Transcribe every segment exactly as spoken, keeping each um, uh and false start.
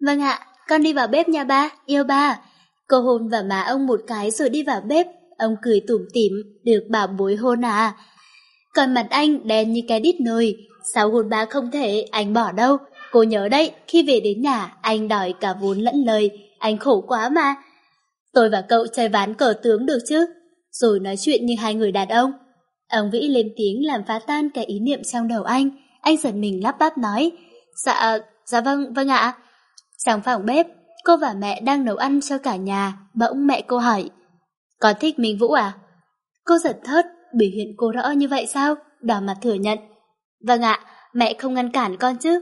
Vâng ạ, con đi vào bếp nha ba, yêu ba. Cô hôn vào má ông một cái rồi đi vào bếp. Ông cười tủm tỉm, được bảo bối hôn à. Còn mặt anh đen như cái đít nồi. Sao hôn ba không thể, anh bỏ đâu. Cô nhớ đấy, khi về đến nhà, anh đòi cả vốn lẫn lời. Anh khổ quá mà. Tôi và cậu chơi ván cờ tướng được chứ? Rồi nói chuyện như hai người đàn ông. Ông Vĩ lên tiếng làm phá tan cái ý niệm trong đầu anh. Anh giật mình lắp bắp nói. Dạ, dạ vâng, vâng ạ. Trong phòng bếp, cô và mẹ đang nấu ăn cho cả nhà. Bỗng mẹ cô hỏi. Con thích Minh Vũ à? Cô giật thót, biểu hiện cô rõ như vậy sao? Đỏ mặt thừa nhận. Vâng ạ, mẹ không ngăn cản con chứ.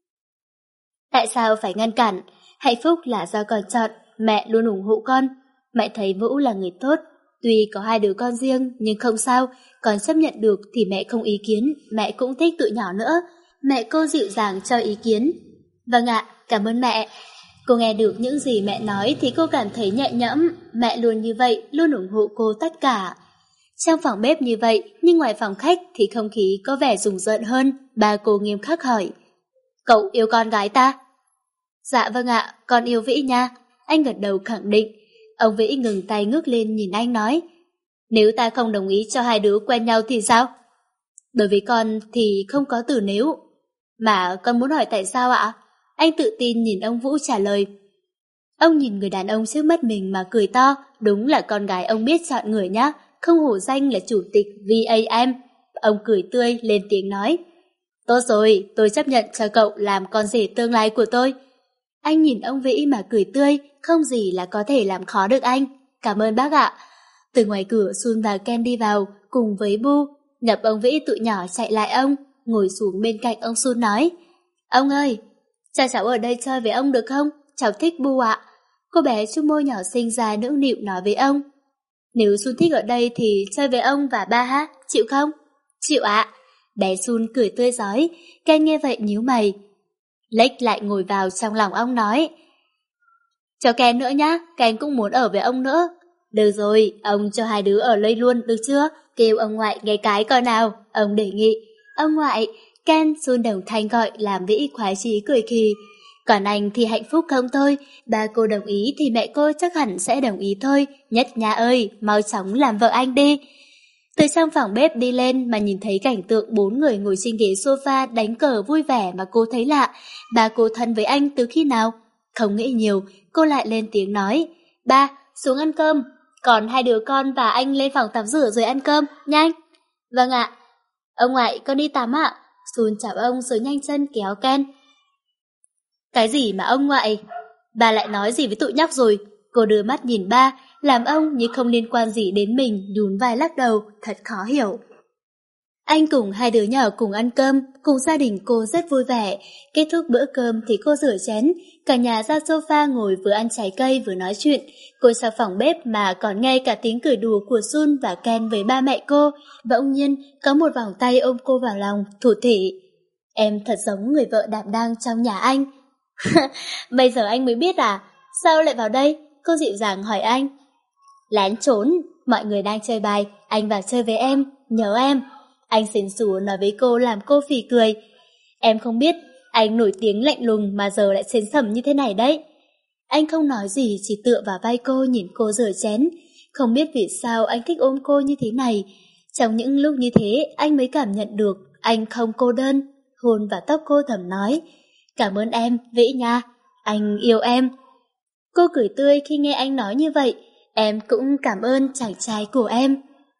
Tại sao phải ngăn cản? Hạnh phúc là do con chọn, mẹ luôn ủng hộ con. Mẹ thấy Vũ là người tốt. Tuy có hai đứa con riêng, nhưng không sao, con chấp nhận được thì mẹ không ý kiến, mẹ cũng thích tụi nhỏ nữa. Mẹ cô dịu dàng cho ý kiến. Vâng ạ, cảm ơn mẹ. Cô nghe được những gì mẹ nói thì cô cảm thấy nhẹ nhõm. Mẹ luôn như vậy, luôn ủng hộ cô tất cả. Trong phòng bếp như vậy, nhưng ngoài phòng khách thì không khí có vẻ rùng rợn hơn. Ba cô nghiêm khắc hỏi. Cậu yêu con gái ta? Dạ vâng ạ, con yêu Vĩ nha. Anh gật đầu khẳng định. Ông Vĩ ngừng tay ngước lên nhìn anh nói. Nếu ta không đồng ý cho hai đứa quen nhau thì sao? Đối với con thì không có từ nếu. Mà con muốn hỏi tại sao ạ? Anh tự tin nhìn ông Vũ trả lời. Ông nhìn người đàn ông trước mắt mình mà cười to. Đúng là con gái ông biết chọn người nhá. Không hổ danh là chủ tịch vê a em. Ông cười tươi lên tiếng nói. Tốt rồi, tôi chấp nhận cho cậu làm con rể tương lai của tôi. Anh nhìn ông Vĩ mà cười tươi, không gì là có thể làm khó được anh. Cảm ơn bác ạ. Từ ngoài cửa Sun và Ken đi vào, cùng với Bu. Gặp ông Vĩ tụi nhỏ chạy lại ông, ngồi xuống bên cạnh ông Sun nói. Ông ơi, cho cháu ở đây chơi với ông được không? Cháu thích Bu ạ. Cô bé chu môi nhỏ xinh ra nũng nịu nói với ông. Nếu Sun thích ở đây thì chơi với ông và ba ha, chịu không? Chịu ạ. Bé Sun cười tươi rói, Ken nghe vậy nhíu mày. Lếch lại ngồi vào trong lòng ông nói. Cho Ken nữa nhá, Ken cũng muốn ở với ông nữa. Được rồi, ông cho hai đứa ở đây luôn, được chưa? Kêu ông ngoại nghe cái coi nào, ông đề nghị. Ông ngoại, Ken, Sun đồng thanh gọi làm Vĩ khoái chí cười khì. Còn anh thì hạnh phúc không thôi, ba cô đồng ý thì mẹ cô chắc hẳn sẽ đồng ý thôi. Nhất Nha ơi, mau chóng làm vợ anh đi. Từ trong phòng bếp đi lên mà nhìn thấy cảnh tượng bốn người ngồi trên ghế sofa đánh cờ vui vẻ mà cô thấy lạ. Ba cô thân với anh từ khi nào? Không nghĩ nhiều, cô lại lên tiếng nói. Ba, xuống ăn cơm. Còn hai đứa con và anh lên phòng tắm rửa rồi ăn cơm, nhanh. Vâng ạ. Ông ngoại, con đi tắm ạ. Sun chào ông rồi nhanh chân kéo Ken. Cái gì mà ông ngoại? Ba lại nói gì với tụi nhóc rồi? Cô đưa mắt nhìn ba, làm ông như không liên quan gì đến mình, nhún vai lắc đầu, thật khó hiểu. Anh cùng hai đứa nhỏ cùng ăn cơm, cùng gia đình cô rất vui vẻ. Kết thúc bữa cơm thì cô rửa chén, cả nhà ra sofa ngồi vừa ăn trái cây vừa nói chuyện. Cô sang phòng bếp mà còn nghe cả tiếng cười đùa của Sun và Ken với ba mẹ cô. Bỗng nhiên có một vòng tay ôm cô vào lòng, thủ thỉ. Em thật giống người vợ đảm đang trong nhà anh. Bây giờ anh mới biết à? Sao lại vào đây? Cô dịu dàng hỏi anh. Lén trốn, mọi người đang chơi bài, anh vào chơi với em, nhớ em. Anh xến xúa nói với cô làm cô phì cười. Em không biết, anh nổi tiếng lạnh lùng mà giờ lại xến sẩm như thế này đấy. Anh không nói gì, chỉ tựa vào vai cô nhìn cô rửa chén. Không biết vì sao anh thích ôm cô như thế này. Trong những lúc như thế, anh mới cảm nhận được anh không cô đơn. Hôn vào tóc cô thầm nói. Cảm ơn em, Vĩ nha, anh yêu em. Cô cười tươi khi nghe anh nói như vậy. Em cũng cảm ơn chàng trai của em.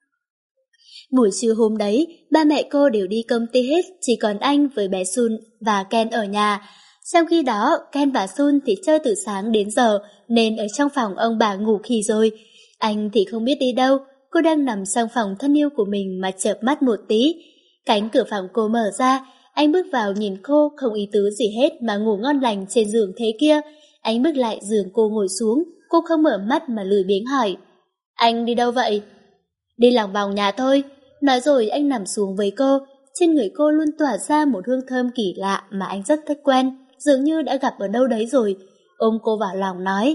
Buổi trưa hôm đấy, ba mẹ cô đều đi công ty hết, chỉ còn anh với bé Sun và Ken ở nhà. Trong khi đó, Ken và Sun thì chơi từ sáng đến giờ, nên ở trong phòng ông bà ngủ khì rồi. Anh thì không biết đi đâu, cô đang nằm trong phòng thân yêu của mình mà chợp mắt một tí. Cánh cửa phòng cô mở ra, anh bước vào nhìn cô không ý tứ gì hết mà ngủ ngon lành trên giường thế kia. Anh bước lại giường cô ngồi xuống, cô không mở mắt mà lười biếng hỏi. Anh đi đâu vậy? Đi lòng vòng nhà thôi. Nói rồi anh nằm xuống với cô. Trên người cô luôn tỏa ra một hương thơm kỳ lạ mà anh rất thích quen, dường như đã gặp ở đâu đấy rồi. Ôm cô vào lòng nói.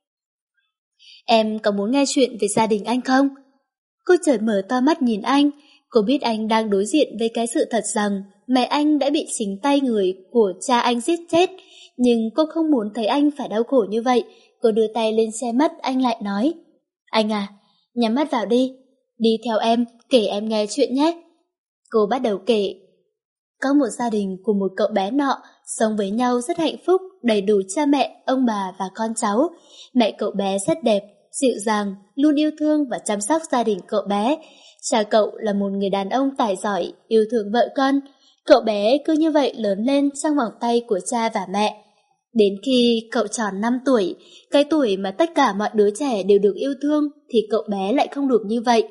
Em có muốn nghe chuyện về gia đình anh không? Cô chợt mở to mắt nhìn anh. Cô biết anh đang đối diện với cái sự thật rằng mẹ anh đã bị chính tay người của cha anh giết chết. nhưng cô không muốn thấy anh phải đau khổ như vậy. Cô đưa tay lên che mắt anh lại nói, anh à, nhắm mắt vào đi, đi theo em, kể em nghe chuyện nhé. Cô bắt đầu kể. Có một gia đình cùng một cậu bé nọ, sống với nhau rất hạnh phúc, đầy đủ cha mẹ, ông bà và con cháu. Mẹ cậu bé rất đẹp, dịu dàng, luôn yêu thương và chăm sóc gia đình cậu bé. Cha cậu là một người đàn ông tài giỏi, yêu thương vợ con. Cậu bé cứ như vậy lớn lên trong vòng tay của cha và mẹ. Đến khi cậu tròn năm tuổi, cái tuổi mà tất cả mọi đứa trẻ đều được yêu thương, thì cậu bé lại không được như vậy.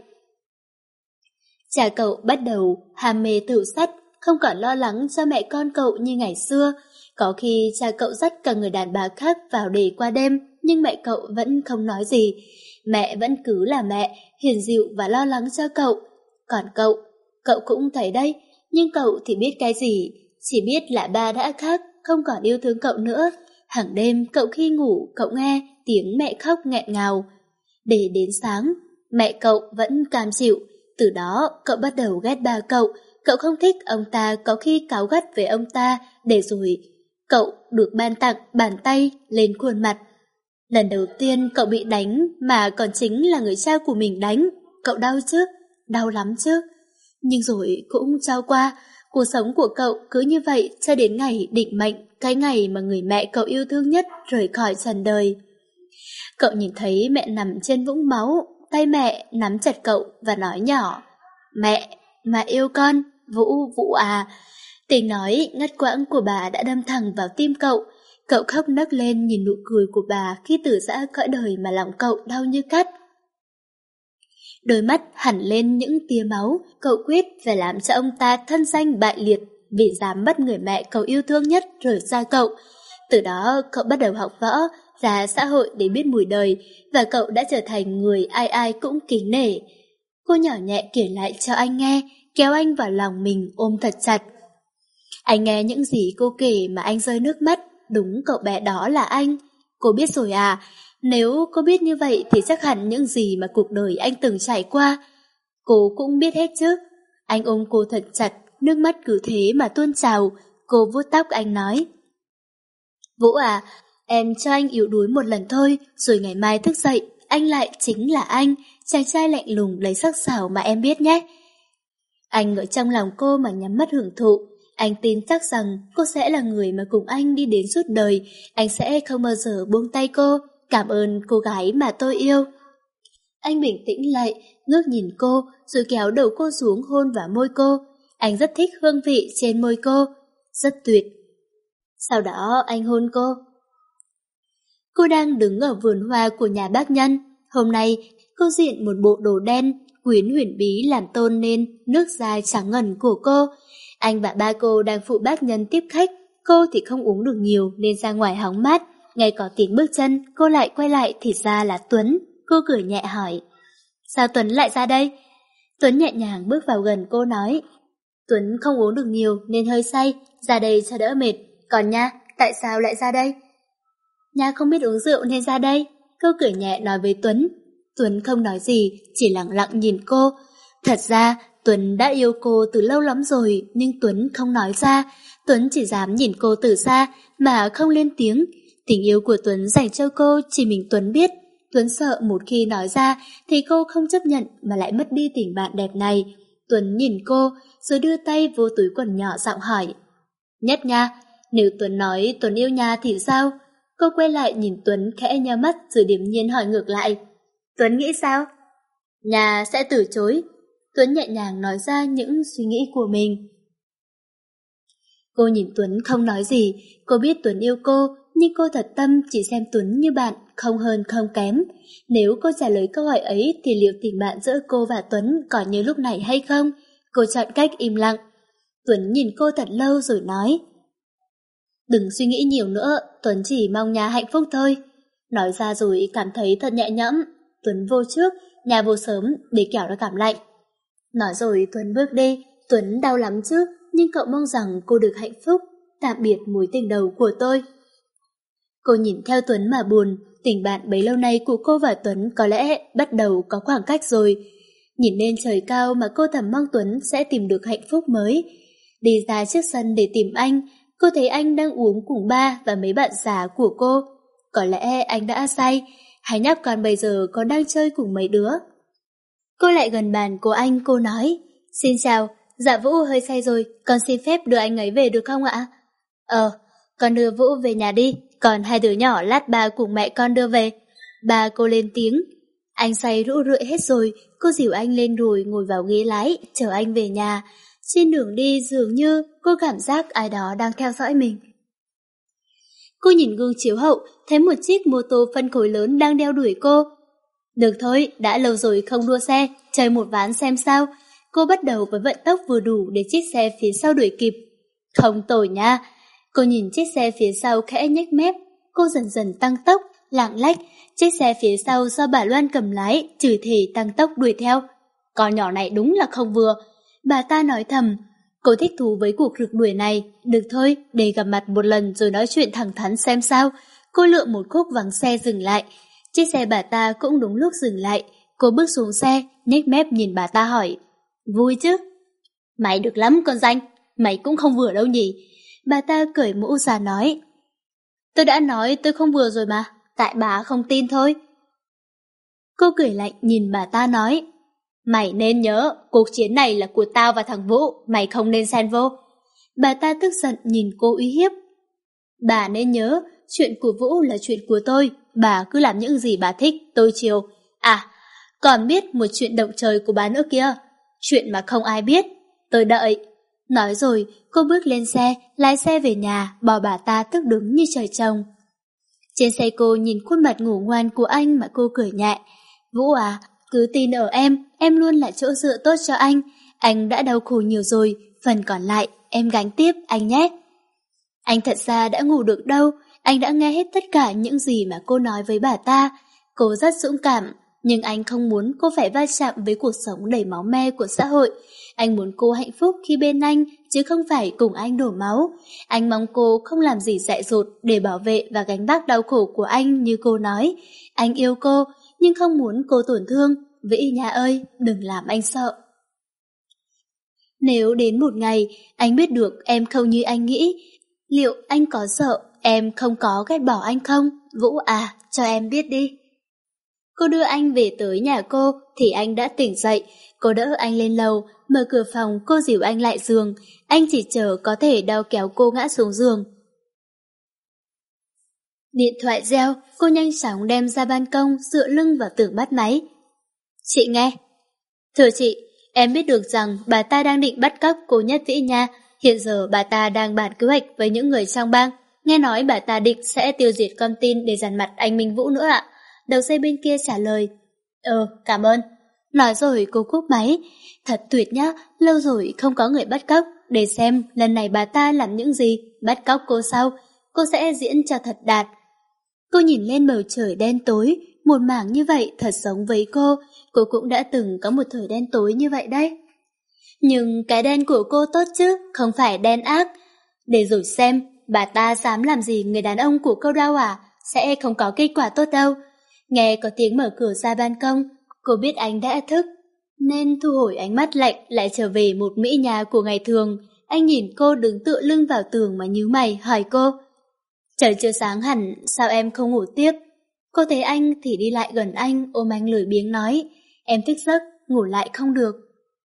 Cha cậu bắt đầu ham mê tửu sắt, không còn lo lắng cho mẹ con cậu như ngày xưa. Có khi cha cậu dắt cả người đàn bà khác vào để qua đêm, nhưng mẹ cậu vẫn không nói gì. Mẹ vẫn cứ là mẹ, hiền dịu và lo lắng cho cậu. Còn cậu, cậu cũng thấy đấy, nhưng cậu thì biết cái gì, chỉ biết là ba đã khác, không còn yêu thương cậu nữa. Hàng đêm cậu khi ngủ, cậu nghe tiếng mẹ khóc nghẹn ngào. Để đến sáng, mẹ cậu vẫn cam chịu. Từ đó cậu bắt đầu ghét ba cậu. Cậu không thích ông ta, có khi cáu gắt với ông ta, để rồi cậu được ban tặng bàn tay lên khuôn mặt. Lần đầu tiên cậu bị đánh mà còn chính là người cha của mình đánh. Cậu đau chứ? Đau lắm chứ? Nhưng rồi cũng trao qua. Cuộc sống của cậu cứ như vậy cho đến ngày định mệnh, cái ngày mà người mẹ cậu yêu thương nhất rời khỏi trần đời. Cậu nhìn thấy mẹ nằm trên vũng máu, tay mẹ nắm chặt cậu và nói nhỏ, mẹ, mẹ yêu con, Vũ, Vũ à. Tiếng nói ngắt quãng của bà đã đâm thẳng vào tim cậu. Cậu khóc nấc lên nhìn nụ cười của bà khi từ giã cõi đời mà lòng cậu đau như cắt. Đôi mắt hẳn lên những tia máu, cậu quyết phải làm cho ông ta thân danh bại liệt vì dám bắt người mẹ cậu yêu thương nhất rời xa cậu. Từ đó cậu bắt đầu học võ, ra xã hội để biết mùi đời, và cậu đã trở thành người ai ai cũng kính nể. Cô nhỏ nhẹ kể lại cho anh nghe, kéo anh vào lòng mình ôm thật chặt. Anh nghe những gì cô kể mà anh rơi nước mắt, đúng cậu bé đó là anh. Cô biết rồi à, nếu cô biết như vậy thì chắc hẳn những gì mà cuộc đời anh từng trải qua, cô cũng biết hết chứ. Anh ôm cô thật chặt, nước mắt cứ thế mà tuôn trào. Cô vuốt tóc anh nói, Vũ à, em cho anh yếu đuối một lần thôi, rồi ngày mai thức dậy, anh lại chính là anh, chàng trai lạnh lùng lấy sắc sảo mà em biết nhé. Anh ở trong lòng cô mà nhắm mắt hưởng thụ. Anh tin chắc rằng cô sẽ là người mà cùng anh đi đến suốt đời. Anh sẽ không bao giờ buông tay cô. Cảm ơn cô gái mà tôi yêu. Anh bình tĩnh lại, ngước nhìn cô, rồi kéo đầu cô xuống hôn vào môi cô. Anh rất thích hương vị trên môi cô, rất tuyệt. Sau đó anh hôn cô. Cô đang đứng ở vườn hoa của nhà bác Nhân. Hôm nay, cô diện một bộ đồ đen, quyến huyền bí làm tôn nên nước da trắng ngần của cô. Anh và ba cô đang phụ bác Nhân tiếp khách. Cô thì không uống được nhiều nên ra ngoài hóng mát. Nghe có tiếng bước chân, cô lại quay lại thì ra là Tuấn. Cô cười nhẹ hỏi, sao Tuấn lại ra đây? Tuấn nhẹ nhàng bước vào gần cô nói, Tuấn không uống được nhiều nên hơi say, ra đây cho đỡ mệt. Còn Nha, tại sao lại ra đây? Nha không biết uống rượu nên ra đây. Cô cười nhẹ nói với Tuấn. Tuấn không nói gì, chỉ lặng lặng nhìn cô. Thật ra, Tuấn đã yêu cô từ lâu lắm rồi, nhưng Tuấn không nói ra. Tuấn chỉ dám nhìn cô từ xa, mà không lên tiếng. Tình yêu của Tuấn dành cho cô chỉ mình Tuấn biết. Tuấn sợ một khi nói ra thì cô không chấp nhận mà lại mất đi tình bạn đẹp này. Tuấn nhìn cô, rồi đưa tay vô túi quần nhỏ giọng hỏi, Nhất Nha, nếu Tuấn nói Tuấn yêu Nha thì sao? Cô quay lại nhìn Tuấn khẽ nheo mắt rồi điềm nhiên hỏi ngược lại, Tuấn nghĩ sao? Nha sẽ từ chối. Tuấn nhẹ nhàng nói ra những suy nghĩ của mình. Cô nhìn Tuấn không nói gì. Cô biết Tuấn yêu cô, nhưng cô thật tâm chỉ xem Tuấn như bạn, không hơn không kém. Nếu cô trả lời câu hỏi ấy thì liệu tình bạn giữa cô và Tuấn còn như lúc này hay không? Cô chọn cách im lặng. Tuấn nhìn cô thật lâu rồi nói, đừng suy nghĩ nhiều nữa, Tuấn chỉ mong Nha hạnh phúc thôi. Nói ra rồi cảm thấy thật nhẹ nhõm. Tuấn vô trước, Nha vô sớm để kẻo nó cảm lạnh. Nói rồi Tuấn bước đi. Tuấn đau lắm chứ, nhưng cậu mong rằng cô được hạnh phúc. Tạm biệt mối tình đầu của tôi. Cô nhìn theo Tuấn mà buồn. Tình bạn bấy lâu nay của cô và Tuấn có lẽ bắt đầu có khoảng cách rồi. Nhìn lên trời cao mà cô thầm mong Tuấn sẽ tìm được hạnh phúc mới. Đi ra trước sân để tìm anh, cô thấy anh đang uống cùng ba và mấy bạn già của cô. Có lẽ anh đã say, hay nhóc con bây giờ còn đang chơi cùng mấy đứa. Cô lại gần bàn của anh, cô nói, xin chào, dạ Vũ hơi say rồi, con xin phép đưa anh ấy về được không ạ? Ờ, con đưa Vũ về nhà đi, còn hai đứa nhỏ lát ba cùng mẹ con đưa về. Ba cô lên tiếng. Anh say rũ rượi hết rồi, cô dìu anh lên rồi ngồi vào ghế lái, chở anh về nhà. Trên đường đi dường như cô cảm giác ai đó đang theo dõi mình. Cô nhìn gương chiếu hậu, thấy một chiếc mô tô phân khối lớn đang đeo đuổi cô. Được thôi, đã lâu rồi không đua xe, chơi một ván xem sao. Cô bắt đầu với vận tốc vừa đủ để chiếc xe phía sau đuổi kịp. Không tồi nha. Cô nhìn chiếc xe phía sau khẽ nhếch mép. Cô dần dần tăng tốc, lạng lách. Chiếc xe phía sau do bà Loan cầm lái, chửi thề tăng tốc đuổi theo. Con nhỏ này đúng là không vừa. Bà ta nói thầm. Cô thích thú với cuộc rượt đuổi này. Được thôi, để gặp mặt một lần rồi nói chuyện thẳng thắn xem sao. Cô lựa một khúc vắng xe dừng lại. Chiếc xe bà ta cũng đúng lúc dừng lại. Cô bước xuống xe, nhếch mép nhìn bà ta hỏi. Vui chứ? Mày được lắm con danh, mày cũng không vừa đâu nhỉ? Bà ta cởi mũ ra nói. Tôi đã nói tôi không vừa rồi mà, tại bà không tin thôi. Cô cười lạnh nhìn bà ta nói. Mày nên nhớ, cuộc chiến này là của tao và thằng Vũ, mày không nên xen vô. Bà ta tức giận nhìn cô uy hiếp. Bà nên nhớ, chuyện của Vũ là chuyện của tôi, bà cứ làm những gì bà thích, tôi chiều. À, còn biết một chuyện động trời của bà nữa kia, chuyện mà không ai biết, tôi đợi. Nói rồi, cô bước lên xe, lái xe về nhà, bỏ bà ta tức đứng như trời trồng. Trên xe cô nhìn khuôn mặt ngủ ngoan của anh mà cô cười nhẹ. Vũ à, cứ tin ở em, em luôn là chỗ dựa tốt cho anh. Anh đã đau khổ nhiều rồi, phần còn lại em gánh tiếp anh nhé. Anh thật ra đã ngủ được đâu, anh đã nghe hết tất cả những gì mà cô nói với bà ta. Cô rất dũng cảm, nhưng anh không muốn cô phải va chạm với cuộc sống đầy máu me của xã hội. Anh muốn cô hạnh phúc khi bên anh, chứ không phải cùng anh đổ máu. Anh mong cô không làm gì dại dột để bảo vệ và gánh vác đau khổ của anh như cô nói. Anh yêu cô, nhưng không muốn cô tổn thương. Vĩ nhà ơi, đừng làm anh sợ. Nếu đến một ngày, anh biết được em không như anh nghĩ, liệu anh có sợ em không có ghét bỏ anh không? Vũ à, cho em biết đi. Cô đưa anh về tới nhà cô thì anh đã tỉnh dậy. Cô đỡ anh lên lầu, mở cửa phòng, cô dìu anh lại giường. Anh chỉ chờ có thể đau kéo cô ngã xuống giường. Điện thoại reo, cô nhanh chóng đem ra ban công, dựa lưng vào tường bắt máy. Chị nghe. Thưa chị, em biết được rằng bà ta đang định bắt cóc cô Nhất Vĩ nha. Hiện giờ bà ta đang bàn kế hoạch với những người trong bang. Nghe nói bà ta định sẽ tiêu diệt con tin để dằn mặt anh Minh Vũ nữa ạ. Đầu dây bên kia trả lời. Ờ, cảm ơn. Nói rồi cô cúp máy. Thật tuyệt nhá, lâu rồi không có người bắt cóc. Để xem lần này bà ta làm những gì. Bắt cóc cô sau, cô sẽ diễn cho thật đạt. Cô nhìn lên bầu trời đen tối. Một mảng như vậy thật giống với cô. Cô cũng đã từng có một thời đen tối như vậy đấy. Nhưng cái đen của cô tốt chứ, không phải đen ác. Để rồi xem, bà ta dám làm gì người đàn ông của cô đâu à? Sẽ không có kết quả tốt đâu. Nghe có tiếng mở cửa ra ban công, cô biết anh đã thức, nên thu hồi ánh mắt lạnh lại trở về một mỹ nhà của ngày thường. Anh nhìn cô đứng tựa lưng vào tường mà nhíu mày hỏi cô. Trời chưa sáng hẳn, sao em không ngủ tiếp? Cô thấy anh thì đi lại gần anh, ôm anh lười biếng nói. Em thức giấc, ngủ lại không được.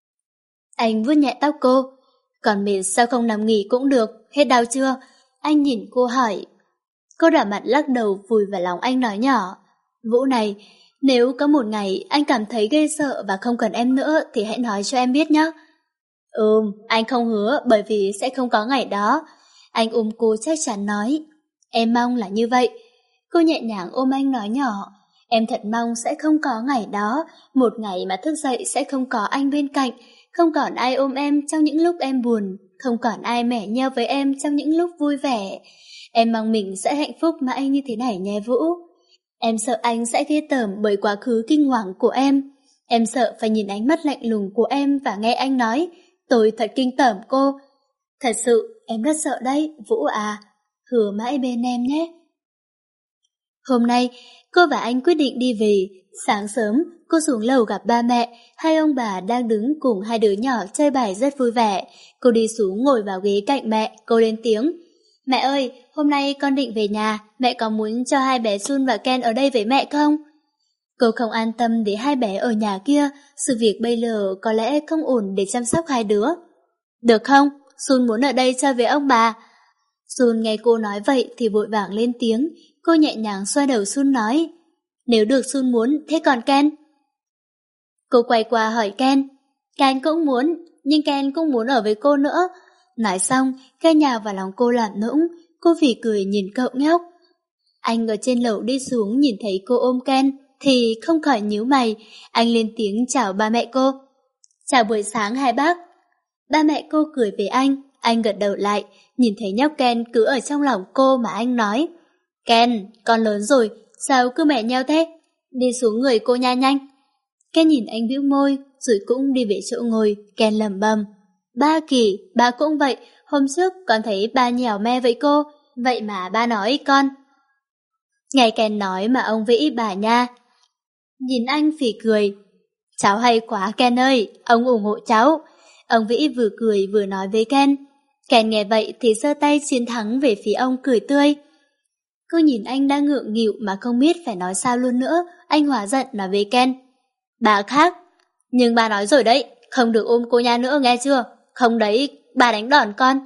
Anh vuốt nhẹ tóc cô. Còn mệt sao không nằm nghỉ cũng được, hết đau chưa? Anh nhìn cô hỏi. Cô đỏ mặt lắc đầu vùi vào lòng anh nói nhỏ. Vũ này, nếu có một ngày anh cảm thấy ghê sợ và không cần em nữa thì hãy nói cho em biết nhé. Ừm, anh không hứa bởi vì sẽ không có ngày đó. Anh ôm cô chắc chắn nói. Em mong là như vậy. Cô nhẹ nhàng ôm anh nói nhỏ. Em thật mong sẽ không có ngày đó, một ngày mà thức dậy sẽ không có anh bên cạnh, không còn ai ôm em trong những lúc em buồn, không còn ai mẻ nheo với em trong những lúc vui vẻ. Em mong mình sẽ hạnh phúc mãi như thế này nhé Vũ. Em sợ anh sẽ ghê tởm bởi quá khứ kinh hoàng của em. Em sợ phải nhìn ánh mắt lạnh lùng của em và nghe anh nói, tôi thật kinh tởm cô. Thật sự, em rất sợ đấy, Vũ à. Hứa mãi bên em nhé. Hôm nay, cô và anh quyết định đi về. Sáng sớm, cô xuống lầu gặp ba mẹ. Hai ông bà đang đứng cùng hai đứa nhỏ chơi bài rất vui vẻ. Cô đi xuống ngồi vào ghế cạnh mẹ, cô lên tiếng. Mẹ ơi, hôm nay con định về nhà, mẹ có muốn cho hai bé Sun và Ken ở đây với mẹ không? Cô không an tâm để hai bé ở nhà kia, sự việc bây giờ có lẽ không ổn để chăm sóc hai đứa. Được không? Sun muốn ở đây chơi với ông bà. Sun nghe cô nói vậy thì vội vàng lên tiếng, cô nhẹ nhàng xoa đầu Sun nói. Nếu được Sun muốn, thế còn Ken? Cô quay qua hỏi Ken. Ken cũng muốn, nhưng Ken cũng muốn ở với cô nữa. Nói xong, Ken nhào vào lòng cô làm nũng, cô phỉ cười nhìn cậu nhóc. Anh ở trên lầu đi xuống nhìn thấy cô ôm Ken, thì không khỏi nhíu mày, anh lên tiếng chào ba mẹ cô. Chào buổi sáng hai bác. Ba mẹ cô cười với anh, anh gật đầu lại, nhìn thấy nhóc Ken cứ ở trong lòng cô mà anh nói. Ken, con lớn rồi, sao cứ mẹ nheo thế? Đi xuống người cô nha nhanh. Ken nhìn anh bĩu môi, rồi cũng đi về chỗ ngồi, Ken lẩm bẩm. Ba Kỳ, ba cũng vậy, hôm trước con thấy ba nhèo me với cô, vậy mà ba nói con. Nghe Ken nói mà ông Vĩ bà nha. Nhìn anh phỉ cười. Cháu hay quá Ken ơi, ông ủng hộ cháu. Ông Vĩ vừa cười vừa nói với Ken. Ken nghe vậy thì giơ tay chiến thắng về phía ông cười tươi. Cô nhìn anh đang ngượng nghịu mà không biết phải nói sao luôn nữa, anh hóa giận nói với Ken. Bà khác, nhưng bà nói rồi đấy, không được ôm cô nha nữa nghe chưa? Không đấy, bà đánh đòn con.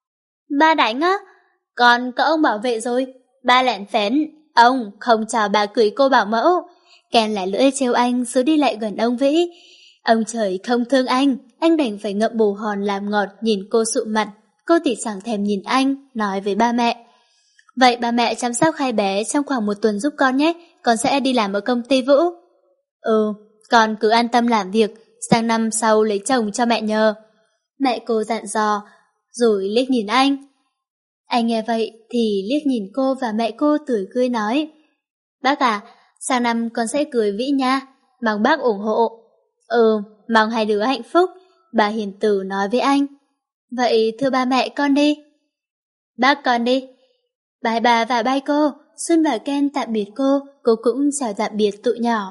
Ba đánh á? Con có ông bảo vệ rồi. Ba lẹn phén, ông không chào bà cưới cô bảo mẫu. Ken lại lưỡi trêu anh rồi đi lại gần ông Vĩ. Ông trời không thương anh, anh đành phải ngậm bồ hòn làm ngọt nhìn cô sụ mặt. Cô thì chẳng thèm nhìn anh, nói với ba mẹ. Vậy ba mẹ chăm sóc hai bé trong khoảng một tuần giúp con nhé, con sẽ đi làm ở công ty Vũ. Ừ, con cứ an tâm làm việc, sang năm sau lấy chồng cho mẹ nhờ. Mẹ cô dặn dò, rồi liếc nhìn anh. Anh nghe vậy thì liếc nhìn cô và mẹ cô tươi cười nói. Bác à, sang năm con sẽ cưới Vĩ nha, mong bác ủng hộ. Ừ, mong hai đứa hạnh phúc, bà hiền tử nói với anh. Vậy thưa ba mẹ con đi. Bác con đi. Bye bà và bye cô, Xuân và Ken tạm biệt cô, cô cũng chào tạm biệt tụi nhỏ.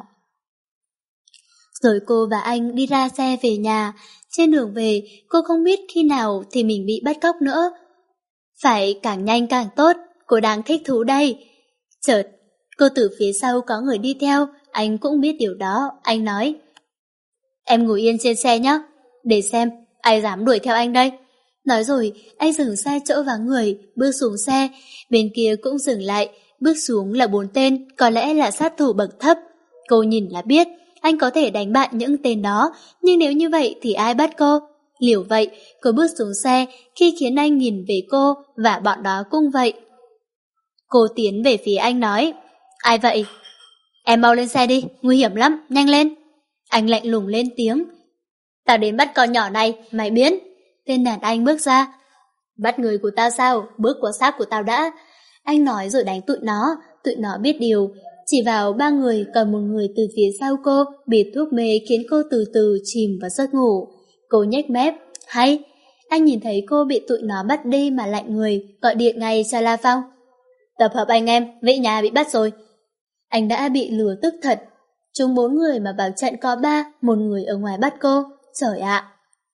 Rồi cô và anh đi ra xe về nhà, trên đường về cô không biết khi nào thì mình bị bắt cóc nữa. Phải càng nhanh càng tốt, cô đang thích thú đây. Chợt, cô từ phía sau có người đi theo, anh cũng biết điều đó, anh nói. Em ngồi yên trên xe nhé, để xem ai dám đuổi theo anh đây. Nói rồi, anh dừng xe chỗ vắng người, bước xuống xe, bên kia cũng dừng lại, bước xuống là bốn tên, có lẽ là sát thủ bậc thấp. Cô nhìn là biết, anh có thể đánh bại những tên đó, nhưng nếu như vậy thì ai bắt cô? Liều vậy, cô bước xuống xe khi khiến anh nhìn về cô và bọn đó cũng vậy. Cô tiến về phía anh nói, ai vậy? Em mau lên xe đi, nguy hiểm lắm, nhanh lên. Anh lạnh lùng lên tiếng. Tao đến bắt con nhỏ này, mày biến. Tên đàn anh bước ra. Bắt người của tao sao? Bước qua xác của tao đã. Anh nói rồi đánh tụi nó. Tụi nó biết điều. Chỉ vào ba người, còn một người từ phía sau cô bịt thuốc mê khiến cô từ từ chìm vào giấc ngủ. Cô nhếch mép. Hay. Anh nhìn thấy cô bị tụi nó bắt đi mà lạnh người, gọi điện ngay cho La Phong. Tập hợp anh em, Vĩ nhà bị bắt rồi. Anh đã bị lừa tức thật. Chúng bốn người mà vào trận có ba, một người ở ngoài bắt cô. Trời ạ!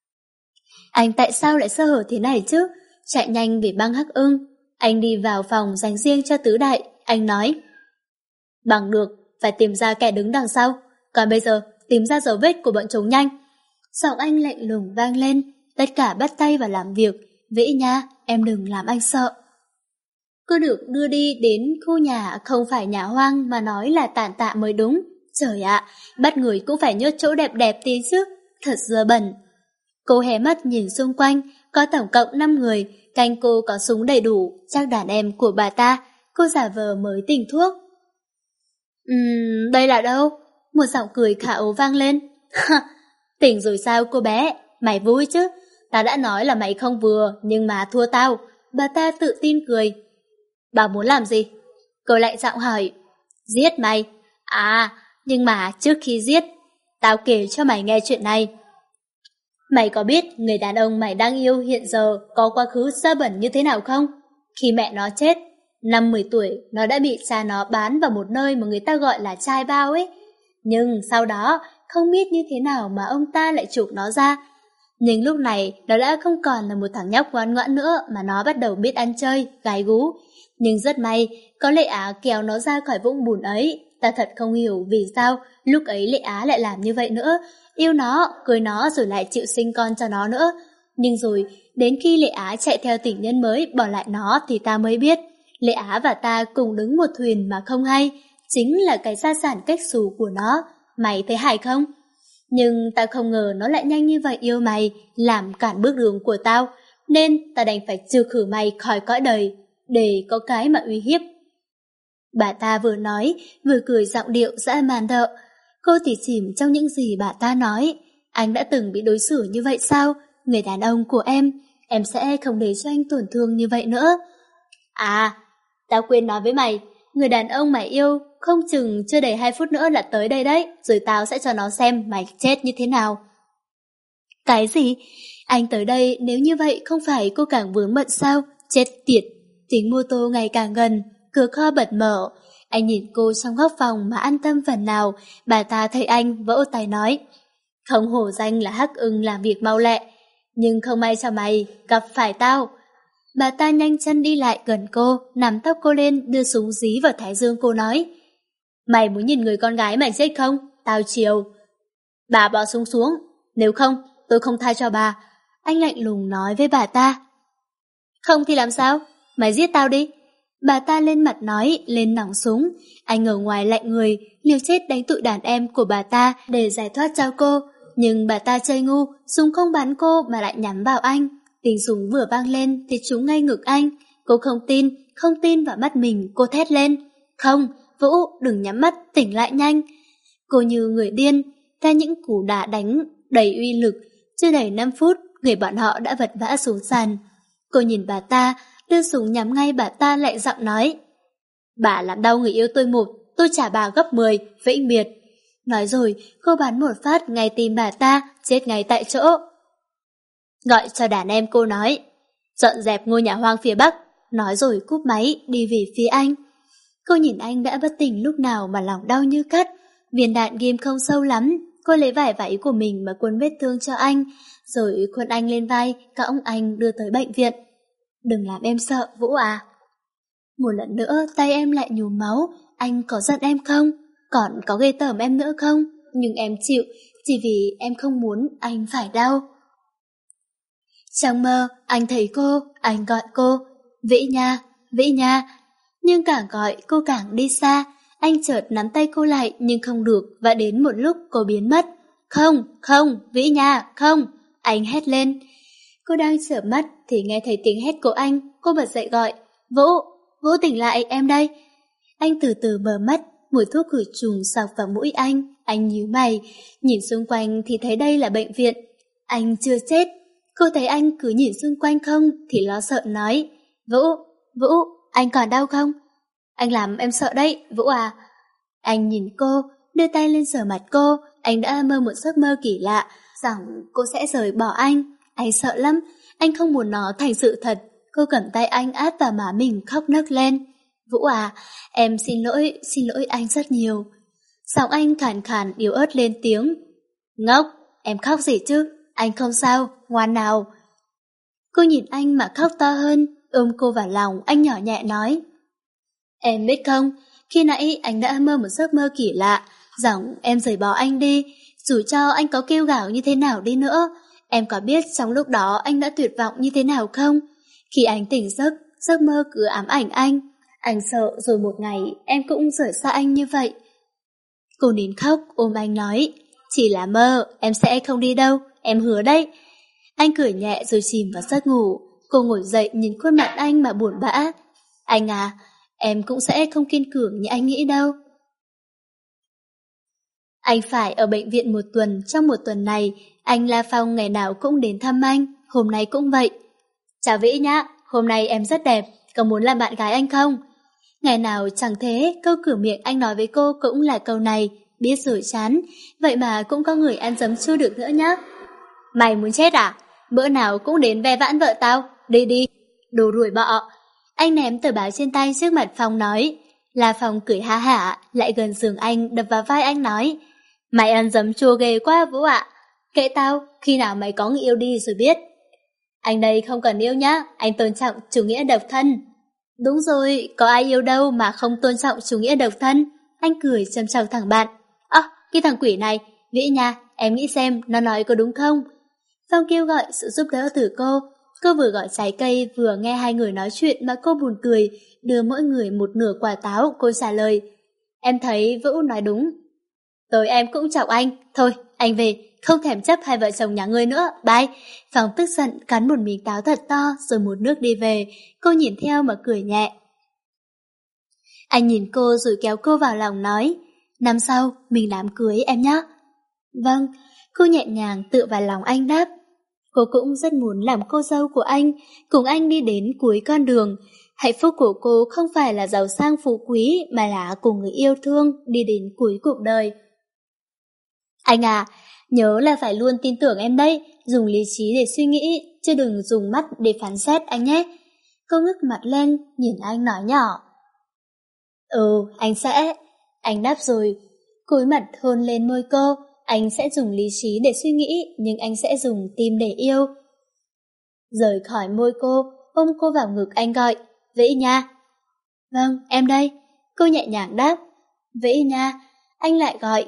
Anh tại sao lại sơ hở thế này chứ? Chạy nhanh về băng Hắc Ưng. Anh đi vào phòng dành riêng cho tứ đại. Anh nói. Bằng được, phải tìm ra kẻ đứng đằng sau. Còn bây giờ, tìm ra dấu vết của bọn chúng nhanh. Giọng anh lạnh lùng vang lên. Tất cả bắt tay vào làm việc. Vĩ nha, em đừng làm anh sợ. Cô được đưa đi đến khu nhà không phải nhà hoang mà nói là tàn tạ mới đúng. Trời ạ, bắt người cũng phải nhốt chỗ đẹp đẹp tí chứ. Thật dơ bẩn. Cô hé mắt nhìn xung quanh, có tổng cộng năm người, cạnh cô có súng đầy đủ, chắc đàn em của bà ta. Cô giả vờ mới tỉnh thuốc. Ừm, đây là đâu? Một giọng cười khả ố vang lên. Tỉnh rồi sao cô bé? Mày vui chứ? Ta đã nói là mày không vừa, nhưng mà thua tao. Bà ta tự tin cười. Bà muốn làm gì? Cô lại giọng hỏi. Giết mày. À, nhưng mà trước khi giết, tao kể cho mày nghe chuyện này. Mày có biết người đàn ông mày đang yêu hiện giờ có quá khứ dơ bẩn như thế nào không? Khi mẹ nó chết, năm mười tuổi, nó đã bị cha nó bán vào một nơi mà người ta gọi là trai bao ấy. Nhưng sau đó, không biết như thế nào mà ông ta lại chuộc nó ra. Nhưng lúc này nó đã không còn là một thằng nhóc ngoan ngoãn nữa mà nó bắt đầu biết ăn chơi, gái gú. Nhưng rất may, có Lệ Á kéo nó ra khỏi vũng bùn ấy. Ta thật không hiểu vì sao lúc ấy Lệ Á lại làm như vậy nữa. Yêu nó, cưới nó rồi lại chịu sinh con cho nó nữa. Nhưng rồi, đến khi Lệ Á chạy theo tình nhân mới bỏ lại nó thì ta mới biết. Lệ Á và ta cùng đứng một thuyền mà không hay, chính là cái gia sản cách xù của nó. Mày thấy hài không? Nhưng ta không ngờ nó lại nhanh như vậy yêu mày, làm cản bước đường của tao, nên ta đành phải trừ khử mày khỏi cõi đời, để có cái mà uy hiếp. Bà ta vừa nói, vừa cười giọng điệu dã man thợ. Cô thì chìm trong những gì bà ta nói. Anh đã từng bị đối xử như vậy sao? Người đàn ông của em, em sẽ không để cho anh tổn thương như vậy nữa. À, tao quên nói với mày, người đàn ông mày yêu không chừng chưa đầy hai phút nữa là tới đây đấy, rồi tao sẽ cho nó xem mày chết như thế nào. Cái gì? Anh tới đây nếu như vậy không phải cô càng vướng bận sao? Chết tiệt! Tiếng mô tô ngày càng gần, cửa kho bật mở. Anh nhìn cô trong góc phòng mà an tâm phần nào. Bà ta thấy anh vỗ tay nói, không hổ danh là hắc ưng làm việc mau lẹ, nhưng không may cho mày gặp phải tao. Bà ta nhanh chân đi lại gần cô, nắm tóc cô lên, đưa súng dí vào thái dương cô nói, mày muốn nhìn người con gái mày chết không? Tao chiều. Bà bỏ súng xuống, nếu không tôi không tha cho bà. Anh lạnh lùng nói với bà ta. Không thì làm sao? Mày giết tao đi. Bà ta lên mặt nói, lên nòng súng. Anh ở ngoài lạnh người, liều chết đánh tụi đàn em của bà ta để giải thoát cho cô. Nhưng bà ta chơi ngu, súng không bắn cô mà lại nhắm vào anh. Tiếng súng vừa vang lên thì trúng ngay ngực anh. Cô không tin, không tin vào mắt mình, cô thét lên. Không, Vũ, đừng nhắm mắt, tỉnh lại nhanh. Cô như người điên, theo những cú đá đánh đầy uy lực. Chưa đầy năm phút, người bọn họ đã vật vã xuống sàn. Cô nhìn bà ta, đưa súng nhắm ngay bà ta lại giọng nói, bà làm đau người yêu tôi một, tôi trả bà gấp mười, vĩnh biệt. Nói rồi, cô bắn một phát ngay tim bà ta, chết ngay tại chỗ. Gọi cho đàn em cô nói, dọn dẹp ngôi nhà hoang phía bắc. Nói rồi cúp máy, đi về phía anh. Cô nhìn anh đã bất tỉnh lúc nào mà lòng đau như cắt. Viên đạn ghim không sâu lắm. Cô lấy vải váy của mình mà quấn vết thương cho anh, rồi khuân anh lên vai, cõng anh đưa tới bệnh viện. Đừng làm em sợ, Vũ à. Một lần nữa tay em lại nhúm máu. Anh có giận em không? Còn có ghê tởm em nữa không? Nhưng em chịu, chỉ vì em không muốn anh phải đau. Trong mơ, anh thấy cô, anh gọi cô, Vĩ Nha, Vĩ Nha. Nhưng càng gọi cô càng đi xa. Anh chợt nắm tay cô lại nhưng không được, và đến một lúc cô biến mất. Không, không, Vĩ Nha, không. Anh hét lên. Cô đang trở mắt thì nghe thấy tiếng hét của anh. Cô bật dậy gọi, Vũ, Vũ tỉnh lại, em đây. Anh từ từ mở mắt, mùi thuốc khử trùng xộc vào mũi anh. Anh nhíu mày, nhìn xung quanh thì thấy đây là bệnh viện. Anh chưa chết. Cô thấy anh cứ nhìn xung quanh không thì lo sợ nói, Vũ, Vũ, anh còn đau không? Anh làm em sợ đấy, Vũ à. Anh nhìn cô, đưa tay lên sờ mặt cô. Anh đã mơ một giấc mơ kỳ lạ, rằng cô sẽ rời bỏ anh. Anh sợ lắm, anh không muốn nó thành sự thật. Cô cầm tay anh áp vào má mình khóc nấc lên. Vũ à, em xin lỗi, xin lỗi anh rất nhiều. Giọng anh khàn khàn yếu ớt lên tiếng. Ngốc, em khóc gì chứ? Anh không sao, ngoan nào. Cô nhìn anh mà khóc to hơn, ôm cô vào lòng, anh nhỏ nhẹ nói. Em biết không, khi nãy anh đã mơ một giấc mơ kỳ lạ, rằng em rời bỏ anh đi, dù cho anh có kêu gào như thế nào đi nữa. Em có biết trong lúc đó anh đã tuyệt vọng như thế nào không? Khi anh tỉnh giấc, giấc mơ cứ ám ảnh anh. Anh sợ rồi một ngày em cũng rời xa anh như vậy. Cô nín khóc ôm anh nói, chỉ là mơ, em sẽ không đi đâu, em hứa đấy. Anh cười nhẹ rồi chìm vào giấc ngủ. Cô ngồi dậy nhìn khuôn mặt anh mà buồn bã. Anh à, em cũng sẽ không kiên cường như anh nghĩ đâu. Anh phải ở bệnh viện một tuần. Trong một tuần này, anh La Phong ngày nào cũng đến thăm anh. Hôm nay cũng vậy. Chào Vĩ nhá, hôm nay em rất đẹp, có muốn làm bạn gái anh không? Ngày nào chẳng thế, câu cửa miệng anh nói với cô cũng là câu này. Biết rồi chán, vậy mà cũng có người ăn dấm chưa được nữa nhá. Mày muốn chết à? Bữa nào cũng đến ve vãn vợ tao, đi đi, đồ ruồi bọ. Anh ném tờ báo trên tay trước mặt Phong nói. La Phong cười ha hả, lại gần giường anh đập vào vai anh nói, mày ăn dấm chua ghê quá Vũ ạ. kệ tao, khi nào mày có người yêu đi rồi biết. Anh đây không cần yêu nhá, anh tôn trọng chủ nghĩa độc thân. Đúng rồi, có ai yêu đâu mà không tôn trọng chủ nghĩa độc thân. Anh cười châm chọc thằng bạn. Ơ, à, cái thằng quỷ này, Vĩ nha, em nghĩ xem nó nói có đúng không? Phong kêu gọi sự giúp đỡ từ cô. Cô vừa gọi trái cây vừa nghe hai người nói chuyện mà cô buồn cười, đưa mỗi người một nửa quả táo. Cô trả lời, em thấy Vũ nói đúng. Tôi em cũng chọc anh. Thôi, anh về, không thèm chấp hai vợ chồng nhà ngươi nữa, bye. Phong tức giận cắn một miếng táo thật to rồi một nước đi về. Cô nhìn theo mà cười nhẹ. Anh nhìn cô rồi kéo cô vào lòng nói, năm sau mình làm cưới em nhé. Vâng, cô nhẹ nhàng tựa vào lòng anh đáp. Cô cũng rất muốn làm cô dâu của anh, cùng anh đi đến cuối con đường. Hạnh phúc của cô không phải là giàu sang phú quý, mà là cùng người yêu thương đi đến cuối cuộc đời. Anh à, nhớ là phải luôn tin tưởng em đấy, dùng lý trí để suy nghĩ, chứ đừng dùng mắt để phán xét anh nhé. Cô ngước mặt lên, nhìn anh nói nhỏ. Ừ, anh sẽ. Anh đáp rồi, cúi mặt hôn lên môi cô. Anh sẽ dùng lý trí để suy nghĩ, nhưng anh sẽ dùng tim để yêu. Rời khỏi môi cô, ôm cô vào ngực anh gọi, Vĩ nha. Vâng, em đây. Cô nhẹ nhàng đáp, Vĩ nha. Anh lại gọi,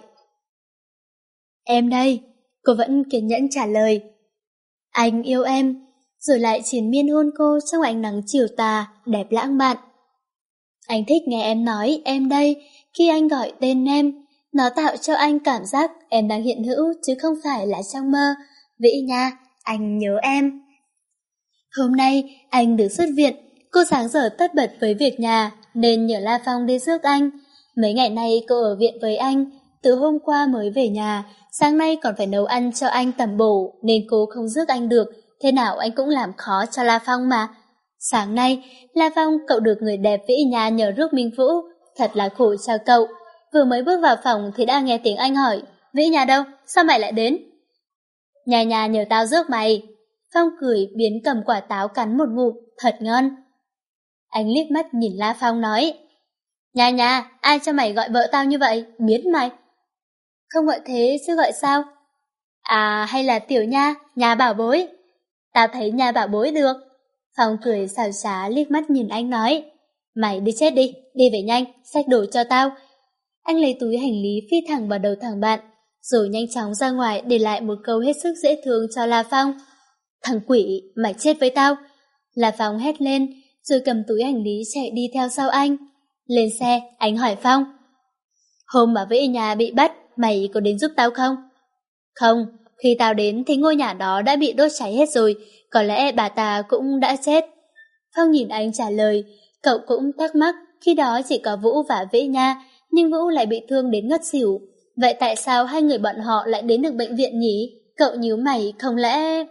em đây. Cô vẫn kiên nhẫn trả lời, anh yêu em. Rồi lại triền miên hôn cô trong ánh nắng chiều tà, đẹp lãng mạn. Anh thích nghe em nói em đây, khi anh gọi tên em. Nó tạo cho anh cảm giác em đang hiện hữu chứ không phải là trong mơ. Vĩ nha, anh nhớ em. Hôm nay anh được xuất viện, cô sáng giờ tất bật với việc nhà nên nhờ La Phong đi rước anh. Mấy ngày nay cô ở viện với anh, từ hôm qua mới về nhà, sáng nay còn phải nấu ăn cho anh tẩm bổ nên cô không rước anh được, thế nào anh cũng làm khó cho La Phong mà. Sáng nay, La Phong cậu được người đẹp Vĩ nhà nhờ rước Minh Vũ, thật là khổ cho cậu. Vừa mới bước vào phòng thì đã nghe tiếng anh hỏi, Vĩ nhà đâu, sao mày lại đến? Nhà nhà nhờ tao rước mày. Phong cười biến cầm quả táo cắn một ngụm, thật ngon. Anh liếc mắt nhìn La Phong nói, nhà nhà, ai cho mày gọi vợ tao như vậy, biến mày. Không gọi thế chứ gọi sao? À hay là tiểu nha, nhà bảo bối. Tao thấy nhà bảo bối được. Phong cười xào xá liếc mắt nhìn anh nói, mày đi chết đi, đi về nhanh, xách đồ cho tao. Anh lấy túi hành lý phi thẳng vào đầu thằng bạn, rồi nhanh chóng ra ngoài để lại một câu hết sức dễ thương cho La Phong. Thằng quỷ, mày chết với tao. La Phong hét lên, rồi cầm túi hành lý chạy đi theo sau anh. Lên xe, anh hỏi Phong, hôm mà Vĩ nhà bị bắt, mày có đến giúp tao không? Không, khi tao đến thì ngôi nhà đó đã bị đốt cháy hết rồi, có lẽ bà ta cũng đã chết. Phong nhìn anh trả lời, cậu cũng thắc mắc, khi đó chỉ có Vũ và Vĩ Nha, nhưng Vũ lại bị thương đến ngất xỉu. Vậy tại sao hai người bọn họ lại đến được bệnh viện nhỉ? Cậu nhíu mày, không lẽ...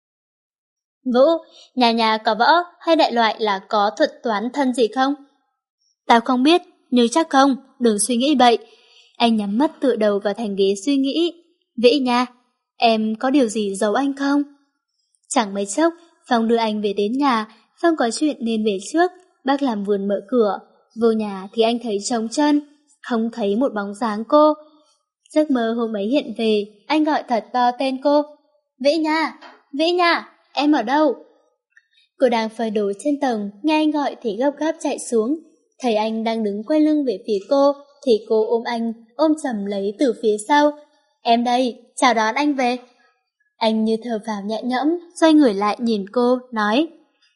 Vũ, nhà nhà có võ hay đại loại là có thuật toán thân gì không? Tao không biết, nhưng chắc không, đừng suy nghĩ bậy. Anh nhắm mắt tựa đầu vào thành ghế suy nghĩ. Vĩ Nha, em có điều gì giấu anh không? Chẳng mấy chốc, Phong đưa anh về đến nhà. Phong có chuyện nên về trước. Bác làm vườn mở cửa. Vô nhà thì anh thấy trống trơn, không thấy một bóng dáng cô. Giấc mơ hôm ấy hiện về, anh gọi thật to tên cô. Vĩ Nha, Vĩ Nha, em ở đâu? Cô đang phơi đồ trên tầng, nghe anh gọi thì gấp gáp chạy xuống. Thấy anh đang đứng quay lưng về phía cô, thì cô ôm anh, ôm chầm lấy từ phía sau. Em đây, chào đón anh về. Anh như thở vào nhẹ nhõm, xoay người lại nhìn cô, nói,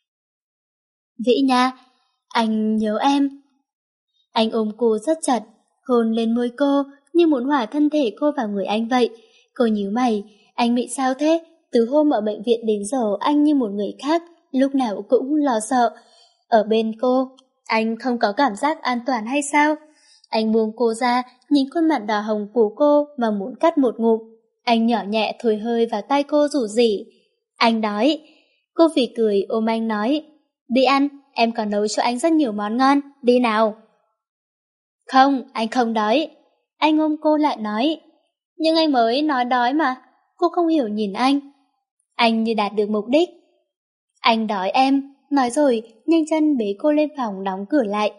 Vĩ Nha, anh nhớ em. Anh ôm cô rất chặt, hôn lên môi cô, như muốn hòa thân thể cô vào người anh vậy. Cô nhíu mày, anh bị sao thế? Từ hôm ở bệnh viện đến giờ anh như một người khác, lúc nào cũng lo sợ. Ở bên cô, anh không có cảm giác an toàn hay sao? Anh buông cô ra, nhìn khuôn mặt đỏ hồng của cô mà muốn cắt một ngụm. Anh nhỏ nhẹ thổi hơi vào tay cô rủ rỉ. Anh đói. Cô phì cười ôm anh nói, đi ăn, em còn nấu cho anh rất nhiều món ngon, đi nào. Không, anh không đói. Anh ôm cô lại nói, nhưng anh mới nói đói mà. Cô không hiểu nhìn anh. Anh như đạt được mục đích. Anh đói em, nói rồi nhanh chân bế cô lên phòng đóng cửa lại.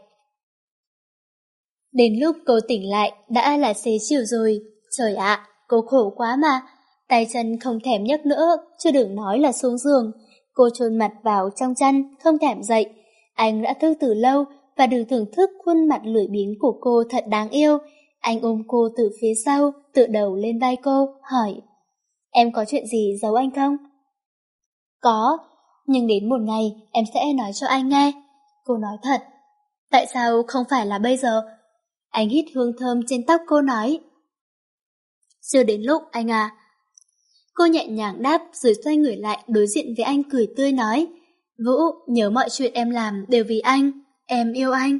Đến lúc cô tỉnh lại đã là xế chiều rồi. Trời ạ, cô khổ quá mà. Tay chân không thèm nhấc nữa, chưa đừng nói là xuống giường. Cô chôn mặt vào trong chăn, không thèm dậy. Anh đã thức từ lâu và được thưởng thức khuôn mặt lười biếng của cô thật đáng yêu. Anh ôm cô từ phía sau, tựa đầu lên vai cô, hỏi: Em có chuyện gì giấu anh không? Có, nhưng đến một ngày em sẽ nói cho anh nghe. Cô nói thật. Tại sao không phải là bây giờ? Anh hít hương thơm trên tóc cô nói: Chưa đến lúc anh à. Cô nhẹ nhàng đáp rồi xoay người lại đối diện với anh cười tươi nói: Vũ, nhớ mọi chuyện em làm đều vì anh, em yêu anh.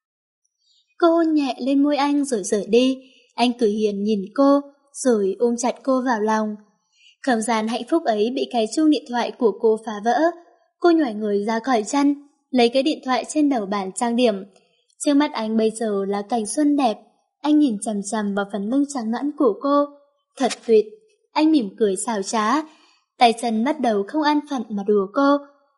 Cô hôn nhẹ lên môi anh rồi rời đi. Anh cười hiền nhìn cô, rồi ôm chặt cô vào lòng. Không gian hạnh phúc ấy bị cái chuông điện thoại của cô phá vỡ. Cô nhòi người ra khỏi chăn, lấy cái điện thoại trên đầu bàn trang điểm. Trước mắt anh bây giờ là cảnh xuân đẹp. Anh nhìn chằm chằm vào phần lưng trắng nõn của cô. Thật tuyệt. Anh mỉm cười xảo trá. Tay chân bắt đầu không an phận mà đùa cô.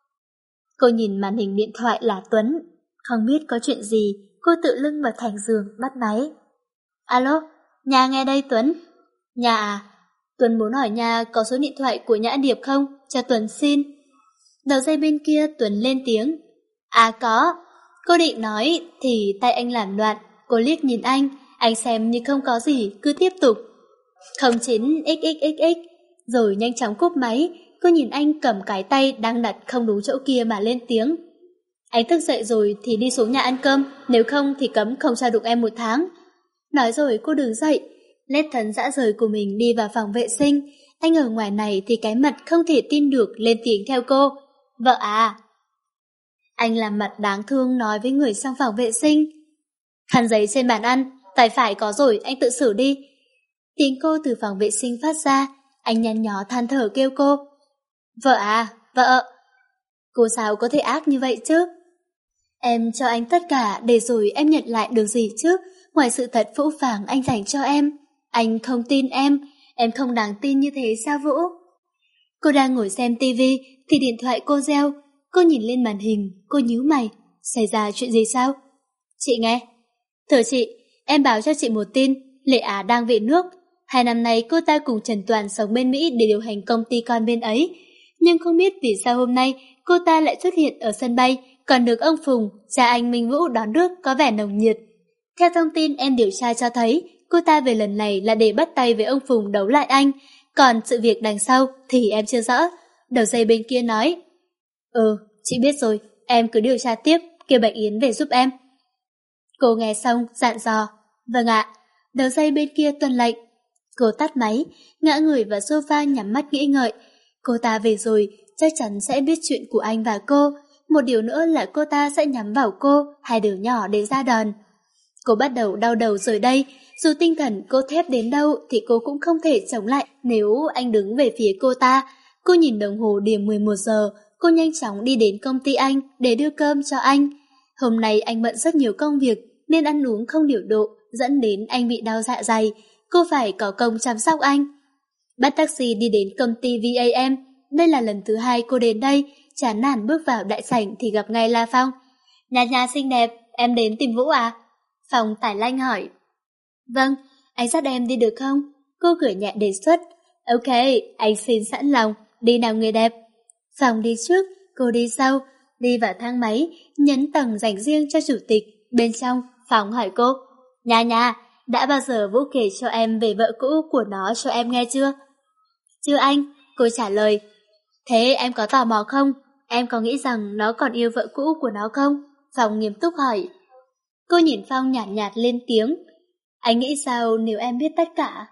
Cô nhìn màn hình điện thoại là Tuấn. Không biết có chuyện gì, cô tự lưng vào thành giường bắt máy. Alo, nhà nghe đây Tuấn. Nhà à? Tuấn muốn hỏi nhà có số điện thoại của Nhã Điệp không? Cho Tuấn xin. Đầu dây bên kia Tuấn lên tiếng. À có. Cô định nói thì tay anh làm loạn. Cô liếc nhìn anh. Anh xem như không có gì, cứ tiếp tục. không chín x x x x. Rồi nhanh chóng cúp máy. Cô nhìn anh cầm cái tay đang đặt không đúng chỗ kia mà lên tiếng. Anh thức dậy rồi thì đi xuống nhà ăn cơm. Nếu không thì cấm không cho đụng em một tháng. Nói rồi cô đứng dậy, lết thân dã rời của mình đi vào phòng vệ sinh. Anh ở ngoài này thì cái mặt không thể tin được lên tiếng theo cô. Vợ à? Anh làm mặt đáng thương nói với người trong phòng vệ sinh. Khăn giấy trên bàn ăn, tay phải có rồi, anh tự xử đi. Tiếng cô từ phòng vệ sinh phát ra. Anh nhăn nhó than thở kêu cô. Vợ à, vợ. Cô sao có thể ác như vậy chứ? Em cho anh tất cả để rồi em nhận lại được gì chứ? Ngoài sự thật phũ phàng anh dành cho em. Anh không tin em. Em không đáng tin như thế sao Vũ? Cô đang ngồi xem tivi thì điện thoại cô reo. Cô nhìn lên màn hình, cô nhíu mày. Xảy ra chuyện gì sao? Chị nghe. Thưa chị, em báo cho chị một tin. Lệ Á đang về nước. Hai năm nay cô ta cùng Trần Toàn sống bên Mỹ để điều hành công ty con bên ấy. Nhưng không biết vì sao hôm nay cô ta lại xuất hiện ở sân bay, còn được ông Phùng, cha anh Minh Vũ đón rước có vẻ nồng nhiệt. Theo thông tin em điều tra cho thấy, cô ta về lần này là để bắt tay với ông Phùng đấu lại anh, còn sự việc đằng sau thì em chưa rõ. Đầu dây bên kia nói, Ừ, chị biết rồi, em cứ điều tra tiếp, kêu Bạch Yến về giúp em. Cô nghe xong, dặn dò, Vâng ạ. Đầu dây bên kia tuân lệnh. Cô tắt máy, ngã người vào sofa nhắm mắt nghĩ ngợi. Cô ta về rồi, chắc chắn sẽ biết chuyện của anh và cô. Một điều nữa là cô ta sẽ nhắm vào cô, hai đứa nhỏ để ra đòn. Cô bắt đầu đau đầu rồi đây, dù tinh thần cô thép đến đâu thì cô cũng không thể chống lại nếu anh đứng về phía cô ta. Cô nhìn đồng hồ điểm mười một giờ, cô nhanh chóng đi đến công ty anh để đưa cơm cho anh. Hôm nay anh bận rất nhiều công việc nên ăn uống không điều độ, dẫn đến anh bị đau dạ dày. Cô phải có công chăm sóc anh. Bắt taxi đi đến công ty vê a em. Đây là lần thứ hai cô đến đây. Chán nản bước vào đại sảnh thì gặp ngay La Phong. Nhà nhà xinh đẹp, em đến tìm Vũ à? Phong tải lanh hỏi. Vâng, anh dắt em đi được không? Cô cười nhẹ đề xuất. Ok, anh xin sẵn lòng, đi nào người đẹp. Phong đi trước, cô đi sau, đi vào thang máy, nhấn tầng dành riêng cho chủ tịch. Bên trong, Phong hỏi cô. Nhà nhà, đã bao giờ Vũ kể cho em về vợ cũ của nó cho em nghe chưa? Chưa anh, cô trả lời. Thế em có tò mò không? Em có nghĩ rằng nó còn yêu vợ cũ của nó không? Phong nghiêm túc hỏi. Cô nhìn Phong nhạt nhạt lên tiếng. Anh nghĩ sao nếu em biết tất cả?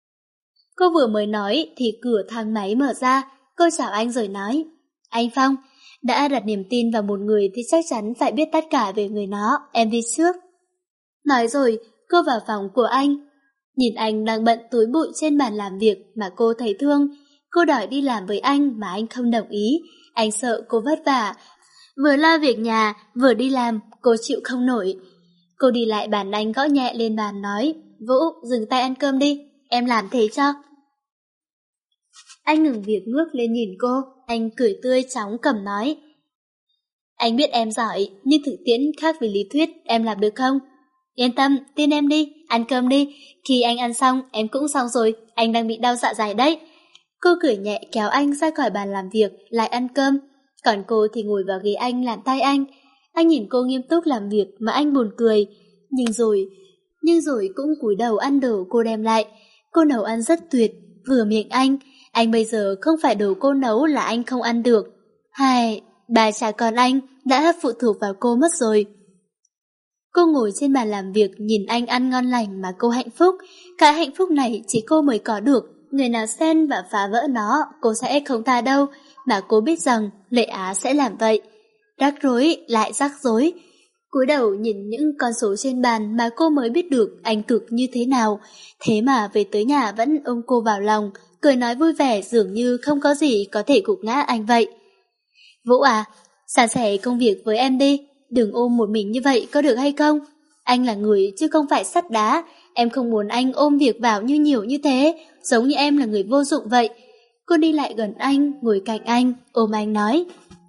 Cô vừa mới nói thì cửa thang máy mở ra. Cô chào anh rồi nói. Anh Phong, đã đặt niềm tin vào một người thì chắc chắn phải biết tất cả về người nó. Em đi trước. Nói rồi, cô vào phòng của anh. Nhìn anh đang bận túi bụi trên bàn làm việc mà cô thấy thương. Cô đòi đi làm với anh mà anh không đồng ý. Anh sợ cô vất vả. Vừa lo việc nhà, vừa đi làm, cô chịu không nổi. Cô đi lại bàn anh gõ nhẹ lên bàn nói. Vũ, dừng tay ăn cơm đi, em làm thế cho. Anh ngừng việc ngước lên nhìn cô. Anh cười tươi chóng cầm nói. Anh biết em giỏi, nhưng thực tiễn khác với lý thuyết, em làm được không? Yên tâm, tin em đi, ăn cơm đi. Khi anh ăn xong, em cũng xong rồi, anh đang bị đau dạ dày đấy. Cô cười nhẹ kéo anh ra khỏi bàn làm việc, lại ăn cơm. Còn cô thì ngồi vào ghế anh làm tay anh. Anh nhìn cô nghiêm túc làm việc mà anh buồn cười. Nhưng rồi, nhưng rồi cũng cúi đầu ăn đồ cô đem lại. Cô nấu ăn rất tuyệt, vừa miệng anh. Anh bây giờ không phải đồ cô nấu là anh không ăn được. Hai, bà cha con anh đã phụ thuộc vào cô mất rồi. Cô ngồi trên bàn làm việc nhìn anh ăn ngon lành mà cô hạnh phúc. Cái hạnh phúc này chỉ cô mới có được. Người nào xen và phá vỡ nó, cô sẽ không tha đâu. Mà cô biết rằng Lệ Á sẽ làm vậy. Rắc rối lại rắc rối. Cúi đầu nhìn những con số trên bàn mà cô mới biết được anh cực như thế nào. Thế mà về tới nhà vẫn ôm cô vào lòng, cười nói vui vẻ dường như không có gì có thể gục ngã anh vậy. Vũ à, san sẻ công việc với em đi. Đừng ôm một mình như vậy có được hay không? Anh là người chứ không phải sắt đá. Em không muốn anh ôm việc vào như nhiều như thế, giống như em là người vô dụng vậy. Cô đi lại gần anh, ngồi cạnh anh, ôm anh nói.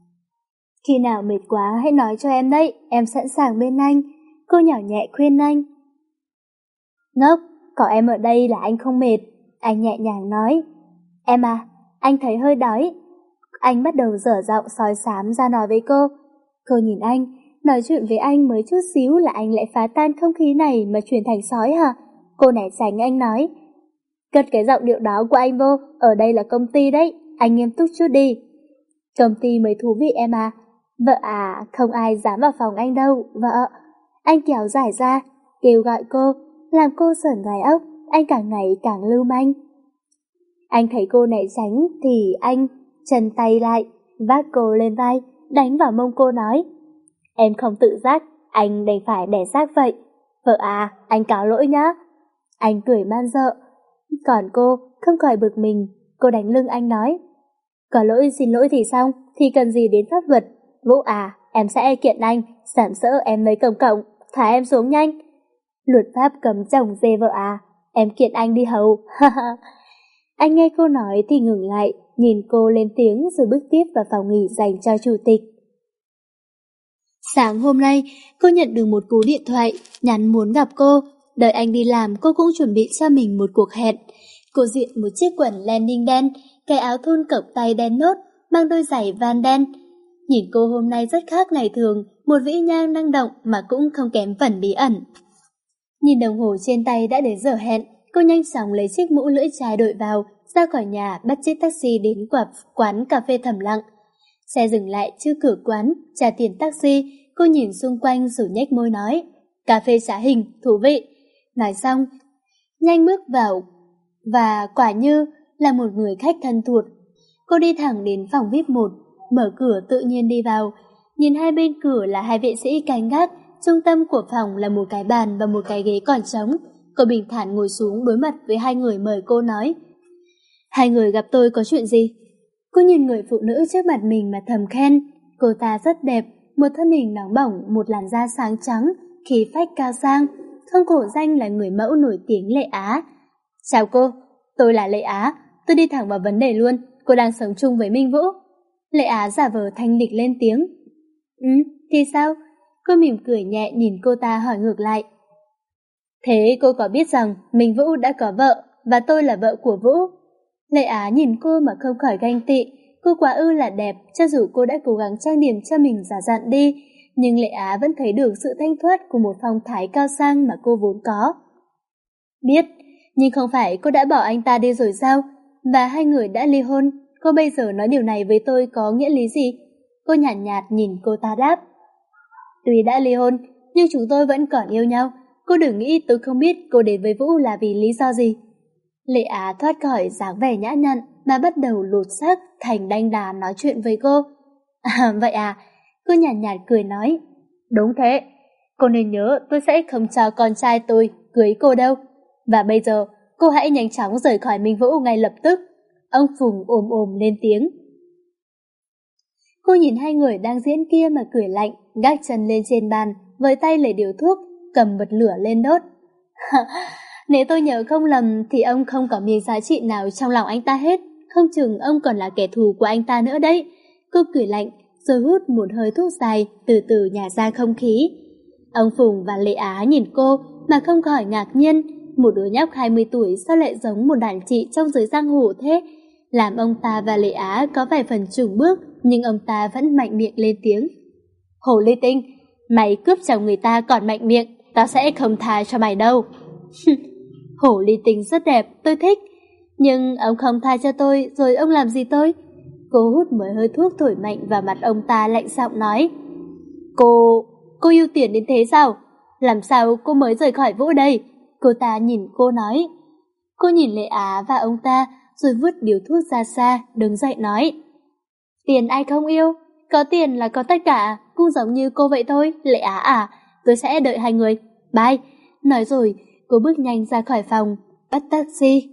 Khi nào mệt quá hãy nói cho em đấy, em sẵn sàng bên anh. Cô nhỏ nhẹ khuyên anh. Ngốc, có em ở đây là anh không mệt. Anh nhẹ nhàng nói. Em à, anh thấy hơi đói. Anh bắt đầu dở giọng sói xám ra nói với cô. Cô nhìn anh, nói chuyện với anh mới chút xíu là anh lại phá tan không khí này mà chuyển thành sói hả? Cô né tránh anh nói. Cất cái giọng điệu đó của anh vô, ở đây là công ty đấy, anh nghiêm túc chút đi. Công ty mới thú vị em à. Vợ à, không ai dám vào phòng anh đâu, vợ. Anh kéo dài ra, kêu gọi cô, làm cô sởn gai ốc, anh càng ngày càng lưu manh. Anh thấy cô né tránh thì anh chân tay lại, vác cô lên vai, đánh vào mông cô nói. Em không tự giác, anh đành phải đẻ xác vậy. Vợ à, anh cáo lỗi nhá. Anh cười man dợ. Còn cô không khỏi bực mình, cô đánh lưng anh nói. Có lỗi xin lỗi thì xong, thì cần gì đến pháp luật. Vũ à, em sẽ kiện anh, sàm sỡ em lấy công cộng, thả em xuống nhanh. Luật pháp cấm chồng dê vợ à, em kiện anh đi hầu. Anh nghe cô nói thì ngừng lại, nhìn cô lên tiếng rồi bước tiếp vào phòng nghỉ dành cho chủ tịch. Sáng hôm nay, cô nhận được một cú điện thoại, nhắn muốn gặp cô. Đợi anh đi làm cô cũng chuẩn bị cho mình một cuộc hẹn. Cô diện một chiếc quần Lenin đen, cái áo thun cộc tay đen nốt, mang đôi giày Van đen. Nhìn cô hôm nay rất khác ngày thường, một vĩ nhang năng động mà cũng không kém phần bí ẩn. Nhìn đồng hồ trên tay đã đến giờ hẹn, cô nhanh chóng lấy chiếc mũ lưỡi chai đội vào, ra khỏi nhà bắt chiếc taxi đến quán cà phê Thầm Lặng. Xe dừng lại trước cửa quán, trả tiền taxi, cô nhìn xung quanh rồi nhếch môi nói. Cà phê xá hình, thú vị. Nói xong, nhanh bước vào và quả như là một người khách thân thuộc. Cô đi thẳng đến phòng vi ai pi một, mở cửa tự nhiên đi vào. Nhìn hai bên cửa là hai vệ sĩ canh gác, trung tâm của phòng là một cái bàn và một cái ghế còn trống. Cô bình thản ngồi xuống đối mặt với hai người mời cô nói. Hai người gặp tôi có chuyện gì? Cô nhìn người phụ nữ trước mặt mình mà thầm khen. Cô ta rất đẹp, một thân hình nóng bỏng, một làn da sáng trắng, khí phách cao sang. Không cổ danh là người mẫu nổi tiếng Lệ Á. Chào cô, tôi là Lệ Á, tôi đi thẳng vào vấn đề luôn, cô đang sống chung với Minh Vũ. Lệ Á giả vờ thanh lịch lên tiếng. Ừ, thì sao? Cô mỉm cười nhẹ nhìn cô ta hỏi ngược lại. Thế cô có biết rằng Minh Vũ đã có vợ và tôi là vợ của Vũ? Lệ Á nhìn cô mà không khỏi ganh tị, cô quá ư là đẹp, cho dù cô đã cố gắng trang điểm cho mình giả dặn đi, nhưng Lệ Á vẫn thấy được sự thanh thoát của một phong thái cao sang mà cô vốn có. Biết, nhưng không phải cô đã bỏ anh ta đi rồi sao? Và hai người đã ly hôn, cô bây giờ nói điều này với tôi có nghĩa lý gì? Cô nhàn nhạt, nhạt nhìn cô ta đáp. Tuy đã ly hôn, nhưng chúng tôi vẫn còn yêu nhau. Cô đừng nghĩ tôi không biết cô đến với Vũ là vì lý do gì. Lệ Á thoát khỏi dáng vẻ nhã nhặn mà bắt đầu lột xác thành đanh đá nói chuyện với cô. À vậy à? Cô nhàn nhạt, nhạt cười nói. Đúng thế, cô nên nhớ tôi sẽ không cho con trai tôi cưới cô đâu. Và bây giờ cô hãy nhanh chóng rời khỏi Minh Vũ ngay lập tức. Ông Phùng ồm ồm lên tiếng. Cô nhìn hai người đang diễn kia mà cười lạnh, gác chân lên trên bàn, với tay lấy điếu thuốc, cầm bật lửa lên đốt. Nếu tôi nhớ không lầm thì ông không có miếng giá trị nào trong lòng anh ta hết, không chừng ông còn là kẻ thù của anh ta nữa đấy. Cô cười lạnh, rồi hút một hơi thuốc dài, từ từ nhả ra không khí. Ông Phùng và Lệ Á nhìn cô mà không khỏi ngạc nhiên, một đứa nhóc hai mươi tuổi sao lại giống một đàn chị trong giới giang hồ thế? làm ông ta và Lệ Á có vài phần chùn bước, nhưng ông ta vẫn mạnh miệng lên tiếng. Hồ ly tinh, mày cướp chồng người ta còn mạnh miệng, tao sẽ không tha cho mày đâu. Hồ ly tinh rất đẹp, tôi thích. Nhưng ông không tha cho tôi, rồi ông làm gì tôi? Cô hút một hơi thuốc thổi mạnh vào mặt ông ta, lạnh giọng nói. Cô, cô yêu tiền đến thế sao? Làm sao cô mới rời khỏi Vũ đây? Cô ta nhìn cô nói. Cô nhìn Lệ Á và ông ta, rồi vứt điếu thuốc ra xa, đứng dậy nói. Tiền ai không yêu? Có tiền là có tất cả, cũng giống như cô vậy thôi, Lệ Á à. Tôi sẽ đợi hai người. Bye. Nói rồi, cô bước nhanh ra khỏi phòng, bắt taxi.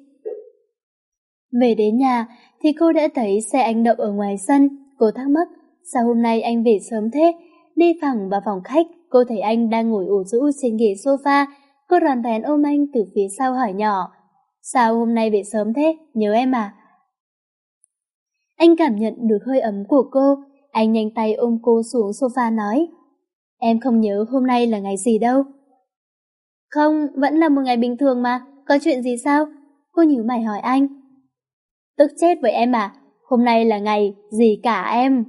Về đến nhà thì cô đã thấy xe anh đậu ở ngoài sân. Cô thắc mắc, sao hôm nay anh về sớm thế? Đi thẳng vào phòng khách, cô thấy anh đang ngồi ủ rũ trên ghế sofa. Cô rón rén ôm anh từ phía sau hỏi nhỏ. Sao hôm nay về sớm thế? Nhớ em à? Anh cảm nhận được hơi ấm của cô. Anh nhanh tay ôm cô xuống sofa nói. Em không nhớ hôm nay là ngày gì đâu. Không, vẫn là một ngày bình thường mà. Có chuyện gì sao? Cô nhíu mày hỏi anh. Tức chết với em à? Hôm nay là ngày gì cả em.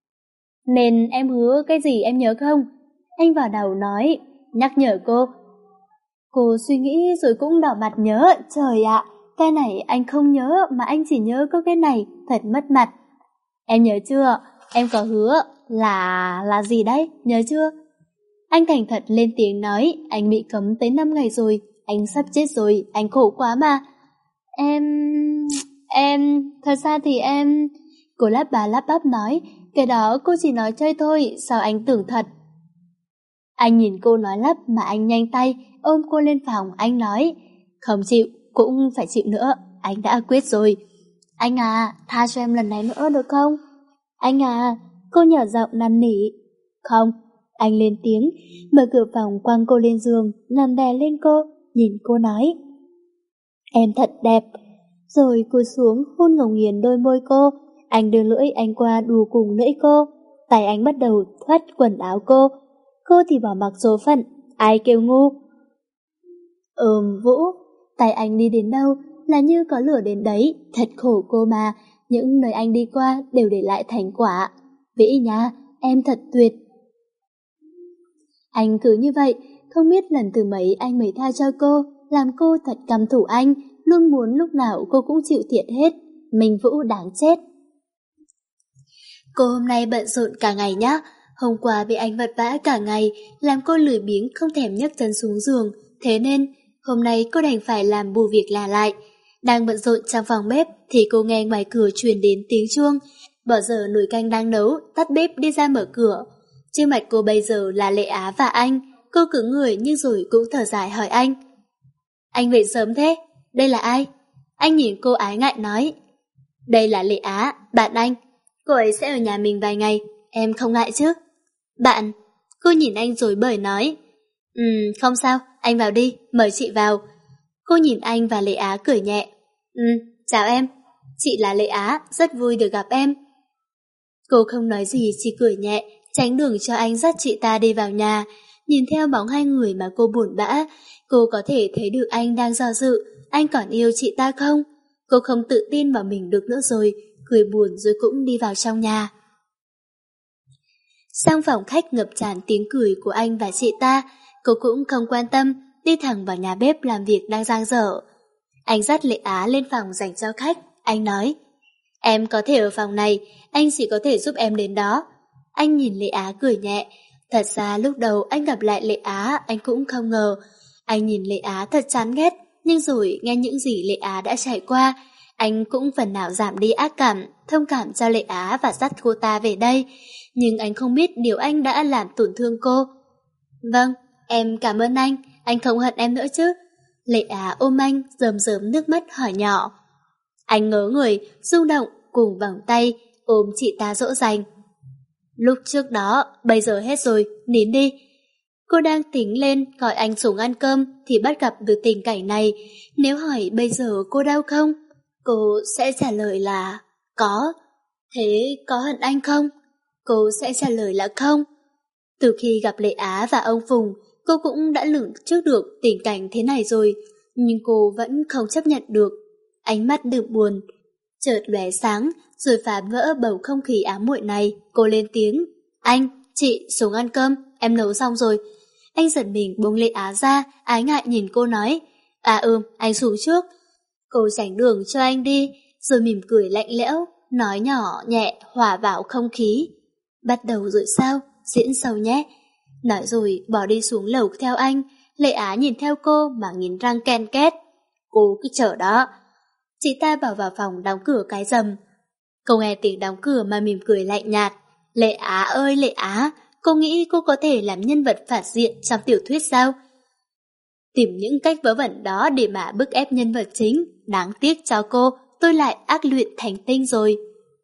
Nên em hứa cái gì em nhớ không? Anh vào đầu nói, nhắc nhở cô. Cô suy nghĩ rồi cũng đỏ mặt nhớ. Trời ạ, cái này anh không nhớ mà anh chỉ nhớ có cái này, thật mất mặt. Em nhớ chưa? Em có hứa là... là gì đấy? Nhớ chưa? Anh thành thật lên tiếng nói, anh bị cấm tới năm ngày rồi, anh sắp chết rồi, anh khổ quá mà. Em... em... thật ra thì em... Cô lắp bà lắp bắp nói, cái đó cô chỉ nói chơi thôi, sao anh tưởng thật? Anh nhìn cô nói lắp mà anh nhanh tay, ôm cô lên phòng, anh nói, không chịu, cũng phải chịu nữa, anh đã quyết rồi. Anh à, tha cho em lần này nữa được không? Anh à, cô nhỏ giọng năn nỉ. Không, anh lên tiếng, mở cửa phòng quăng cô lên giường, nằm đè lên cô, nhìn cô nói. Em thật đẹp. Rồi cúi xuống hôn ngầu nghiền đôi môi cô, anh đưa lưỡi anh qua đùa cùng lưỡi cô, tay anh bắt đầu thoát quần áo cô, cô thì bỏ mặc số phận, ai kêu ngu. Ừm Vũ, tay anh đi đến đâu là như có lửa đến đấy, thật khổ cô mà, những nơi anh đi qua đều để lại thành quả. Vĩ nha, em thật tuyệt. Anh cứ như vậy, không biết lần thứ mấy anh mới tha cho cô, làm cô thật căm thù anh, luôn muốn lúc nào cô cũng chịu thiệt hết. Minh Vũ đáng chết. Cô hôm nay bận rộn cả ngày nhá. Hôm qua bị anh vật vã cả ngày, làm cô lười biếng không thèm nhấc chân xuống giường. Thế nên, hôm nay cô đành phải làm bù việc là lại. Đang bận rộn trong phòng bếp thì cô nghe ngoài cửa truyền đến tiếng chuông. Bỏ dở nồi canh đang nấu, tắt bếp đi ra mở cửa. Trước mặt cô bây giờ là Lệ Á và anh. Cô cứng người nhưng rồi cũng thở dài hỏi anh. Anh về sớm thế? Đây là ai? Anh nhìn cô ái ngại nói. Đây là Lệ Á, bạn anh. Cô ấy sẽ ở nhà mình vài ngày, em không ngại chứ? Bạn? Cô nhìn anh rồi bời nói. Ừ, không sao, anh vào đi, mời chị vào. Cô nhìn anh và Lệ Á cười nhẹ. Ừ, chào em. Chị là Lệ Á, rất vui được gặp em. Cô không nói gì, chỉ cười nhẹ, tránh đường cho anh dắt chị ta đi vào nhà. Nhìn theo bóng hai người mà cô buồn bã, cô có thể thấy được anh đang do dự, anh còn yêu chị ta không? Cô không tự tin vào mình được nữa rồi, cười buồn rồi cũng đi vào trong nhà. Sang phòng khách ngập tràn tiếng cười của anh và chị ta, cô cũng không quan tâm, đi thẳng vào nhà bếp làm việc đang dang dở. Anh dắt Lệ Á lên phòng dành cho khách, anh nói, em có thể ở phòng này, anh chỉ có thể giúp em đến đó. Anh nhìn Lệ Á cười nhẹ, thật ra lúc đầu anh gặp lại Lệ Á anh cũng không ngờ. Anh nhìn Lệ Á thật chán ghét, nhưng rồi nghe những gì Lệ Á đã trải qua, anh cũng phần nào giảm đi ác cảm, thông cảm cho Lệ Á và dắt cô ta về đây. Nhưng anh không biết điều anh đã làm tổn thương cô. Vâng, em cảm ơn anh, anh không hận em nữa chứ? Lệ Á ôm anh, rơm rớm nước mắt hỏi nhỏ. Anh ngớ người, rung động, cùng vòng tay, ôm chị ta dỗ dành. Lúc trước đó, bây giờ hết rồi, nín đi. Cô đang tính lên gọi anh xuống ăn cơm thì bắt gặp được tình cảnh này. Nếu hỏi bây giờ cô đau không? Cô sẽ trả lời là có. Thế có hận anh không? Cô sẽ trả lời là không. Từ khi gặp Lệ Á và ông Phùng, cô cũng đã lường trước được tình cảnh thế này rồi, nhưng cô vẫn không chấp nhận được. Ánh mắt đượm buồn. Chợt lóe sáng, rồi phá vỡ bầu không khí ám muội này, cô lên tiếng. Anh, chị, xuống ăn cơm, em nấu xong rồi. Anh giật mình buông Lệ Á ra, ái ngại nhìn cô nói. À ừm, anh xuống trước. Cô tránh đường cho anh đi, rồi mỉm cười lạnh lẽo, nói nhỏ nhẹ hòa vào không khí. Bắt đầu rồi sao? Diễn sâu nhé. Nói rồi bỏ đi xuống lầu theo anh. Lệ Á nhìn theo cô mà nghiến răng ken két. Cô cứ chờ đó. Chị ta bảo vào phòng đóng cửa cái rầm. Cô nghe tiếng đóng cửa mà mỉm cười lạnh nhạt. Lệ Á ơi Lệ Á, cô nghĩ cô có thể làm nhân vật phản diện trong tiểu thuyết sao? Tìm những cách vớ vẩn đó để mà bức ép nhân vật chính. Đáng tiếc cho cô, tôi lại ác luyện thành tinh rồi.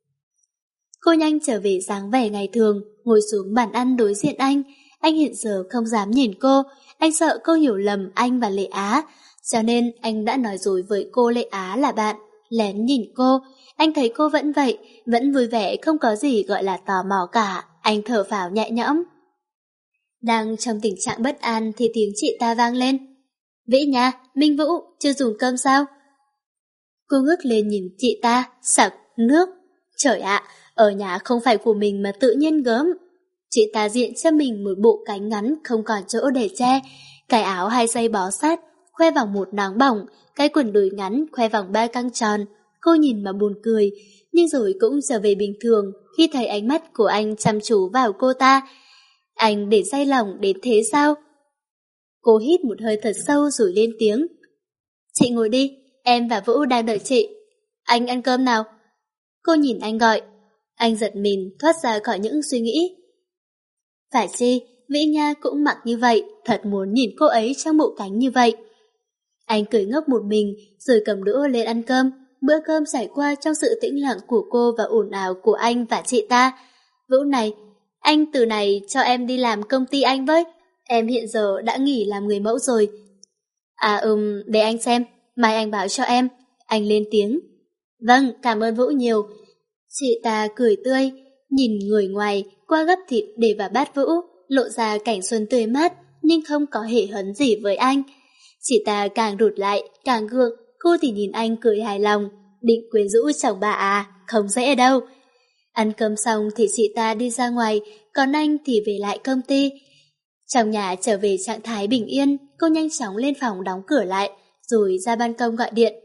Cô nhanh trở về dáng vẻ ngày thường, ngồi xuống bàn ăn đối diện anh. Anh hiện giờ không dám nhìn cô, anh sợ cô hiểu lầm anh và Lệ Á. Cho nên anh đã nói dối với cô Lệ Á là bạn, lén nhìn cô. Anh thấy cô vẫn vậy, vẫn vui vẻ, không có gì gọi là tò mò cả. Anh thở phào nhẹ nhõm. Đang trong tình trạng bất an thì tiếng chị ta vang lên. Vĩ Nha, Minh Vũ, chưa dùng cơm sao? Cô ngước lên nhìn chị ta, sặc nước. Trời ạ, ở nhà không phải của mình mà tự nhiên gớm. Chị ta diện cho mình một bộ cánh ngắn không còn chỗ để che, cái áo hai dây bó sát, khoe vòng một nắng bỏng, cái quần đùi ngắn khoe vòng ba căng tròn. Cô nhìn mà buồn cười, nhưng rồi cũng trở về bình thường khi thấy ánh mắt của anh chăm chú vào cô ta. Anh để say lòng đến thế sao? Cô hít một hơi thật sâu rồi lên tiếng. Chị ngồi đi, em và Vũ đang đợi chị. Anh ăn cơm nào? Cô nhìn anh gọi. Anh giật mình thoát ra khỏi những suy nghĩ. Phải chi, Vĩ Nha cũng mặc như vậy, thật muốn nhìn cô ấy trong bộ cánh như vậy. Anh cười ngốc một mình rồi cầm đũa lên ăn cơm. Bữa cơm trải qua trong sự tĩnh lặng của cô và ồn ào của anh và chị ta. Vũ này, anh từ này cho em đi làm công ty anh với. Em hiện giờ đã nghỉ làm người mẫu rồi. À ừm, để anh xem, mai anh báo cho em. Anh lên tiếng. Vâng, cảm ơn Vũ nhiều. Chị ta cười tươi, nhìn người ngoài qua gấp thịt để vào bát Vũ, lộ ra cảnh xuân tươi mát nhưng không có hề hấn gì với anh. Chị ta càng rụt lại, càng gượng, cô thì nhìn anh cười hài lòng, định quyến rũ chồng bà à, không dễ đâu. Ăn cơm xong thì chị ta đi ra ngoài, còn anh thì về lại công ty. Trong nhà trở về trạng thái bình yên, cô nhanh chóng lên phòng đóng cửa lại, rồi ra ban công gọi điện.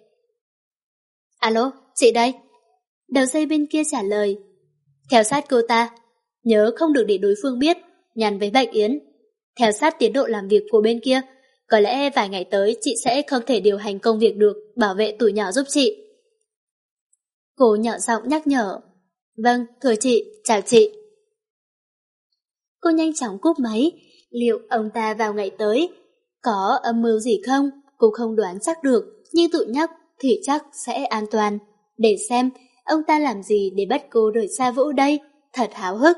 Alo, chị đây. Đầu dây bên kia trả lời. Theo sát cô ta, nhớ không được để đối phương biết, nhắn với Bạch Yến. Theo sát tiến độ làm việc của bên kia, có lẽ vài ngày tới chị sẽ không thể điều hành công việc được, bảo vệ tuổi nhỏ giúp chị. Cô nhỏ giọng nhắc nhở. Vâng, thưa chị, chào chị. Cô nhanh chóng cúp máy. Liệu ông ta vào ngày tới có âm mưu gì không? Cô không đoán chắc được, nhưng tự nhắc thì chắc sẽ an toàn. Để xem ông ta làm gì để bắt cô rời xa Vũ đây, thật háo hức.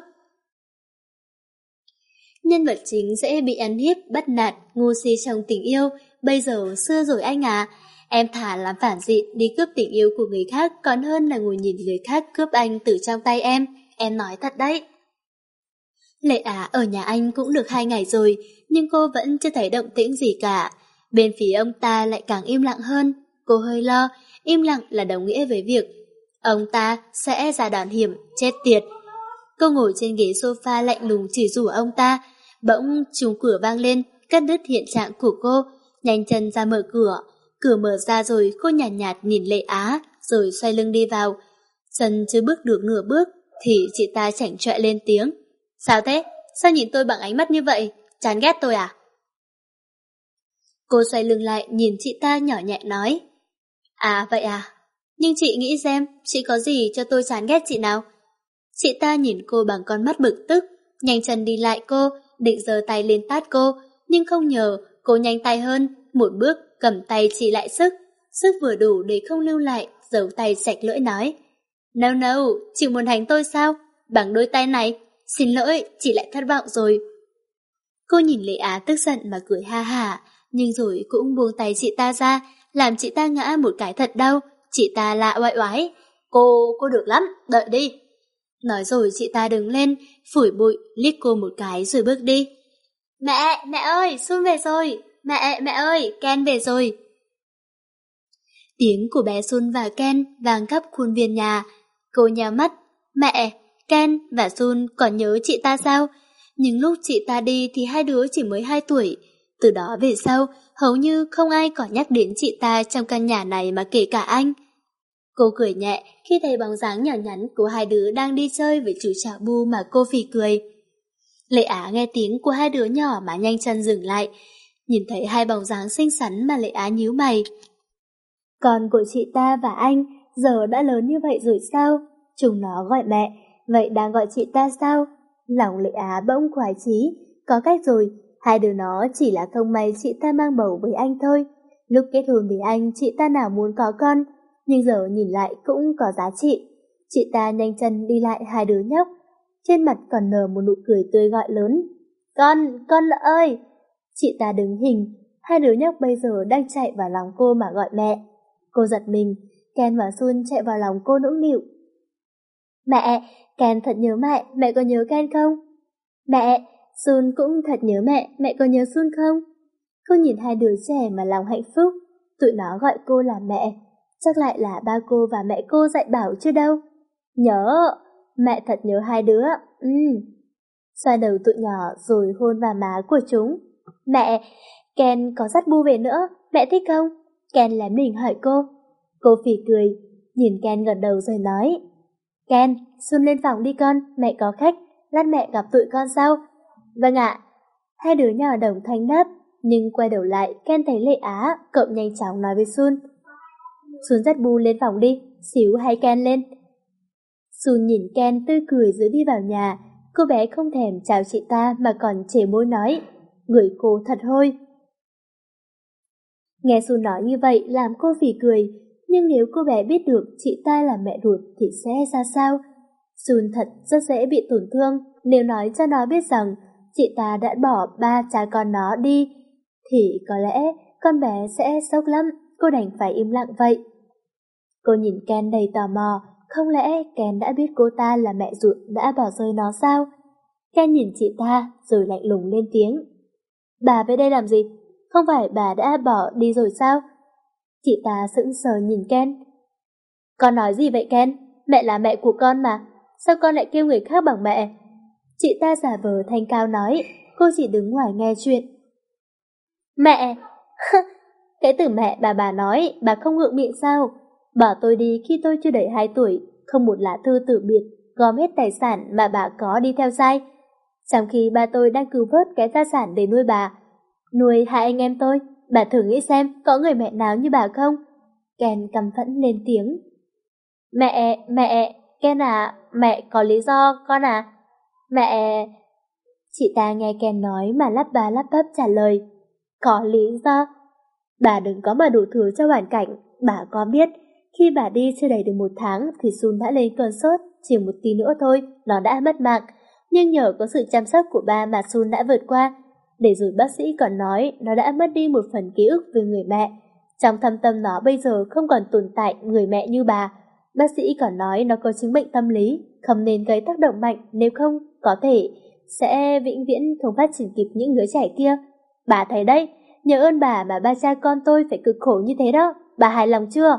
Nhân vật chính dễ bị ăn hiếp, bắt nạt, ngu si trong tình yêu, bây giờ xưa rồi anh à. Em thả làm phản diện đi cướp tình yêu của người khác còn hơn là ngồi nhìn người khác cướp anh từ trong tay em, em nói thật đấy. Lệ Á ở nhà anh cũng được hai ngày rồi, nhưng cô vẫn chưa thấy động tĩnh gì cả. Bên phía ông ta lại càng im lặng hơn. Cô hơi lo, im lặng là đồng nghĩa với việc ông ta sẽ ra đòn hiểm, chết tiệt. Cô ngồi trên ghế sofa lạnh lùng chỉ rủa ông ta. Bỗng chuông cửa vang lên, cắt đứt hiện trạng của cô. Nhanh chân ra mở cửa. Cửa mở ra rồi cô nhàn nhạt, nhạt nhìn Lệ Á, rồi xoay lưng đi vào. Chân chưa bước được nửa bước, thì chị ta chảnh chọe lên tiếng. Sao thế? Sao nhìn tôi bằng ánh mắt như vậy? Chán ghét tôi à? Cô xoay lưng lại nhìn chị ta nhỏ nhẹ nói. À vậy à? Nhưng chị nghĩ xem, chị có gì cho tôi chán ghét chị nào? Chị ta nhìn cô bằng con mắt bực tức, nhanh chân đi lại cô, định giơ tay lên tát cô, nhưng không ngờ cô nhanh tay hơn, một bước cầm tay chị lại sức, sức vừa đủ để không lưu lại, giấu tay sạch lưỡi nói. No no, chị muốn hành tôi sao? Bằng đôi tay này, xin lỗi, chị lại thất vọng rồi. Cô nhìn Lệ Á tức giận mà cười ha hả, nhưng rồi cũng buông tay chị ta ra, làm chị ta ngã một cái thật đau. Chị ta lạ oai oái. Cô, cô được lắm, đợi đi. Nói rồi chị ta đứng lên, phủi bụi, liếc cô một cái rồi bước đi. Mẹ, mẹ ơi, Xuân về rồi. Mẹ, mẹ ơi, Ken về rồi. Tiếng của bé Sun và Ken vang khắp khuôn viên nhà. Cô nhắm mắt. Mẹ, Ken và Sun còn nhớ chị ta sao? Nhưng lúc chị ta đi thì hai đứa chỉ mới hai tuổi. Từ đó về sau, hầu như không ai còn nhắc đến chị ta trong căn nhà này mà kể cả anh. Cô cười nhẹ khi thấy bóng dáng nhỏ nhắn của hai đứa đang đi chơi với chú chó Bu mà cô phì cười. Lệ Á nghe tiếng của hai đứa nhỏ mà nhanh chân dừng lại. Nhìn thấy hai bóng dáng xinh xắn mà Lệ Á nhíu mày. Con của chị ta và anh giờ đã lớn như vậy rồi sao? Chúng nó gọi mẹ, vậy đang gọi chị ta sao? Lòng Lệ Á bỗng khoái chí. Có cách rồi, hai đứa nó chỉ là không may chị ta mang bầu với anh thôi. Lúc kết hôn với anh chị ta nào muốn có con, nhưng giờ nhìn lại cũng có giá trị. Chị ta nhanh chân đi lại hai đứa nhóc, trên mặt còn nở một nụ cười tươi gọi lớn. Con, con ơi! Chị ta đứng hình, hai đứa nhóc bây giờ đang chạy vào lòng cô mà gọi mẹ. Cô giật mình, Ken và Sun chạy vào lòng cô nũng nịu. Mẹ, Ken thật nhớ mẹ, mẹ có nhớ Ken không? Mẹ, Sun cũng thật nhớ mẹ, mẹ có nhớ Sun không? Cô nhìn hai đứa trẻ mà lòng hạnh phúc, tụi nó gọi cô là mẹ, chắc lại là ba cô và mẹ cô dạy bảo chứ đâu. Nhớ, mẹ thật nhớ hai đứa, ừ. Xoa đầu tụi nhỏ rồi hôn vào má của chúng. Mẹ, Ken có dắt Bu về nữa, mẹ thích không? Ken lém lỉnh hỏi cô. Cô phì cười, nhìn Ken gật đầu rồi nói. Ken, Sun lên phòng đi con, mẹ có khách, lát mẹ gặp tụi con sau. Vâng ạ. Hai đứa nhỏ đồng thanh đáp, nhưng quay đầu lại Ken thấy Lệ Á, cậu nhanh chóng nói với Sun. Sun dắt Bu lên phòng đi, xíu hay Ken lên. Sun nhìn Ken tươi cười rồi đi vào nhà, cô bé không thèm chào chị ta mà còn chề môi nói, người cô thật hôi. Nghe Sun nói như vậy làm cô phì cười, nhưng nếu cô bé biết được chị ta là mẹ ruột thì sẽ ra sao? Sun thật rất dễ bị tổn thương, nếu nói cho nó biết rằng chị ta đã bỏ ba cha con nó đi, thì có lẽ con bé sẽ sốc lắm, cô đành phải im lặng vậy. Cô nhìn Ken đầy tò mò, không lẽ Ken đã biết cô ta là mẹ ruột đã bỏ rơi nó sao? Ken nhìn chị ta rồi lạnh lùng lên tiếng. Bà về đây làm gì? Không phải bà đã bỏ đi rồi sao? Chị ta sững sờ nhìn Ken. Con nói gì vậy Ken? Mẹ là mẹ của con mà, sao con lại kêu người khác bằng mẹ? Chị ta giả vờ thanh cao nói, cô chỉ đứng ngoài nghe chuyện. Mẹ! Cái từ mẹ bà bà nói, bà không ngượng miệng sao? Bỏ tôi đi khi tôi chưa đầy hai tuổi, không một lá thư từ biệt, gom hết tài sản mà bà có đi theo sai. Trong khi ba tôi đang cứu vớt cái gia sản để nuôi bà, nuôi hai anh em tôi, bà thử nghĩ xem có người mẹ nào như bà không? Ken căm phẫn lên tiếng. Mẹ, mẹ, Ken à, mẹ có lý do con à? Mẹ... Chị ta nghe Ken nói mà lắp ba lắp bắp trả lời. Có lý do? Bà đừng có mà đủ thứ cho hoàn cảnh, bà có biết khi bà đi chưa đầy được một tháng thì Sun đã lên cơn sốt, chỉ một tí nữa thôi nó đã mất mạng, nhưng nhờ có sự chăm sóc của ba mà Sun đã vượt qua. Để rồi bác sĩ còn nói nó đã mất đi một phần ký ức về người mẹ, trong thâm tâm nó bây giờ không còn tồn tại người mẹ như bà. Bác sĩ còn nói nó có chứng bệnh tâm lý, không nên gây tác động mạnh, nếu không có thể sẽ vĩnh viễn không phát triển kịp những đứa trẻ kia. Bà thấy đấy, nhờ ơn bà mà ba cha con tôi phải cực khổ như thế đó, bà hài lòng chưa?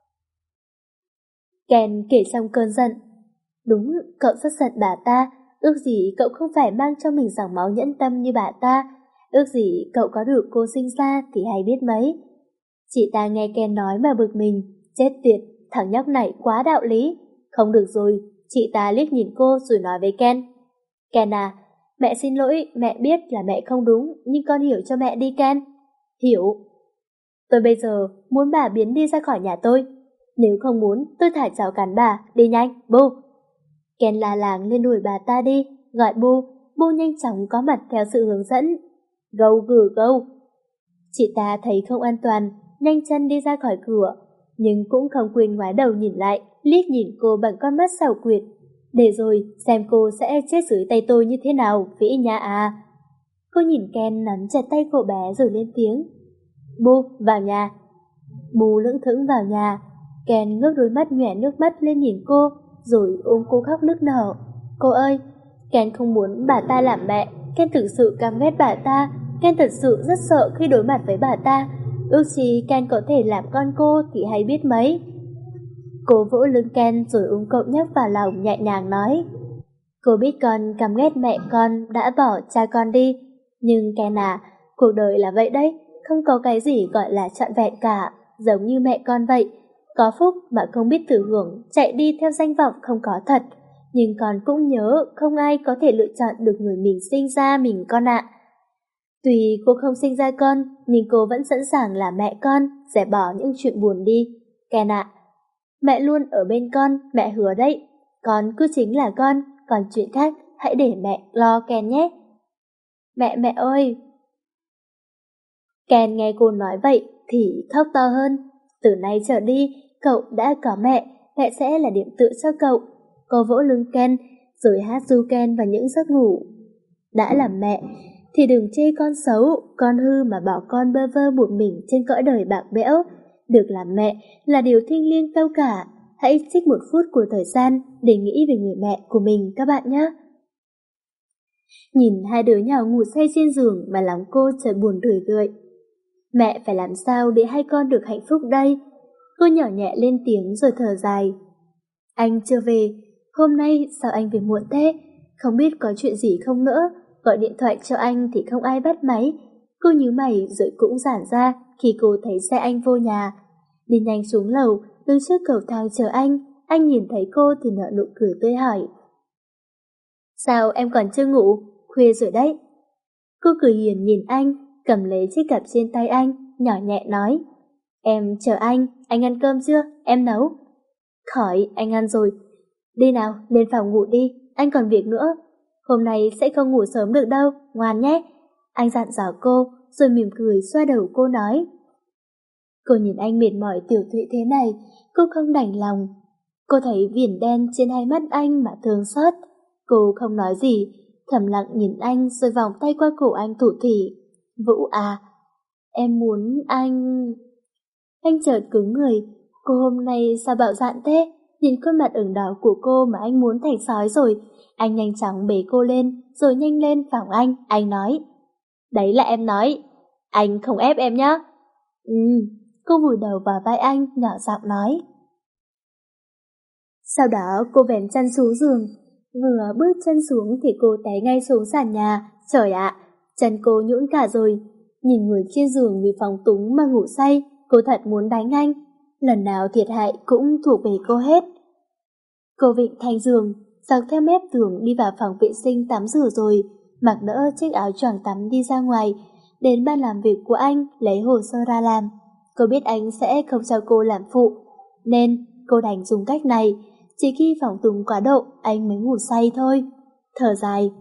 Ken kể xong cơn giận. Đúng, cậu rất giận bà ta, ước gì cậu không phải mang cho mình dòng máu nhẫn tâm như bà ta, ước gì cậu có được cô sinh ra thì hay biết mấy. Chị ta nghe Ken nói mà bực mình, chết tiệt, thằng nhóc này quá đạo lý. Không được rồi, chị ta liếc nhìn cô rồi nói với Ken. Ken à, mẹ xin lỗi, mẹ biết là mẹ không đúng, nhưng con hiểu cho mẹ đi Ken. Hiểu. Tôi bây giờ muốn bà biến đi ra khỏi nhà tôi. Nếu không muốn, tôi thả cháo cắn bà, đi nhanh, Bu. Ken la làng lên đuổi bà ta đi, gọi Bu, Bu nhanh chóng có mặt theo sự hướng dẫn. Go gừ go. Chị ta thấy không an toàn, nhanh chân đi ra khỏi cửa, nhưng cũng không quên ngoái đầu nhìn lại, liếc nhìn cô bằng con mắt xảo quyệt. Để rồi xem cô sẽ chết dưới tay tôi như thế nào, Vĩ Nha à. Cô nhìn Ken nắm chặt tay cô bé rồi lên tiếng. Bu, vào nhà. Bu lững thững vào nhà. Ken ngước đôi mắt nhòe nước mắt lên nhìn cô, rồi ôm cô khóc nức nở. Cô ơi, Ken không muốn bà ta làm mẹ, Ken thực sự căm ghét bà ta, Ken thật sự rất sợ khi đối mặt với bà ta. ước gì Ken có thể làm con cô thì hay biết mấy. Cô vỗ lưng Ken rồi ôm cậu nhóc vào lòng nhẹ nhàng nói. Cô biết con căm ghét mẹ con đã bỏ cha con đi, nhưng Ken à, cuộc đời là vậy đấy, không có cái gì gọi là trọn vẹn cả, giống như mẹ con vậy. Có phúc mà không biết thừa hưởng, chạy đi theo danh vọng không có thật. Nhưng con cũng nhớ không ai có thể lựa chọn được người mình sinh ra mình con ạ. Tuy cô không sinh ra con, nhưng cô vẫn sẵn sàng là mẹ con, dẹp bỏ những chuyện buồn đi. Ken ạ, mẹ luôn ở bên con, mẹ hứa đấy. Con cứ chính là con, còn chuyện khác hãy để mẹ lo Ken nhé. Mẹ mẹ ơi! Ken nghe cô nói vậy thì khóc to hơn. Từ nay trở đi, cậu đã có mẹ, mẹ sẽ là điểm tựa cho cậu. Cô vỗ lưng Ken, rồi hát ru Ken vào những giấc ngủ. Đã làm mẹ, thì đừng chê con xấu, con hư mà bỏ con bơ vơ một mình trên cõi đời bạc bẽo. Được làm mẹ là điều thiêng liêng tâu cả. Hãy trích một phút của thời gian để nghĩ về người mẹ của mình các bạn nhé. Nhìn hai đứa nhỏ ngủ say trên giường mà lòng cô chợt buồn rười rượi. Mẹ phải làm sao để hai con được hạnh phúc đây? Cô nhỏ nhẹ lên tiếng rồi thở dài. Anh chưa về, hôm nay sao anh về muộn thế? Không biết có chuyện gì không nữa, gọi điện thoại cho anh thì không ai bắt máy. Cô nhíu mày rồi cũng giãn ra khi cô thấy xe anh vô nhà. Đi nhanh xuống lầu, đứng trước cầu thang chờ anh, anh nhìn thấy cô thì nở nụ cười tươi hỏi. Sao em còn chưa ngủ? Khuya rồi đấy. Cô cười hiền nhìn anh, cầm lấy chiếc cặp trên tay anh, nhỏ nhẹ nói. Em chờ anh, anh ăn cơm chưa? Em nấu. Khỏi, anh ăn rồi. Đi nào, lên phòng ngủ đi, anh còn việc nữa. Hôm nay sẽ không ngủ sớm được đâu, ngoan nhé. Anh dặn dò cô, rồi mỉm cười xoa đầu cô nói. Cô nhìn anh mệt mỏi tiểu tụy thế này, cô không đành lòng. Cô thấy viền đen trên hai mắt anh mà thương xót. Cô không nói gì, thầm lặng nhìn anh rồi vòng tay qua cổ anh thủ thỉ. Vũ à, em muốn anh... Anh chợt cứng người, cô hôm nay sao bạo dạn thế? Nhìn khuôn mặt ửng đỏ của cô mà anh muốn thành sói rồi. Anh nhanh chóng bế cô lên, rồi nhanh lên phòng anh, anh nói. Đấy là em nói, anh không ép em nhá. Ừ, cô vùi đầu vào vai anh, nhỏ giọng nói. Sau đó cô vén chân xuống giường, vừa bước chân xuống thì cô té ngay xuống sàn nhà. Trời ạ, chân cô nhũn cả rồi. Nhìn người trên giường vì phóng túng mà ngủ say, cô thật muốn đánh anh. Lần nào thiệt hại cũng thuộc về cô hết. Cô vịn thành giường, dọc theo mép tường đi vào phòng vệ sinh tắm rửa rồi, mặc đỡ chiếc áo choàng tắm đi ra ngoài, đến ban làm việc của anh lấy hồ sơ ra làm. Cô biết anh sẽ không cho cô làm phụ, nên cô đành dùng cách này. Chỉ khi phóng túng quá độ, anh mới ngủ say thôi. Thở dài.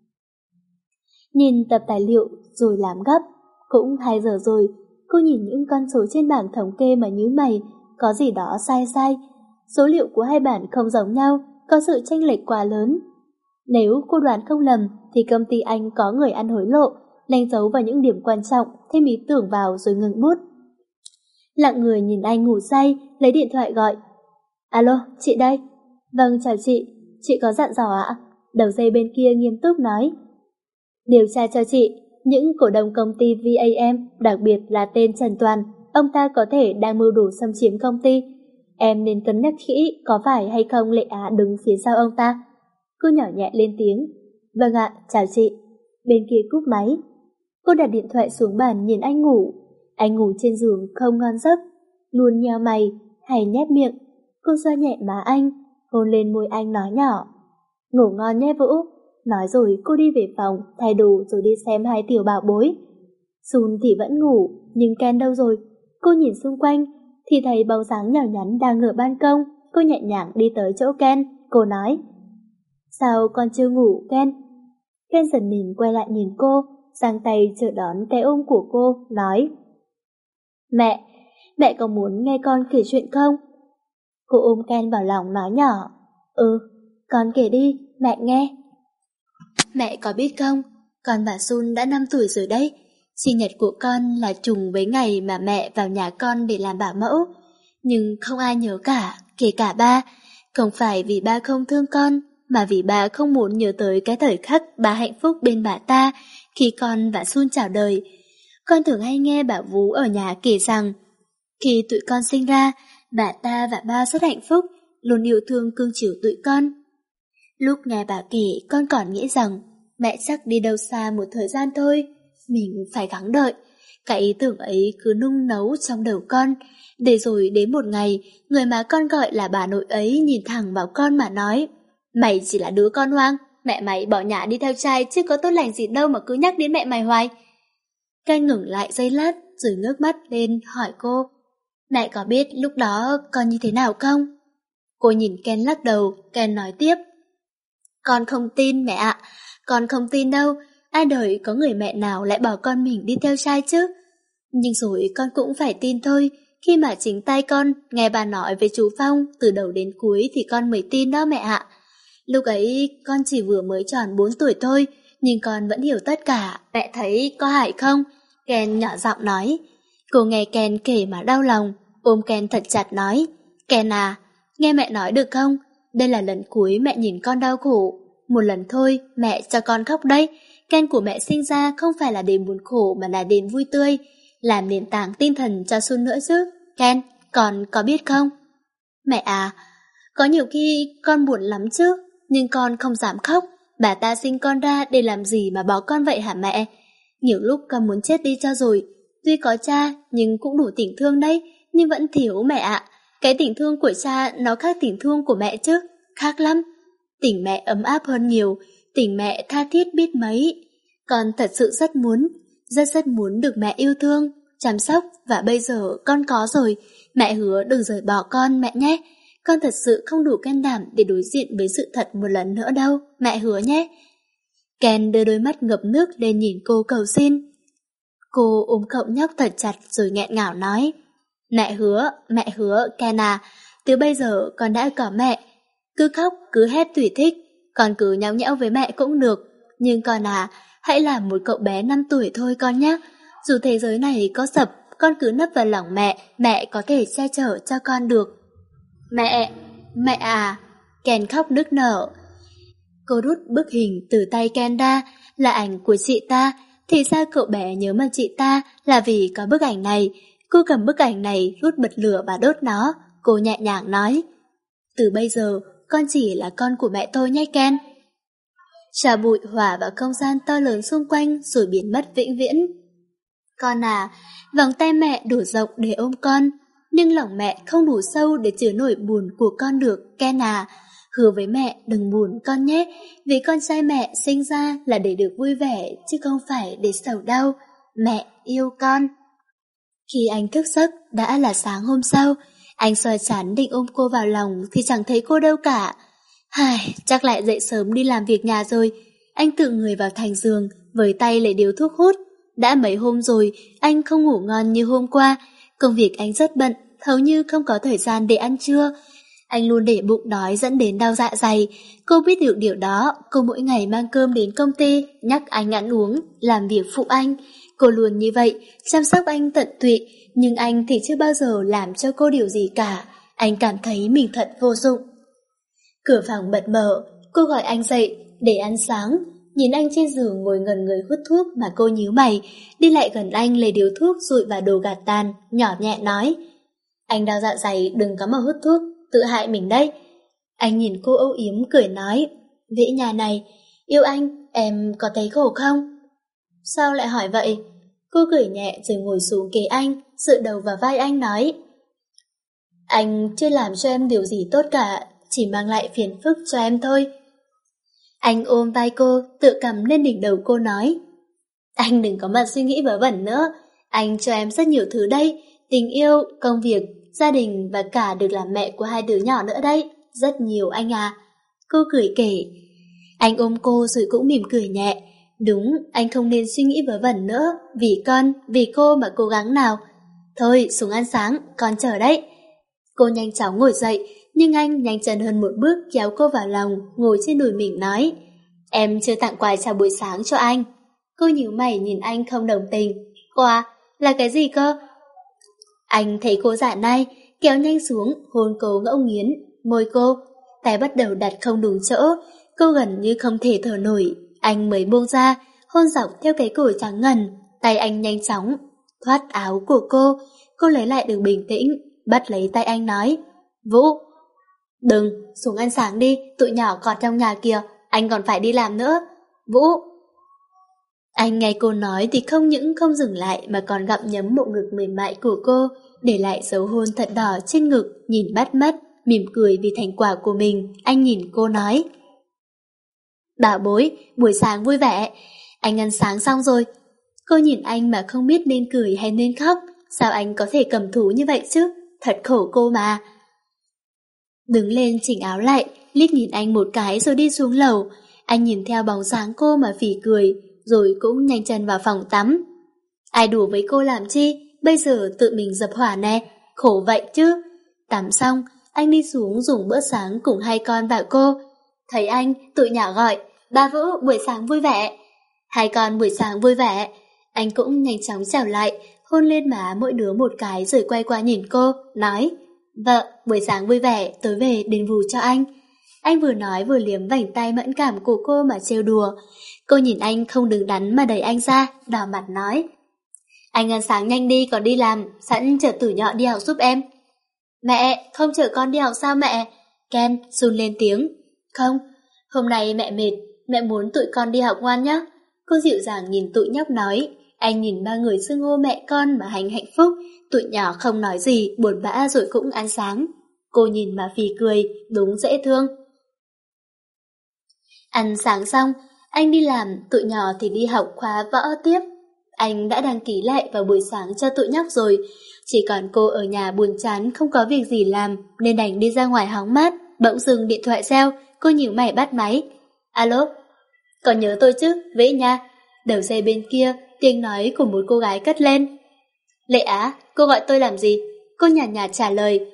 Nhìn tập tài liệu rồi làm gấp. Cũng hai giờ rồi, cô nhìn những con số trên bảng thống kê mà nhíu mày, có gì đó sai sai. Số liệu của hai bản không giống nhau, có sự chênh lệch quá lớn. Nếu cô đoán không lầm, thì công ty anh có người ăn hối lộ, đánh dấu vào những điểm quan trọng, thêm ý tưởng vào rồi ngừng bút. Lặng người nhìn anh ngủ say, lấy điện thoại gọi. Alo, chị đây. Vâng, chào chị, chị có dặn dò ạ? Đầu dây bên kia nghiêm túc nói. Điều tra cho chị, những cổ đông công ty vê a em, đặc biệt là tên Trần Toàn, ông ta có thể đang mưu đồ xâm chiếm công ty. Em nên cân nhắc kỹ có phải hay không Lệ Á đứng phía sau ông ta. Cô nhỏ nhẹ lên tiếng. Vâng ạ, chào chị. Bên kia cúp máy. Cô đặt điện thoại xuống bàn nhìn anh ngủ. Anh ngủ trên giường không ngon giấc, luôn nheo mày hay nhếch miệng. Cô xoa nhẹ má anh, hôn lên môi anh nói nhỏ. Ngủ ngon nhé Vũ. Nói rồi cô đi về phòng, thay đồ rồi đi xem hai tiểu bảo bối. Sun thì vẫn ngủ, nhưng Ken đâu rồi? Cô nhìn xung quanh, thì thấy bóng dáng nhỏ nhắn đang ở ban công. Cô nhẹ nhàng đi tới chỗ Ken, cô nói. Sao con chưa ngủ Ken? Ken giật mình quay lại nhìn cô, giang tay chờ đón cái ôm của cô, nói. Mẹ, mẹ có muốn nghe con kể chuyện không? Cô ôm Ken vào lòng nói nhỏ. Ừ, con kể đi, mẹ nghe. Mẹ có biết không, con và Sun đã năm tuổi rồi đấy. Sinh nhật của con là trùng với ngày mà mẹ vào nhà con để làm bảo mẫu. Nhưng không ai nhớ cả, kể cả ba. Không phải vì ba không thương con, mà vì ba không muốn nhớ tới cái thời khắc ba hạnh phúc bên bà ta khi con và Sun chào đời. Con thường hay nghe bà Vú ở nhà kể rằng khi tụi con sinh ra, bà ta và ba rất hạnh phúc, luôn yêu thương cưng chiều tụi con. Lúc nghe bà kể, con còn nghĩ rằng mẹ chắc đi đâu xa một thời gian thôi, mình phải gắng đợi. Cái ý tưởng ấy cứ nung nấu trong đầu con, để rồi đến một ngày, người mà con gọi là bà nội ấy nhìn thẳng vào con mà nói: mày chỉ là đứa con hoang, mẹ mày bỏ nhà đi theo trai chứ có tốt lành gì đâu mà cứ nhắc đến mẹ mày hoài. Ken ngừng lại giây lát rồi ngước mắt lên hỏi cô: mẹ có biết lúc đó con như thế nào không? Cô nhìn Ken lắc đầu. Ken nói tiếp: con không tin mẹ ạ, con không tin đâu, ai đời có người mẹ nào lại bỏ con mình đi theo trai chứ. Nhưng rồi con cũng phải tin thôi, khi mà chính tay con nghe bà nói với chú Phong từ đầu đến cuối thì con mới tin đó mẹ ạ. Lúc ấy con chỉ vừa mới tròn bốn tuổi thôi, nhưng con vẫn hiểu tất cả, mẹ thấy có hại không? Ken nhỏ giọng nói. Cô nghe Ken kể mà đau lòng, ôm Ken thật chặt nói: Ken à, nghe mẹ nói được không? Đây là lần cuối mẹ nhìn con đau khổ. Một lần thôi, mẹ cho con khóc đấy. Ken của mẹ sinh ra không phải là để buồn khổ mà là đến vui tươi, làm nền tảng tinh thần cho Sun nữa chứ. Ken, con có biết không? Mẹ à, có nhiều khi con buồn lắm chứ, nhưng con không dám khóc. Bà ta sinh con ra để làm gì mà bỏ con vậy hả mẹ? Nhiều lúc con muốn chết đi cho rồi. Tuy có cha nhưng cũng đủ tình thương đấy, nhưng vẫn thiếu mẹ ạ. Cái tình thương của cha nó khác tình thương của mẹ chứ, khác lắm. Tình mẹ ấm áp hơn nhiều, tình mẹ tha thiết biết mấy. Con thật sự rất muốn, rất rất muốn được mẹ yêu thương, chăm sóc, và bây giờ con có rồi. Mẹ hứa đừng rời bỏ con mẹ nhé. Con thật sự không đủ can đảm để đối diện với sự thật một lần nữa đâu, mẹ hứa nhé. Ken đưa đôi mắt ngập nước lên nhìn cô cầu xin. Cô ôm cậu nhóc thật chặt rồi nghẹn ngào nói: Mẹ hứa, mẹ hứa, Ken à, từ bây giờ con đã có mẹ. Cứ khóc, cứ hét tùy thích, con cứ nhõng nhẽo với mẹ cũng được. Nhưng con à, hãy là một cậu bé năm tuổi thôi con nhé. Dù thế giới này có sập, con cứ nấp vào lòng mẹ, mẹ có thể che chở cho con được. Mẹ, mẹ à, Ken khóc nức nở. Cô rút bức hình từ tay Ken ra, là ảnh của chị ta. Thì sao cậu bé nhớ mà chị ta là vì có bức ảnh này. Cô cầm bức ảnh này rút bật lửa và đốt nó. Cô nhẹ nhàng nói: Từ bây giờ con chỉ là con của mẹ thôi nhé Ken. Trà bụi hòa vào không gian to lớn xung quanh rồi biến mất vĩnh viễn. Con à, vòng tay mẹ đủ rộng để ôm con, nhưng lòng mẹ không đủ sâu để chứa nổi buồn của con được, Ken à. Hứa với mẹ đừng buồn con nhé, vì con trai mẹ sinh ra là để được vui vẻ chứ không phải để sầu đau. Mẹ yêu con. Khi anh thức giấc đã là sáng hôm sau. Anh xoa chán định ôm cô vào lòng thì chẳng thấy cô đâu cả. Hài, chắc lại dậy sớm đi làm việc nhà rồi. Anh tự người vào thành giường, với tay lấy điếu thuốc hút. Đã mấy hôm rồi anh không ngủ ngon như hôm qua. Công việc anh rất bận, hầu như không có thời gian để ăn trưa. Anh luôn để bụng đói dẫn đến đau dạ dày. Cô biết được điều đó. Cô mỗi ngày mang cơm đến công ty, nhắc anh ăn uống, làm việc phụ anh. Cô luôn như vậy, chăm sóc anh tận tụy. Nhưng anh thì chưa bao giờ làm cho cô điều gì cả. Anh cảm thấy mình thật vô dụng. Cửa phòng bật mở. Cô gọi anh dậy để ăn sáng. Nhìn anh trên giường ngồi ngẩn người hút thuốc mà cô nhíu mày. Đi lại gần anh lấy điếu thuốc dụi vào đồ gạt tàn, nhỏ nhẹ nói: Anh đau dạ dày đừng có mà hút thuốc, tự hại mình đấy. Anh nhìn cô âu yếm cười nói: Vĩ nhà này, yêu anh, em có thấy khổ không? Sao lại hỏi vậy? Cô cười nhẹ rồi ngồi xuống kế anh, dựa đầu vào vai anh nói: Anh chưa làm cho em điều gì tốt cả, chỉ mang lại phiền phức cho em thôi. Anh ôm vai cô, tự cầm lên đỉnh đầu cô nói: Anh đừng có mà suy nghĩ vớ vẩn nữa, anh cho em rất nhiều thứ đây, tình yêu, công việc, gia đình và cả được làm mẹ của hai đứa nhỏ nữa đấy, rất nhiều anh à. Cô cười kể. Anh ôm cô rồi cũng mỉm cười nhẹ. Đúng, anh không nên suy nghĩ vớ vẩn nữa, vì con, vì cô mà cố gắng nào. Thôi, xuống ăn sáng, con chờ đấy. Cô nhanh chóng ngồi dậy, nhưng anh nhanh chân hơn một bước kéo cô vào lòng, ngồi trên đùi mình nói: Em chưa tặng quà chào buổi sáng cho anh. Cô nhíu mày nhìn anh không đồng tình. Quà? Là cái gì cơ? Anh thấy cô giả nai, kéo nhanh xuống, hôn cô ngẫu nghiến, môi cô. Tay bắt đầu đặt không đúng chỗ, cô gần như không thể thở nổi. Anh mới buông ra, hôn dọc theo cái cổ trắng ngần, Tay anh nhanh chóng thoát áo của cô. Cô lấy lại được bình tĩnh, bắt lấy tay anh nói: Vũ, đừng, xuống ăn sáng đi, tụi nhỏ còn trong nhà kìa, anh còn phải đi làm nữa. Vũ. Anh nghe cô nói thì không những không dừng lại mà còn gặm nhấm bộ ngực mềm mại của cô, để lại dấu hôn thật đỏ trên ngực, nhìn bắt mắt, mỉm cười vì thành quả của mình. Anh nhìn cô nói: Bảo bối, buổi sáng vui vẻ, anh ăn sáng xong rồi. Cô nhìn anh mà không biết nên cười hay nên khóc. Sao anh có thể cầm thú như vậy chứ? Thật khổ cô mà. Đứng lên chỉnh áo lại, liếc nhìn anh một cái rồi đi xuống lầu. Anh nhìn theo bóng dáng cô mà phì cười, rồi cũng nhanh chân vào phòng tắm. Ai đùa với cô làm chi, bây giờ tự mình dập hỏa nè, khổ vậy chứ. Tắm xong, anh đi xuống dùng bữa sáng cùng hai con và cô. Thấy anh, tụi nhỏ gọi: Ba Vũ, buổi sáng vui vẻ. Hai con buổi sáng vui vẻ. Anh cũng nhanh chóng chào lại, hôn lên má mỗi đứa một cái rồi quay qua nhìn cô, nói: Vợ, buổi sáng vui vẻ, tối về đền bù cho anh. Anh vừa nói vừa liếm vành tay mẫn cảm của cô mà trêu đùa. Cô nhìn anh không đứng đắn mà đẩy anh ra, đỏ mặt nói: Anh ăn sáng nhanh đi, còn đi làm, sẵn chở Tử Nhọ đi học giúp em. Mẹ, không chở con đi học sao mẹ? Ken run lên tiếng. Không, hôm nay mẹ mệt, mẹ muốn tụi con đi học ngoan nhé. Cô dịu dàng nhìn tụi nhóc nói. Anh nhìn ba người xưng hô mẹ con mà hành hạnh phúc. Tụi nhỏ không nói gì, buồn bã rồi cũng ăn sáng. Cô nhìn mà phì cười, đúng dễ thương. Ăn sáng xong, anh đi làm, tụi nhỏ thì đi học khóa võ tiếp. Anh đã đăng ký lại vào buổi sáng cho tụi nhóc rồi. Chỉ còn cô ở nhà buồn chán không có việc gì làm nên đành đi ra ngoài hóng mát. Bỗng dưng điện thoại reo, cô nhíu mày bắt máy. Alo, còn nhớ tôi chứ, Vĩ nha. Đầu dây bên kia, tiếng nói của một cô gái cất lên. Lệ Á, cô gọi tôi làm gì? Cô nhàn nhạt trả lời.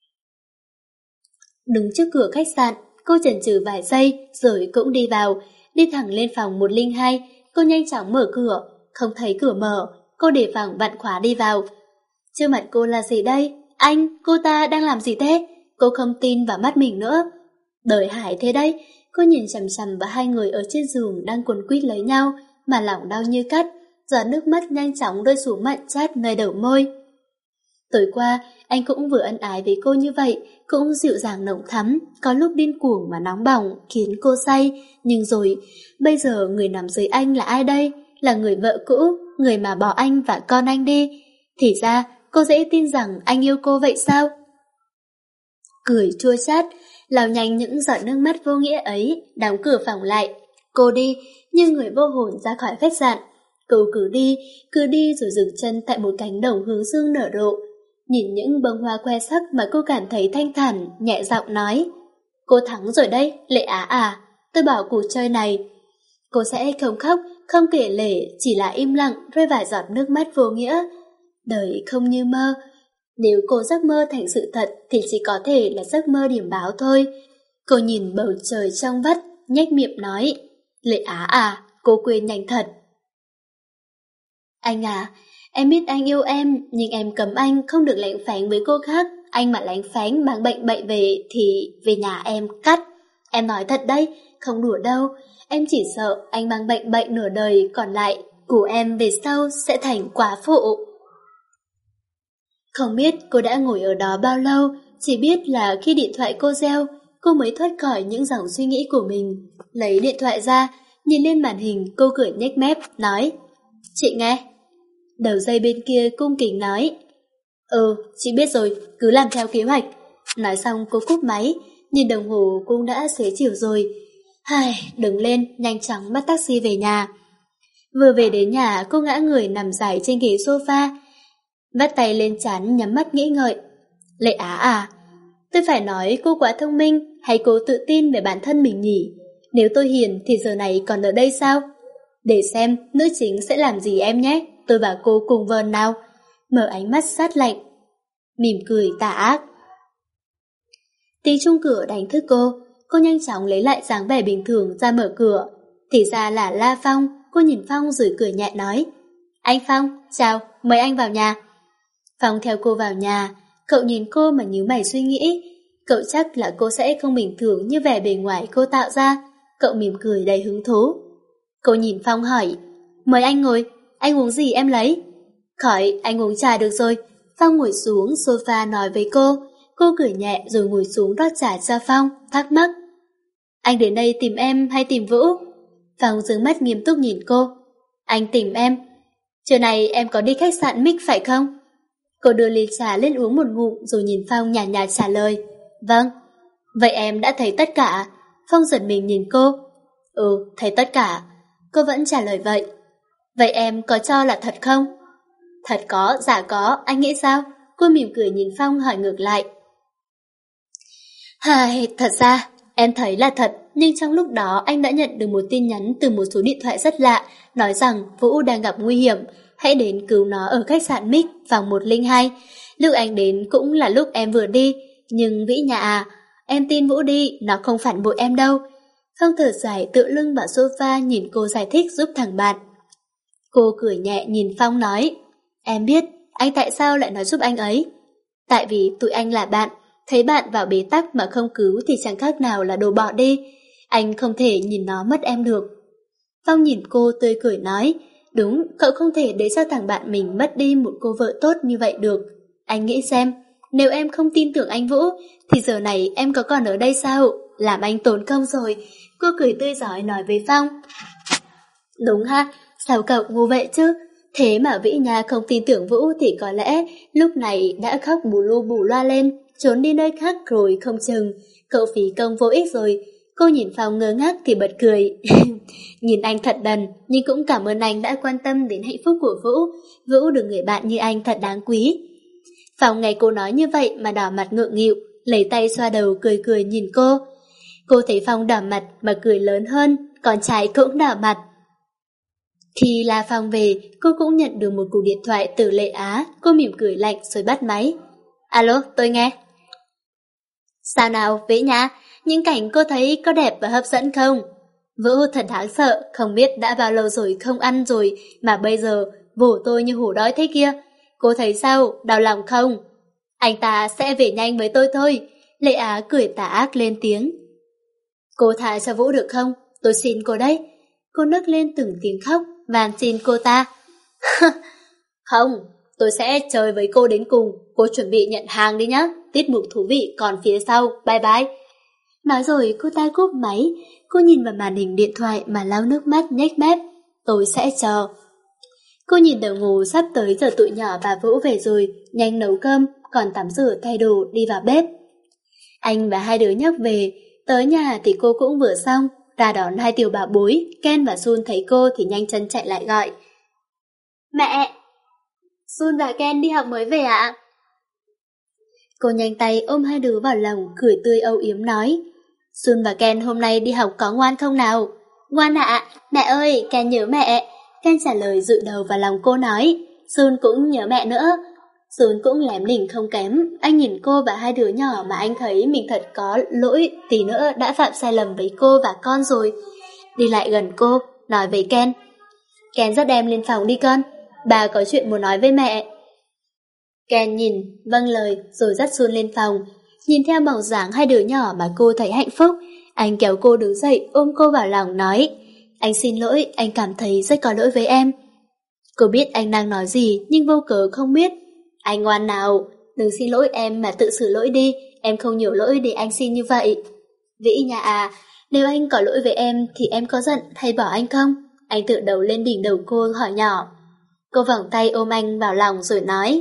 Đứng trước cửa khách sạn, cô chần chừ vài giây rồi cũng đi vào. Đi thẳng lên phòng một không hai, cô nhanh chóng mở cửa. Không thấy cửa mở, cô đề phòng vặn khóa đi vào. Trước mặt cô là gì đây? Anh, cô ta đang làm gì thế? Cô không tin vào mắt mình nữa. Đời Hải thế đấy. Cô nhìn chằm chằm vào hai người ở trên giường đang quấn quýt lấy nhau, mà lòng đau như cắt. Giọt nước mắt nhanh chóng rơi xuống mặn chát nơi đầu môi. Tối qua, anh cũng vừa ân ái với cô như vậy, cũng dịu dàng nồng thắm, có lúc điên cuồng mà nóng bỏng, khiến cô say. Nhưng rồi, bây giờ người nằm dưới anh là ai đây? Là người vợ cũ, người mà bỏ anh và con anh đi. Thì ra, cô dễ tin rằng anh yêu cô vậy sao? Cười chua chát, lau nhanh những giọt nước mắt vô nghĩa ấy, đóng cửa phòng lại. Cô đi, như người vô hồn ra khỏi khách sạn. Cô cứ đi, cứ đi rồi dừng chân tại một cánh đồng hướng dương nở rộ. Nhìn những bông hoa khoe sắc mà cô cảm thấy thanh thản, nhẹ giọng nói. Cô thắng rồi đấy, Lệ Á à, tôi bỏ cuộc chơi này. Cô sẽ không khóc, không kể lể, chỉ là im lặng, rơi vài giọt nước mắt vô nghĩa. Đời không như mơ. Nếu cô giấc mơ thành sự thật thì chỉ có thể là giấc mơ điểm báo thôi. Cô nhìn bầu trời trong vắt, nhếch miệng nói. Lệ Á à, cô quên nhanh thật. Anh à, em biết anh yêu em, nhưng em cấm anh không được lánh phánh với cô khác. Anh mà lánh phánh mang bệnh bệnh về thì về nhà em cắt. Em nói thật đấy, không đùa đâu. Em chỉ sợ anh mang bệnh bệnh nửa đời, còn lại của em về sau sẽ thành quả phụ. Không biết cô đã ngồi ở đó bao lâu, chỉ biết là khi điện thoại cô reo, cô mới thoát khỏi những dòng suy nghĩ của mình. Lấy điện thoại ra, nhìn lên màn hình, cô cười nhếch mép, nói. Chị nghe. Đầu dây bên kia cung kính nói. Ừ, chị biết rồi, cứ làm theo kế hoạch. Nói xong cô cúp máy, nhìn đồng hồ cũng đã xế chiều rồi. Hai, đứng lên, nhanh chóng bắt taxi về nhà. Vừa về đến nhà, cô ngã người nằm dài trên ghế sofa, vắt tay lên trán nhắm mắt nghĩ ngợi. Lệ Á à, tôi phải nói cô quá thông minh hay cô tự tin về bản thân mình nhỉ? Nếu tôi hiền thì giờ này còn ở đây sao? Để xem nữ chính sẽ làm gì em nhé. Tôi và cô cùng vờn nào. Mở ánh mắt sát lạnh, mỉm cười tà ác. Tiếng chuông cửa đánh thức cô. Cô nhanh chóng lấy lại dáng vẻ bình thường ra mở cửa. Thì ra là La Phong. Cô nhìn Phong rồi cười nhẹ nói. Anh Phong, chào, mời anh vào nhà. Phong theo cô vào nhà. Cậu nhìn cô mà nhíu mày suy nghĩ. Cậu chắc là cô sẽ không bình thường như vẻ bề ngoài cô tạo ra. Cậu mỉm cười đầy hứng thú. Cô nhìn Phong hỏi. Mời anh ngồi. anh uống gì em lấy. Khỏi, anh uống trà được rồi. Phong ngồi xuống sofa nói với cô. Cô cười nhẹ rồi ngồi xuống rót trà cho Phong, thắc mắc. Anh đến đây tìm em hay tìm Vũ? Phong dương mắt nghiêm túc nhìn cô. Anh tìm em. Trưa nay em có đi khách sạn Mix phải không? Cô đưa ly trà lên uống một ngụm rồi nhìn Phong nhàn nhạt trả lời. Vâng. Vậy em đã thấy tất cả? Phong giật mình nhìn cô. Ừ, thấy tất cả. Cô vẫn trả lời vậy. Vậy em có cho là thật không? Thật có, giả có, anh nghĩ sao? Cô mỉm cười nhìn Phong hỏi ngược lại. Hài, thật ra, em thấy là thật, nhưng trong lúc đó anh đã nhận được một tin nhắn từ một số điện thoại rất lạ, nói rằng Vũ đang gặp nguy hiểm, hãy đến cứu nó ở khách sạn Mix phòng một không hai. Lúc anh đến cũng là lúc em vừa đi, nhưng Vĩ nhà à, em tin Vũ đi, nó không phản bội em đâu. Phong thở dài tựa lưng vào sofa nhìn cô giải thích giúp thằng bạn. Cô cười nhẹ nhìn Phong nói, em biết, anh tại sao lại nói giúp anh ấy? Tại vì tụi anh là bạn, thấy bạn vào bế tắc mà không cứu thì chẳng khác nào là đồ bỏ đi. Anh không thể nhìn nó mất em được. Phong nhìn cô tươi cười nói, đúng, cậu không thể để cho thằng bạn mình mất đi một cô vợ tốt như vậy được. Anh nghĩ xem, nếu em không tin tưởng anh Vũ, thì giờ này em có còn ở đây sao? Làm anh tốn công rồi. Cô cười tươi giói nói với Phong. Đúng ha, sao cậu ngu vậy chứ? Thế mà Vĩ Nha không tin tưởng Vũ thì có lẽ lúc này đã khóc bù lu bù loa lên, trốn đi nơi khác rồi không chừng. Cậu phí công vô ích rồi. Cô nhìn Phong ngơ ngác thì bật cười. Nhìn anh thật đần, nhưng cũng cảm ơn anh đã quan tâm đến hạnh phúc của Vũ. Vũ được người bạn như anh thật đáng quý. Phong nghe cô nói như vậy mà đỏ mặt ngượng nghịu, lấy tay xoa đầu cười cười nhìn cô. Cô thấy Phong đỏ mặt mà cười lớn hơn, còn trai cũng đỏ mặt. Khi La Phong về, cô cũng nhận được một cuộc điện thoại từ Lệ Á. Cô mỉm cười lạnh rồi bắt máy. Alo, tôi nghe. Sao nào, Vĩ Nha? Những cảnh cô thấy có đẹp và hấp dẫn không? Vũ thật đáng sợ, không biết đã bao lâu rồi không ăn rồi mà bây giờ vồ tôi như hổ đói thế kia. Cô thấy sao, đau lòng không? Anh ta sẽ về nhanh với tôi thôi. Lệ Á cười tà ác lên tiếng. Cô tha cho Vũ được không? Tôi xin cô đấy. Cô nức lên từng tiếng khóc, van xin cô ta. Không, tôi sẽ chơi với cô đến cùng. Cô chuẩn bị nhận hàng đi nhá. Tiết mục thú vị còn phía sau. Bye bye. Nói rồi cô ta cúp máy. Cô nhìn vào màn hình điện thoại mà lau nước mắt nhếch mép. Tôi sẽ chờ. Cô nhìn đồng hồ sắp tới giờ tụi nhỏ và Vũ về rồi, nhanh nấu cơm, còn tắm rửa thay đồ đi vào bếp. Anh và hai đứa nhóc về, tới nhà thì cô cũng vừa xong, ra đón hai tiểu bảo bối. Ken và Sun thấy cô thì nhanh chân chạy lại gọi. Mẹ! Sun và Ken đi học mới về ạ? Cô nhanh tay ôm hai đứa vào lòng, cười tươi âu yếm nói. Sun và Ken hôm nay đi học có ngoan không nào? Ngoan ạ, mẹ ơi, Ken nhớ mẹ. Ken trả lời dựa đầu vào lòng cô nói. Sun cũng nhớ mẹ nữa. Sun cũng lém lỉnh không kém. Anh nhìn cô và hai đứa nhỏ mà anh thấy mình thật có lỗi, tí nữa đã phạm sai lầm với cô và con rồi. Đi lại gần cô, nói với Ken. Ken dắt em lên phòng đi con. Bà có chuyện muốn nói với mẹ. Ken nhìn, vâng lời rồi dắt Sun lên phòng. Nhìn theo bóng dáng hai đứa nhỏ mà cô thấy hạnh phúc. Anh kéo cô đứng dậy, ôm cô vào lòng nói. Anh xin lỗi, anh cảm thấy rất có lỗi với em. Cô biết anh đang nói gì nhưng vô cớ không biết. Anh ngoan nào, đừng xin lỗi em mà tự xử lỗi đi. Em không nhiều lỗi để anh xin như vậy. Vĩ nhà à, nếu anh có lỗi với em thì em có giận hay bỏ anh không? Anh tựa đầu lên đỉnh đầu cô hỏi nhỏ. Cô vòng tay ôm anh vào lòng rồi nói.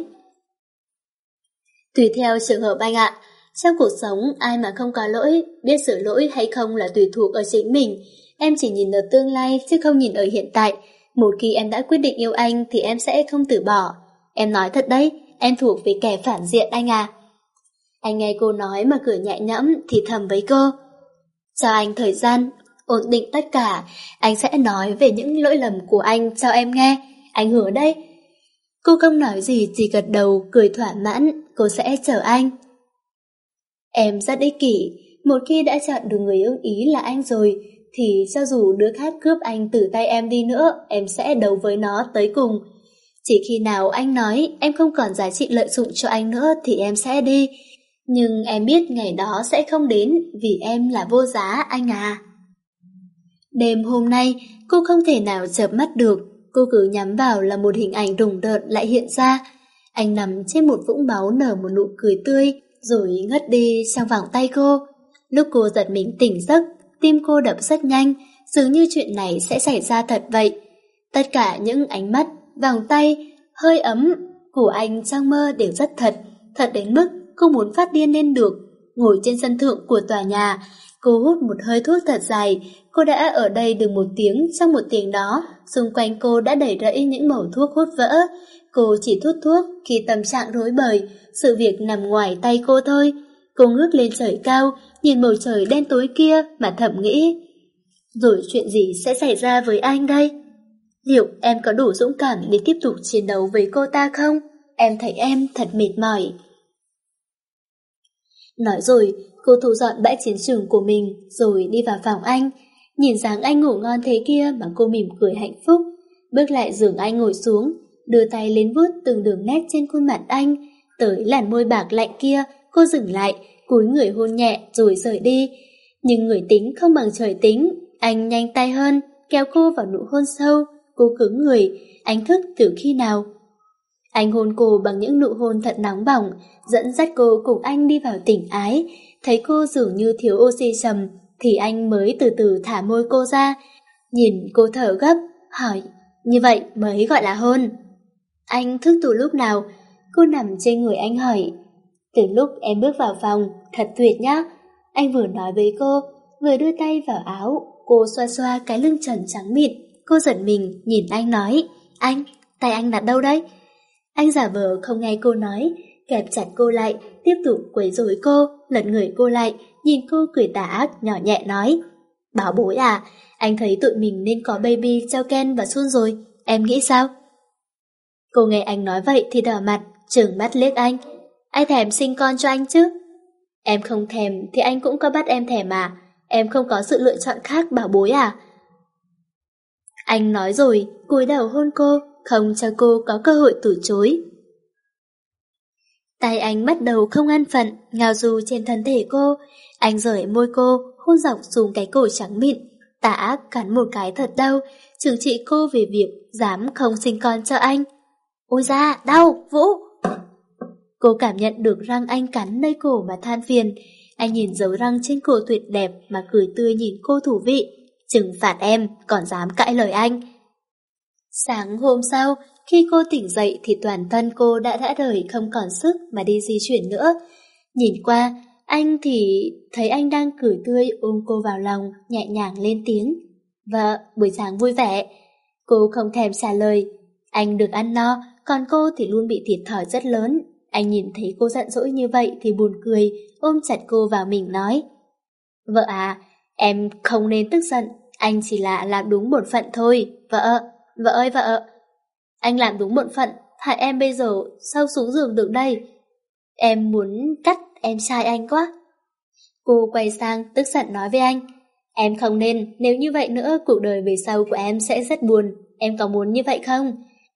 Tùy theo trường hợp anh ạ. Trong cuộc sống ai mà không có lỗi, biết sửa lỗi hay không là tùy thuộc ở chính mình. Em chỉ nhìn ở tương lai chứ không nhìn ở hiện tại. Một khi em đã quyết định yêu anh thì em sẽ không từ bỏ. Em nói thật đấy, em thuộc về kẻ phản diện anh à. Anh nghe cô nói mà cười nhẹ nhõm thì thầm với cô. Cho anh thời gian, ổn định tất cả. Anh sẽ nói về những lỗi lầm của anh cho em nghe. Anh hứa đấy. Cô không nói gì chỉ gật đầu cười thỏa mãn. Cô sẽ chờ anh. Em rất ích kỷ. Một khi đã chọn được người ưng ý là anh rồi thì cho dù đứa khác cướp anh từ tay em đi nữa, em sẽ đấu với nó tới cùng. Chỉ khi nào anh nói em không còn giá trị lợi dụng cho anh nữa thì em sẽ đi. Nhưng em biết ngày đó sẽ không đến vì em là vô giá anh à. Đêm hôm nay cô không thể nào chợp mắt được. Cô cứ nhắm vào là một hình ảnh rùng rợn lại hiện ra. Anh nằm trên một vũng máu nở một nụ cười tươi, rồi ngất đi trong vòng tay cô. Lúc cô giật mình tỉnh giấc, tim cô đập rất nhanh, dường như chuyện này sẽ xảy ra thật vậy. Tất cả những ánh mắt, vòng tay, hơi ấm của anh trong mơ đều rất thật, thật đến mức cô muốn phát điên lên được. Ngồi trên sân thượng của tòa nhà, cô hút một hơi thuốc thật dài. Cô đã ở đây được một tiếng, trong một tiếng đó, xung quanh cô đã đầy rẫy những mẩu thuốc hút vỡ. Cô chỉ hút thuốc khi tâm trạng rối bời, sự việc nằm ngoài tay cô thôi. Cô ngước lên trời cao, nhìn bầu trời đen tối kia mà thầm nghĩ, rồi chuyện gì sẽ xảy ra với anh đây? Liệu em có đủ dũng cảm để tiếp tục chiến đấu với cô ta không? Em thấy em thật mệt mỏi. Nói rồi, cô thu dọn bãi chiến trường của mình rồi đi vào phòng anh. Nhìn dáng anh ngủ ngon thế kia mà cô mỉm cười hạnh phúc. Bước lại giường anh ngồi xuống, đưa tay lên vuốt từng đường nét trên khuôn mặt anh. Tới làn môi bạc lạnh kia, cô dừng lại, cúi người hôn nhẹ rồi rời đi. Nhưng người tính không bằng trời tính, anh nhanh tay hơn, kéo cô vào nụ hôn sâu. Cô cứng người, anh thức từ khi nào? Anh hôn cô bằng những nụ hôn thật nóng bỏng, dẫn dắt cô cùng anh đi vào tỉnh ái. Thấy cô dường như thiếu oxy trầm, thì anh mới từ từ thả môi cô ra. Nhìn cô thở gấp, hỏi, như vậy mới gọi là hôn. Anh thức từ lúc nào? Cô nằm trên người anh hỏi. Từ lúc em bước vào phòng, thật tuyệt nhá. Anh vừa nói với cô, vừa đưa tay vào áo. Cô xoa xoa cái lưng trần trắng mịn. Cô giật mình, nhìn anh nói, anh, tay anh đặt đâu đấy? Anh giả vờ không nghe cô nói, kẹp chặt cô lại, tiếp tục quấy rối cô, lật người cô lại, nhìn cô cười tà ác, nhỏ nhẹ nói, bảo bối à, anh thấy tụi mình nên có baby cho Ken và Sun rồi, em nghĩ sao? Cô nghe anh nói vậy thì đỏ mặt, trừng mắt liếc anh, ai thèm sinh con cho anh chứ? Em không thèm thì anh cũng có bắt em thèm mà, em không có sự lựa chọn khác bảo bối à? Anh nói rồi, cúi đầu hôn cô, không cho cô có cơ hội từ chối. Tay anh bắt đầu không an phận, ngao du trên thân thể cô. Anh rời môi cô, hôn dọc xuống cái cổ trắng mịn, tà ác cắn một cái thật đau, trừng trị cô về việc dám không sinh con cho anh. Ôi da, đau, Vũ! Cô cảm nhận được răng anh cắn nơi cổ mà than phiền. Anh nhìn dấu răng trên cổ tuyệt đẹp mà cười tươi nhìn cô thủ vị. Trừng phạt em, còn dám cãi lời anh. Sáng hôm sau, khi cô tỉnh dậy thì toàn thân cô đã đã rời không còn sức mà đi di chuyển nữa. Nhìn qua, anh thì thấy anh đang cười tươi ôm cô vào lòng, nhẹ nhàng lên tiếng. Vợ, buổi sáng vui vẻ. Cô không thèm trả lời. Anh được ăn no, còn cô thì luôn bị thiệt thòi rất lớn. Anh nhìn thấy cô giận dỗi như vậy thì buồn cười, ôm chặt cô vào mình nói. Vợ à, em không nên tức giận, anh chỉ là làm đúng bổn phận thôi, vợ. Vợ ơi vợ, anh làm đúng bổn phận, hại em bây giờ sao xuống giường được đây? Em muốn cắt em trai anh quá. Cô quay sang tức giận nói với anh, em không nên, nếu như vậy nữa cuộc đời về sau của em sẽ rất buồn, em có muốn như vậy không?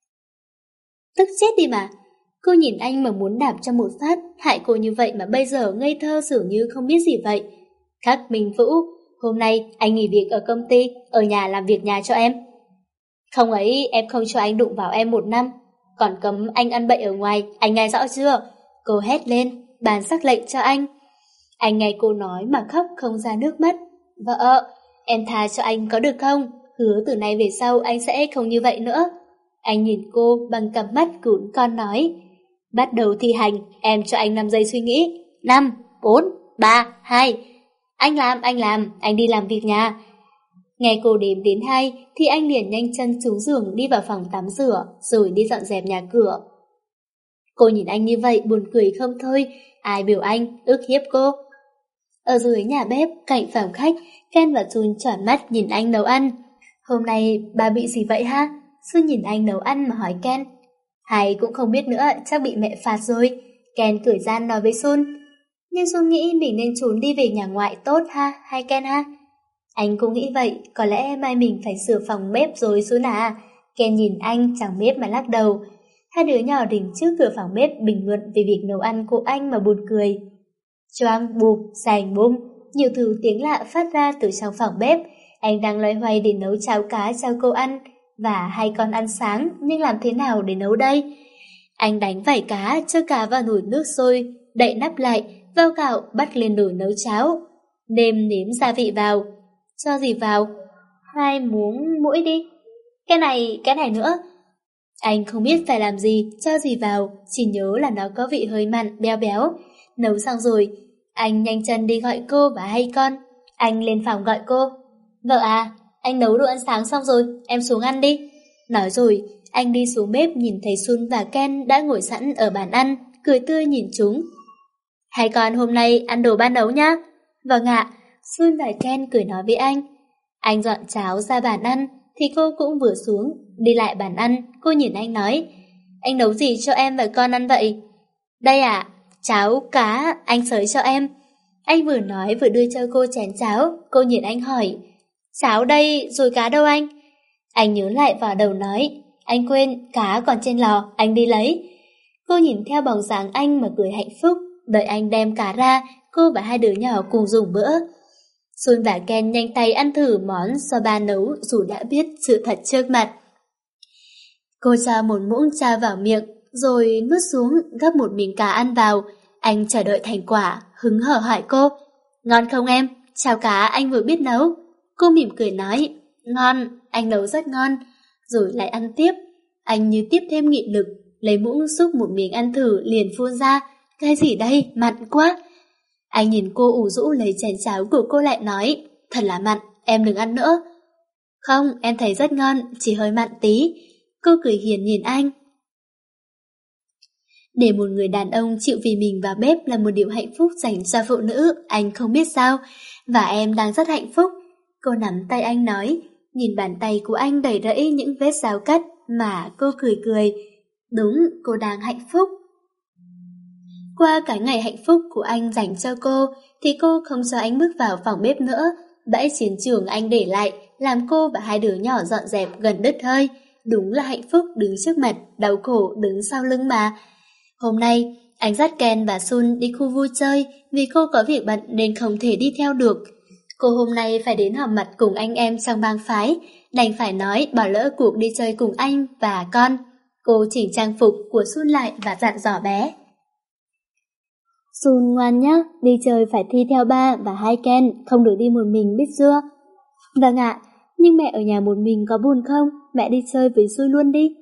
Tức chết đi mà. Cô nhìn anh mà muốn đạp cho một phát, hại cô như vậy mà bây giờ ngây thơ dường như không biết gì vậy. Khắc Minh Vũ, hôm nay anh nghỉ việc ở công ty, ở nhà làm việc nhà cho em. Không ấy em không cho anh đụng vào em một năm, còn cấm anh ăn bậy ở ngoài, anh nghe rõ chưa? Cô hét lên, bàn sắc lệnh cho anh. Anh nghe cô nói mà khóc không ra nước mắt. Vợ, em tha cho anh có được không? Hứa từ nay về sau anh sẽ không như vậy nữa. Anh nhìn cô bằng cặp mắt cún con nói. Bắt đầu thi hành, em cho anh năm giây suy nghĩ. Năm, bốn, ba, hai. Anh làm, anh làm, anh đi làm việc nhà. Nghe cô đếm đến hai thì anh liền nhanh chân xuống giường đi vào phòng tắm rửa rồi đi dọn dẹp nhà cửa. Cô nhìn anh như vậy buồn cười không thôi, ai biểu anh ức hiếp cô. Ở dưới nhà bếp cạnh phòng khách, Ken và Jun tròn mắt nhìn anh nấu ăn. Hôm nay bà bị gì vậy ha? Jun nhìn anh nấu ăn mà hỏi Ken. Hay cũng không biết nữa, chắc bị mẹ phạt rồi. Ken cười gian nói với Jun. Nhưng Jun nghĩ mình nên trốn đi về nhà ngoại tốt ha, hay Ken ha? Anh cũng nghĩ vậy, có lẽ mai mình phải sửa phòng bếp rồi Jun à. Ken nhìn anh chẳng biết mà lắc đầu. Hai đứa nhỏ đứng trước cửa phòng bếp bình luận về việc nấu ăn của anh mà buồn cười. Choang bụp, sành bum, nhiều thứ tiếng lạ phát ra từ trong phòng bếp. Anh đang loay hoay để nấu cháo cá cho cô ăn. và hai con ăn sáng, nhưng làm thế nào để nấu đây? Anh đánh vảy cá, cho cá vào nồi nước sôi, đậy nắp lại, vao gạo bắt lên nồi nấu cháo. Nêm nếm gia vị vào. Cho gì vào? Hai muỗng muỗi đi. Cái này, cái này nữa. Anh không biết phải làm gì, cho gì vào, chỉ nhớ là nó có vị hơi mặn, béo béo. Nấu xong rồi, anh nhanh chân đi gọi cô và hai con. Anh lên phòng gọi cô. Vợ à, anh nấu đồ ăn sáng xong rồi, em xuống ăn đi. Nói rồi, anh đi xuống bếp nhìn thấy Sun và Ken đã ngồi sẵn ở bàn ăn, cười tươi nhìn chúng. Hai con hôm nay ăn đồ ba nấu nhá. Vâng ạ, Sun và Ken cười nói với anh. Anh dọn cháo ra bàn ăn, thì cô cũng vừa xuống, đi lại bàn ăn, cô nhìn anh nói. Anh nấu gì cho em và con ăn vậy? Đây ạ, cháo cá, anh xới cho em. Anh vừa nói vừa đưa cho cô chén cháo, cô nhìn anh hỏi. Cháo đây, rồi cá đâu anh? Anh nhớ lại vào đầu nói. Anh quên, cá còn trên lò, anh đi lấy. Cô nhìn theo bóng dáng anh mà cười hạnh phúc. Đợi anh đem cá ra, cô và hai đứa nhỏ cùng dùng bữa. Sun và Ken nhanh tay ăn thử món do ba nấu dù đã biết sự thật trước mặt. Cô cho một muỗng cha vào miệng, rồi nuốt xuống gắp một miếng cá ăn vào. Anh chờ đợi thành quả, hứng hở hỏi cô. Ngon không em? Cháo cá anh vừa biết nấu. Cô mỉm cười nói. Ngon, anh nấu rất ngon. Rồi lại ăn tiếp. Anh như tiếp thêm nghị lực, lấy muỗng xúc một miếng ăn thử liền phun ra. Cái gì đây? Mặn quá. Anh nhìn cô ủ rũ lấy chén cháo của cô lại nói. Thật là mặn, em đừng ăn nữa. Không, em thấy rất ngon, chỉ hơi mặn tí. Cô cười hiền nhìn anh. Để một người đàn ông chịu vì mình vào bếp là một điều hạnh phúc dành cho phụ nữ, anh không biết sao. Và em đang rất hạnh phúc. Cô nắm tay anh nói, nhìn bàn tay của anh đầy rẫy những vết dao cắt mà cô cười cười. Đúng, cô đang hạnh phúc. Qua cái ngày hạnh phúc của anh dành cho cô, thì cô không cho anh bước vào phòng bếp nữa. Bãi chiến trường anh để lại, làm cô và hai đứa nhỏ dọn dẹp gần đứt hơi. Đúng là hạnh phúc đứng trước mặt, đau khổ đứng sau lưng mà. Hôm nay, anh dắt Ken và Sun đi khu vui chơi, vì cô có việc bận nên không thể đi theo được. Cô hôm nay phải đến họp mặt cùng anh em trong bang phái, đành phải nói bỏ lỡ cuộc đi chơi cùng anh và con. Cô chỉnh trang phục của Sun lại và dặn dò bé. Sun ngoan nhá, đi chơi phải thi theo ba và hai Ken, không được đi một mình biết chưa? Vâng ạ, nhưng mẹ ở nhà một mình có buồn không? Mẹ đi chơi với Sun luôn đi.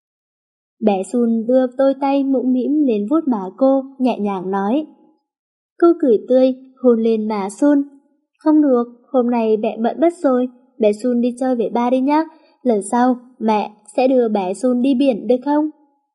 Bé Sun đưa đôi tay mũm mĩm lên vuốt má cô, nhẹ nhàng nói. Cô cười tươi, hôn lên má Sun. Không được, hôm nay mẹ bận bất rồi, bé Sun đi chơi với ba đi nhá. Lần sau, mẹ sẽ đưa bé Sun đi biển được không?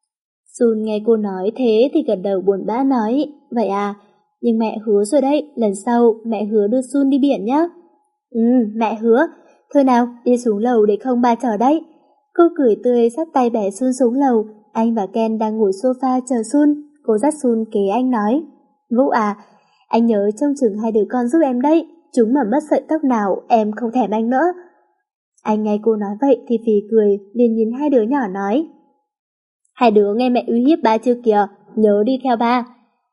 Sun nghe cô nói thế thì gật đầu buồn bã nói. Vậy à, nhưng mẹ hứa rồi đấy, lần sau mẹ hứa đưa Sun đi biển nhá. Ừ, mẹ hứa. Thôi nào, đi xuống lầu để không ba chờ đấy. Cô cười tươi dắt tay bé Sun xuống lầu. Anh và Ken đang ngồi sofa chờ Sun. Cô dắt Sun kế anh nói. Vũ à, anh nhớ trông chừng hai đứa con giúp em đấy. Chúng mà mất sợi tóc nào em không thèm anh nữa. Anh nghe cô nói vậy thì phì cười, liền nhìn hai đứa nhỏ nói. Hai đứa nghe mẹ uy hiếp ba chưa kìa, nhớ đi theo ba.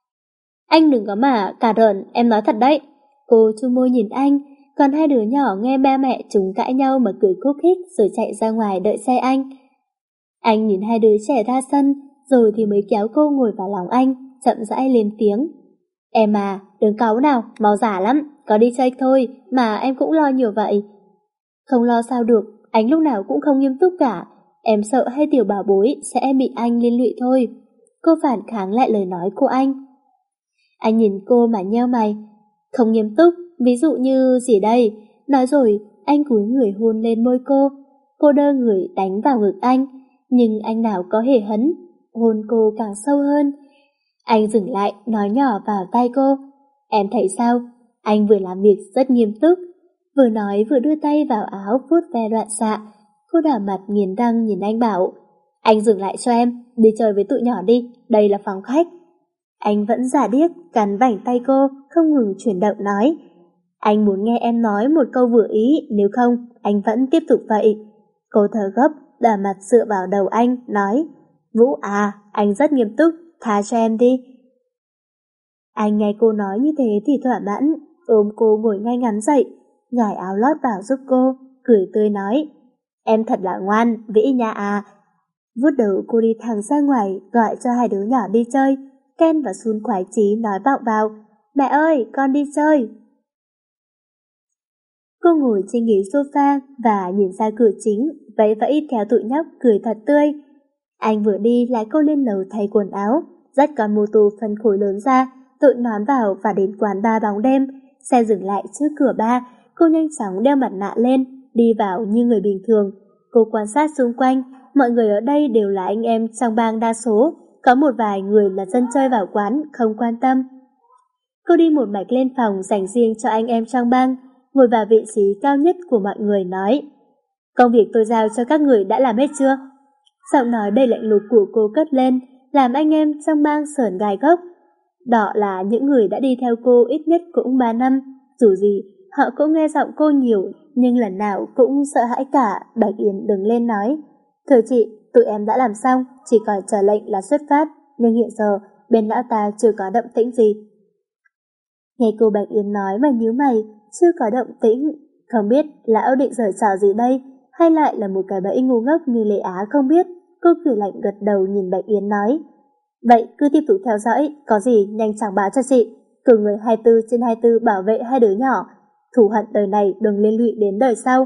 Anh đừng có mà cà rợn, em nói thật đấy. Cô chu môi nhìn anh, còn hai đứa nhỏ nghe ba mẹ chúng cãi nhau mà cười khúc khích rồi chạy ra ngoài đợi xe anh. Anh nhìn hai đứa trẻ ra sân, rồi thì mới kéo cô ngồi vào lòng anh, chậm rãi lên tiếng. Em à, đừng cáu nào, máu giả lắm, có đi chơi thôi mà em cũng lo nhiều vậy. Không lo sao được, anh lúc nào cũng không nghiêm túc cả. Em sợ hai tiểu bảo bối sẽ bị anh liên lụy thôi. Cô phản kháng lại lời nói của anh. Anh nhìn cô mà nheo mày. Không nghiêm túc, ví dụ như gì đây? Nói rồi, anh cúi người hôn lên môi cô. Cô đơ người đánh vào ngực anh, nhưng anh nào có hề hấn, hôn cô càng sâu hơn. Anh dừng lại, nói nhỏ vào tai cô. Em thấy sao? Anh vừa làm việc rất nghiêm túc. Vừa nói vừa đưa tay vào áo vuốt ve loạn xạ. Cô đỏ mặt nghiến răng nhìn anh bảo. Anh dừng lại cho em, đi chơi với tụi nhỏ đi, đây là phòng khách. Anh vẫn giả điếc, cắn vành tay cô, không ngừng chuyển động nói. Anh muốn nghe em nói một câu vừa ý, nếu không, anh vẫn tiếp tục vậy. Cô thở gấp, đỏ mặt dựa vào đầu anh, nói. Vũ à, anh rất nghiêm túc, tha cho em đi. Anh nghe cô nói như thế thì thỏa mãn, ôm cô ngồi ngay ngắn dậy, nhảy áo lót vào giúp cô, cười tươi nói. Em thật là ngoan, Vĩ nha à. Vuốt đầu cô đi thẳng ra ngoài, gọi cho hai đứa nhỏ đi chơi. Ken và Sun khoái chí nói vọng vào, mẹ ơi, con đi chơi. Cô ngồi trên ghế sofa và nhìn ra cửa chính, vẫy vẫy theo tụi nhóc cười thật tươi. Anh vừa đi lái cô lên lầu thay quần áo, dắt con mô tô phân khối lớn ra, tụi nón vào và đến quán bar bóng đêm. Xe dừng lại trước cửa bar, cô nhanh chóng đeo mặt nạ lên, đi vào như người bình thường. Cô quan sát xung quanh, mọi người ở đây đều là anh em trong bang đa số, có một vài người là dân chơi vào quán, không quan tâm. Cô đi một mạch lên phòng dành riêng cho anh em trong bang, ngồi vào vị trí cao nhất của mọi người nói, công việc tôi giao cho các người đã làm hết chưa? Giọng nói đầy lạnh lùng của cô cất lên, làm anh em trong bang sởn gai gốc. Đó là những người đã đi theo cô ít nhất cũng ba năm, dù gì họ cũng nghe giọng cô nhiều, nhưng lần nào cũng sợ hãi cả. Bạch Yến đứng lên nói, thưa chị, tụi em đã làm xong, chỉ còn chờ lệnh là xuất phát, nhưng hiện giờ bên lão ta chưa có động tĩnh gì. Nghe cô Bạch Yến nói mà nhíu mày, chưa có động tĩnh, không biết lão định giở trò gì đây, hay lại là một cái bẫy ngu ngốc như Lệ Á không biết. Cô cười lạnh gật đầu nhìn Bạch Yến nói, vậy cứ tiếp tục theo dõi, có gì nhanh chóng báo cho chị, cử người hai mươi bốn trên hai mươi bốn bảo vệ hai đứa nhỏ, thù hận đời này đừng liên lụy đến đời sau.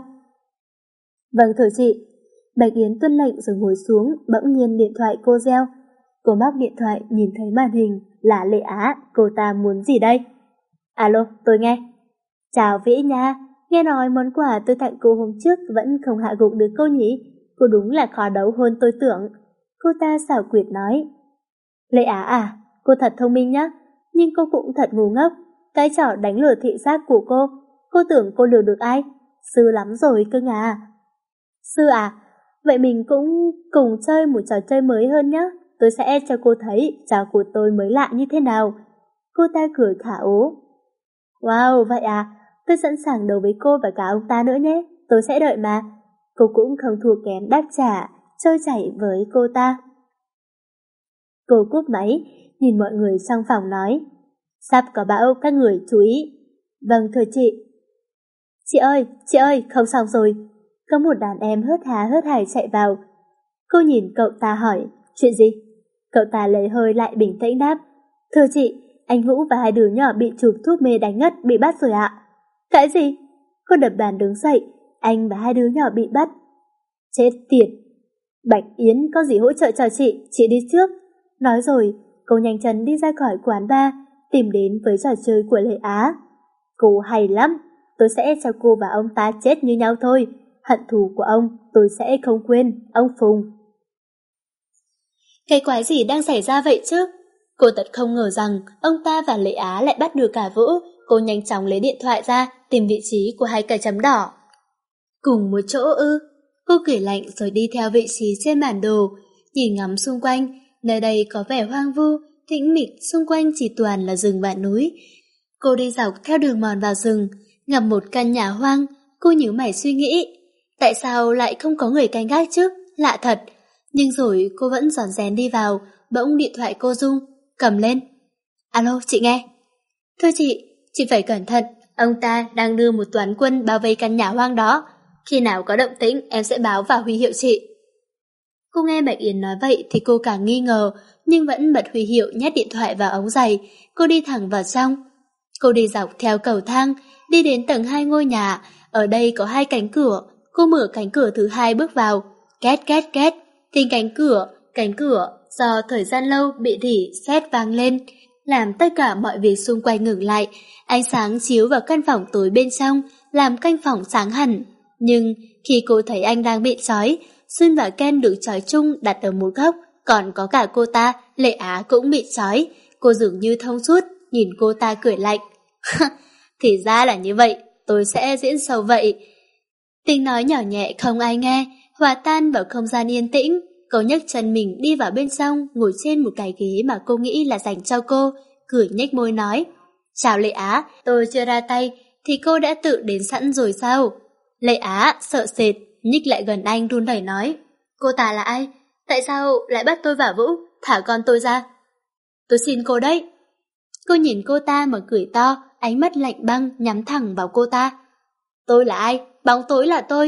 Vâng thưa chị. Bạch Yến tuân lệnh rồi ngồi xuống, bỗng nhiên điện thoại cô reo. Cô móc điện thoại nhìn thấy màn hình là Lệ Á, cô ta muốn gì đây? Alo, tôi nghe. Chào Vĩ nha, nghe nói món quà tôi tặng cô hôm trước vẫn không hạ gục được cô nhỉ? Cô đúng là khó đấu hơn tôi tưởng. Cô ta xảo quyệt nói. Lệ Á à, cô thật thông minh nhá, nhưng cô cũng thật ngu ngốc. Cái trò đánh lừa thị giác của cô, cô tưởng cô lừa được ai? Sư lắm rồi cưng à. Sư à, vậy mình cũng cùng chơi một trò chơi mới hơn nhá. Tôi sẽ cho cô thấy trò của tôi mới lạ như thế nào. Cô ta cười khả ố. Wow, vậy à, tôi sẵn sàng đấu với cô và cả ông ta nữa nhé. Tôi sẽ đợi mà. Cô cũng không thua kém đáp trả, trôi chảy với cô ta. Cô cúp máy, nhìn mọi người trong phòng nói, sắp có bão, các người chú ý. Vâng thưa chị. Chị ơi, chị ơi, không xong rồi. Có một đàn em hớt há hớt hải chạy vào. Cô nhìn cậu ta hỏi, chuyện gì? Cậu ta lấy hơi lại bình tĩnh đáp, thưa chị, anh Vũ và hai đứa nhỏ bị chụp thuốc mê đánh ngất, bị bắt rồi ạ. Cái gì? Cô đập bàn đứng dậy, anh và hai đứa nhỏ bị bắt. Chết tiệt. Bạch Yến có gì hỗ trợ cho chị, chị đi trước. Nói rồi, cô nhanh chân đi ra khỏi quán bar, tìm đến với trò chơi của Lệ Á. Cô hay lắm, tôi sẽ cho cô và ông ta chết như nhau thôi. Hận thù của ông tôi sẽ không quên, ông Phùng. Cái quái gì đang xảy ra vậy chứ? Cô thật không ngờ rằng ông ta và Lệ Á lại bắt được cả Vũ. Cô nhanh chóng lấy điện thoại ra, tìm vị trí của hai cái chấm đỏ. Cùng một chỗ ư? Cô cười lạnh rồi đi theo vị trí trên bản đồ, nhìn ngắm xung quanh. Nơi đây có vẻ hoang vu, tĩnh mịch, xung quanh chỉ toàn là rừng và núi. Cô đi dọc theo đường mòn vào rừng, gặp một căn nhà hoang. Cô nhíu mày suy nghĩ, tại sao lại không có người canh gác chứ? Lạ thật. Nhưng rồi cô vẫn rón rén đi vào, bỗng điện thoại cô rung, cầm lên. Alo, chị nghe. Thưa chị, chị phải cẩn thận, ông ta đang đưa một toán quân bao vây căn nhà hoang đó. Khi nào có động tĩnh em sẽ báo và huy hiệu chị. Cô nghe Bạch Yến nói vậy thì cô càng nghi ngờ, nhưng vẫn bật huy hiệu nhét điện thoại vào ống giày. Cô đi thẳng vào trong. Cô đi dọc theo cầu thang, đi đến tầng hai ngôi nhà. Ở đây có hai cánh cửa. Cô mở cánh cửa thứ hai bước vào. Két két két. Thì cánh cửa, cánh cửa do thời gian lâu bị rỉ sét vang lên, làm tất cả mọi việc xung quanh ngừng lại. Ánh sáng chiếu vào căn phòng tối bên trong, làm căn phòng sáng hẳn. Nhưng khi cô thấy anh đang bị trói, Sun và Ken được trói chung đặt ở một góc, còn có cả cô ta, Lệ Á cũng bị trói. Cô dường như thông suốt, nhìn cô ta cười lạnh. Thì ra là như vậy, tôi sẽ diễn sâu vậy. Tiếng nói nhỏ nhẹ không ai nghe, hòa tan vào không gian yên tĩnh. Cô nhấc chân mình đi vào bên trong, ngồi trên một cái ghế mà cô nghĩ là dành cho cô, cười nhếch môi nói, chào Lệ Á, tôi chưa ra tay, thì cô đã tự đến sẵn rồi sao? Lệ Á sợ sệt, nhích lại gần anh run rẩy nói, cô ta là ai? Tại sao lại bắt tôi và Vũ? Thả con tôi ra. Tôi xin cô đấy. Cô nhìn cô ta mà cười to, ánh mắt lạnh băng nhắm thẳng vào cô ta. Tôi là ai? Bóng tối là tôi.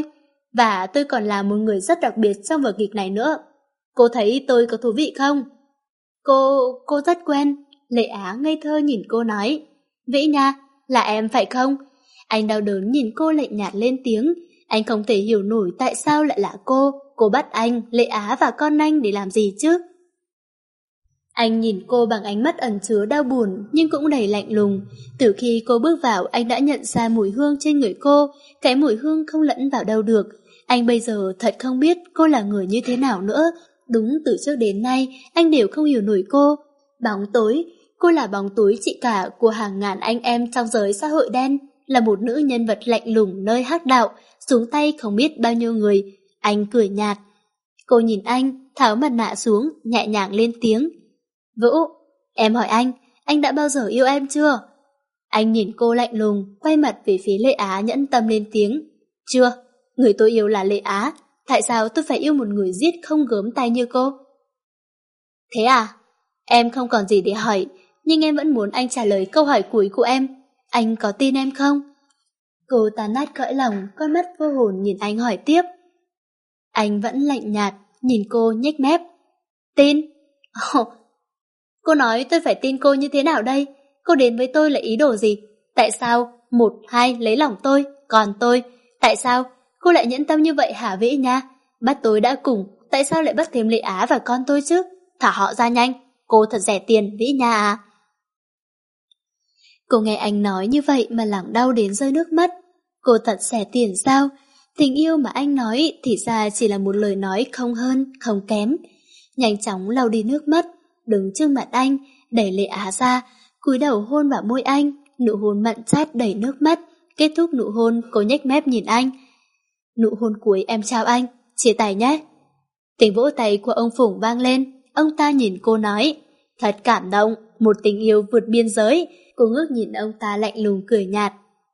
và tôi còn là một người rất đặc biệt trong vở kịch này nữa. Cô thấy tôi có thú vị không? Cô, cô rất quen. Lệ Á ngây thơ nhìn cô nói. Vĩ Nha, là em phải không? Anh đau đớn nhìn cô lạnh nhạt lên tiếng. Anh không thể hiểu nổi tại sao lại là cô. Cô bắt anh, Lệ Á và con anh để làm gì chứ? Anh nhìn cô bằng ánh mắt ẩn chứa đau buồn nhưng cũng đầy lạnh lùng. Từ khi cô bước vào, anh đã nhận ra mùi hương trên người cô, cái mùi hương không lẫn vào đâu được. Anh bây giờ thật không biết cô là người như thế nào nữa. Đúng từ trước đến nay, anh đều không hiểu nổi cô. Bóng tối, cô là bóng tối chị cả của hàng ngàn anh em trong giới xã hội đen, là một nữ nhân vật lạnh lùng nơi hắc đạo, xuống tay không biết bao nhiêu người. Anh cười nhạt. Cô nhìn anh, tháo mặt nạ xuống, nhẹ nhàng lên tiếng. Vũ, em hỏi anh, anh đã bao giờ yêu em chưa? Anh nhìn cô lạnh lùng, quay mặt về phía Lệ Á nhẫn tâm lên tiếng. Chưa, người tôi yêu là Lệ Á. Tại sao tôi phải yêu một người giết không gớm tay như cô? Thế à? Em không còn gì để hỏi, nhưng em vẫn muốn anh trả lời câu hỏi cuối của em. Anh có tin em không? Cô tan nát cõi lòng, con mắt vô hồn nhìn anh hỏi tiếp. Anh vẫn lạnh nhạt, nhìn cô nhếch mép. Tin? Oh, cô nói tôi phải tin cô như thế nào đây? Cô đến với tôi là ý đồ gì? Tại sao? Một, hai, lấy lòng tôi, còn tôi? Tại sao? Cô lại nhẫn tâm như vậy hả Vĩ Nha? Bắt tôi đã cùng, tại sao lại bắt thêm Lệ Á và con tôi chứ? Thả họ ra nhanh, cô thật rẻ tiền Vĩ Nha à? Cô nghe anh nói như vậy mà lòng đau đến rơi nước mắt. Cô thật rẻ tiền sao? Tình yêu mà anh nói thì ra chỉ là một lời nói không hơn, không kém. Nhanh chóng lau đi nước mắt, đứng trước mặt anh, đẩy Lệ Á ra, cúi đầu hôn vào môi anh, nụ hôn mặn chát đầy nước mắt. Kết thúc nụ hôn, cô nhếch mép nhìn anh. Nụ hôn cuối em chào anh, chia tay nhé. Tiếng vỗ tay của ông Phùng vang lên, ông ta nhìn cô nói. Thật cảm động, một tình yêu vượt biên giới. Cô ngước nhìn ông ta lạnh lùng cười nhạt.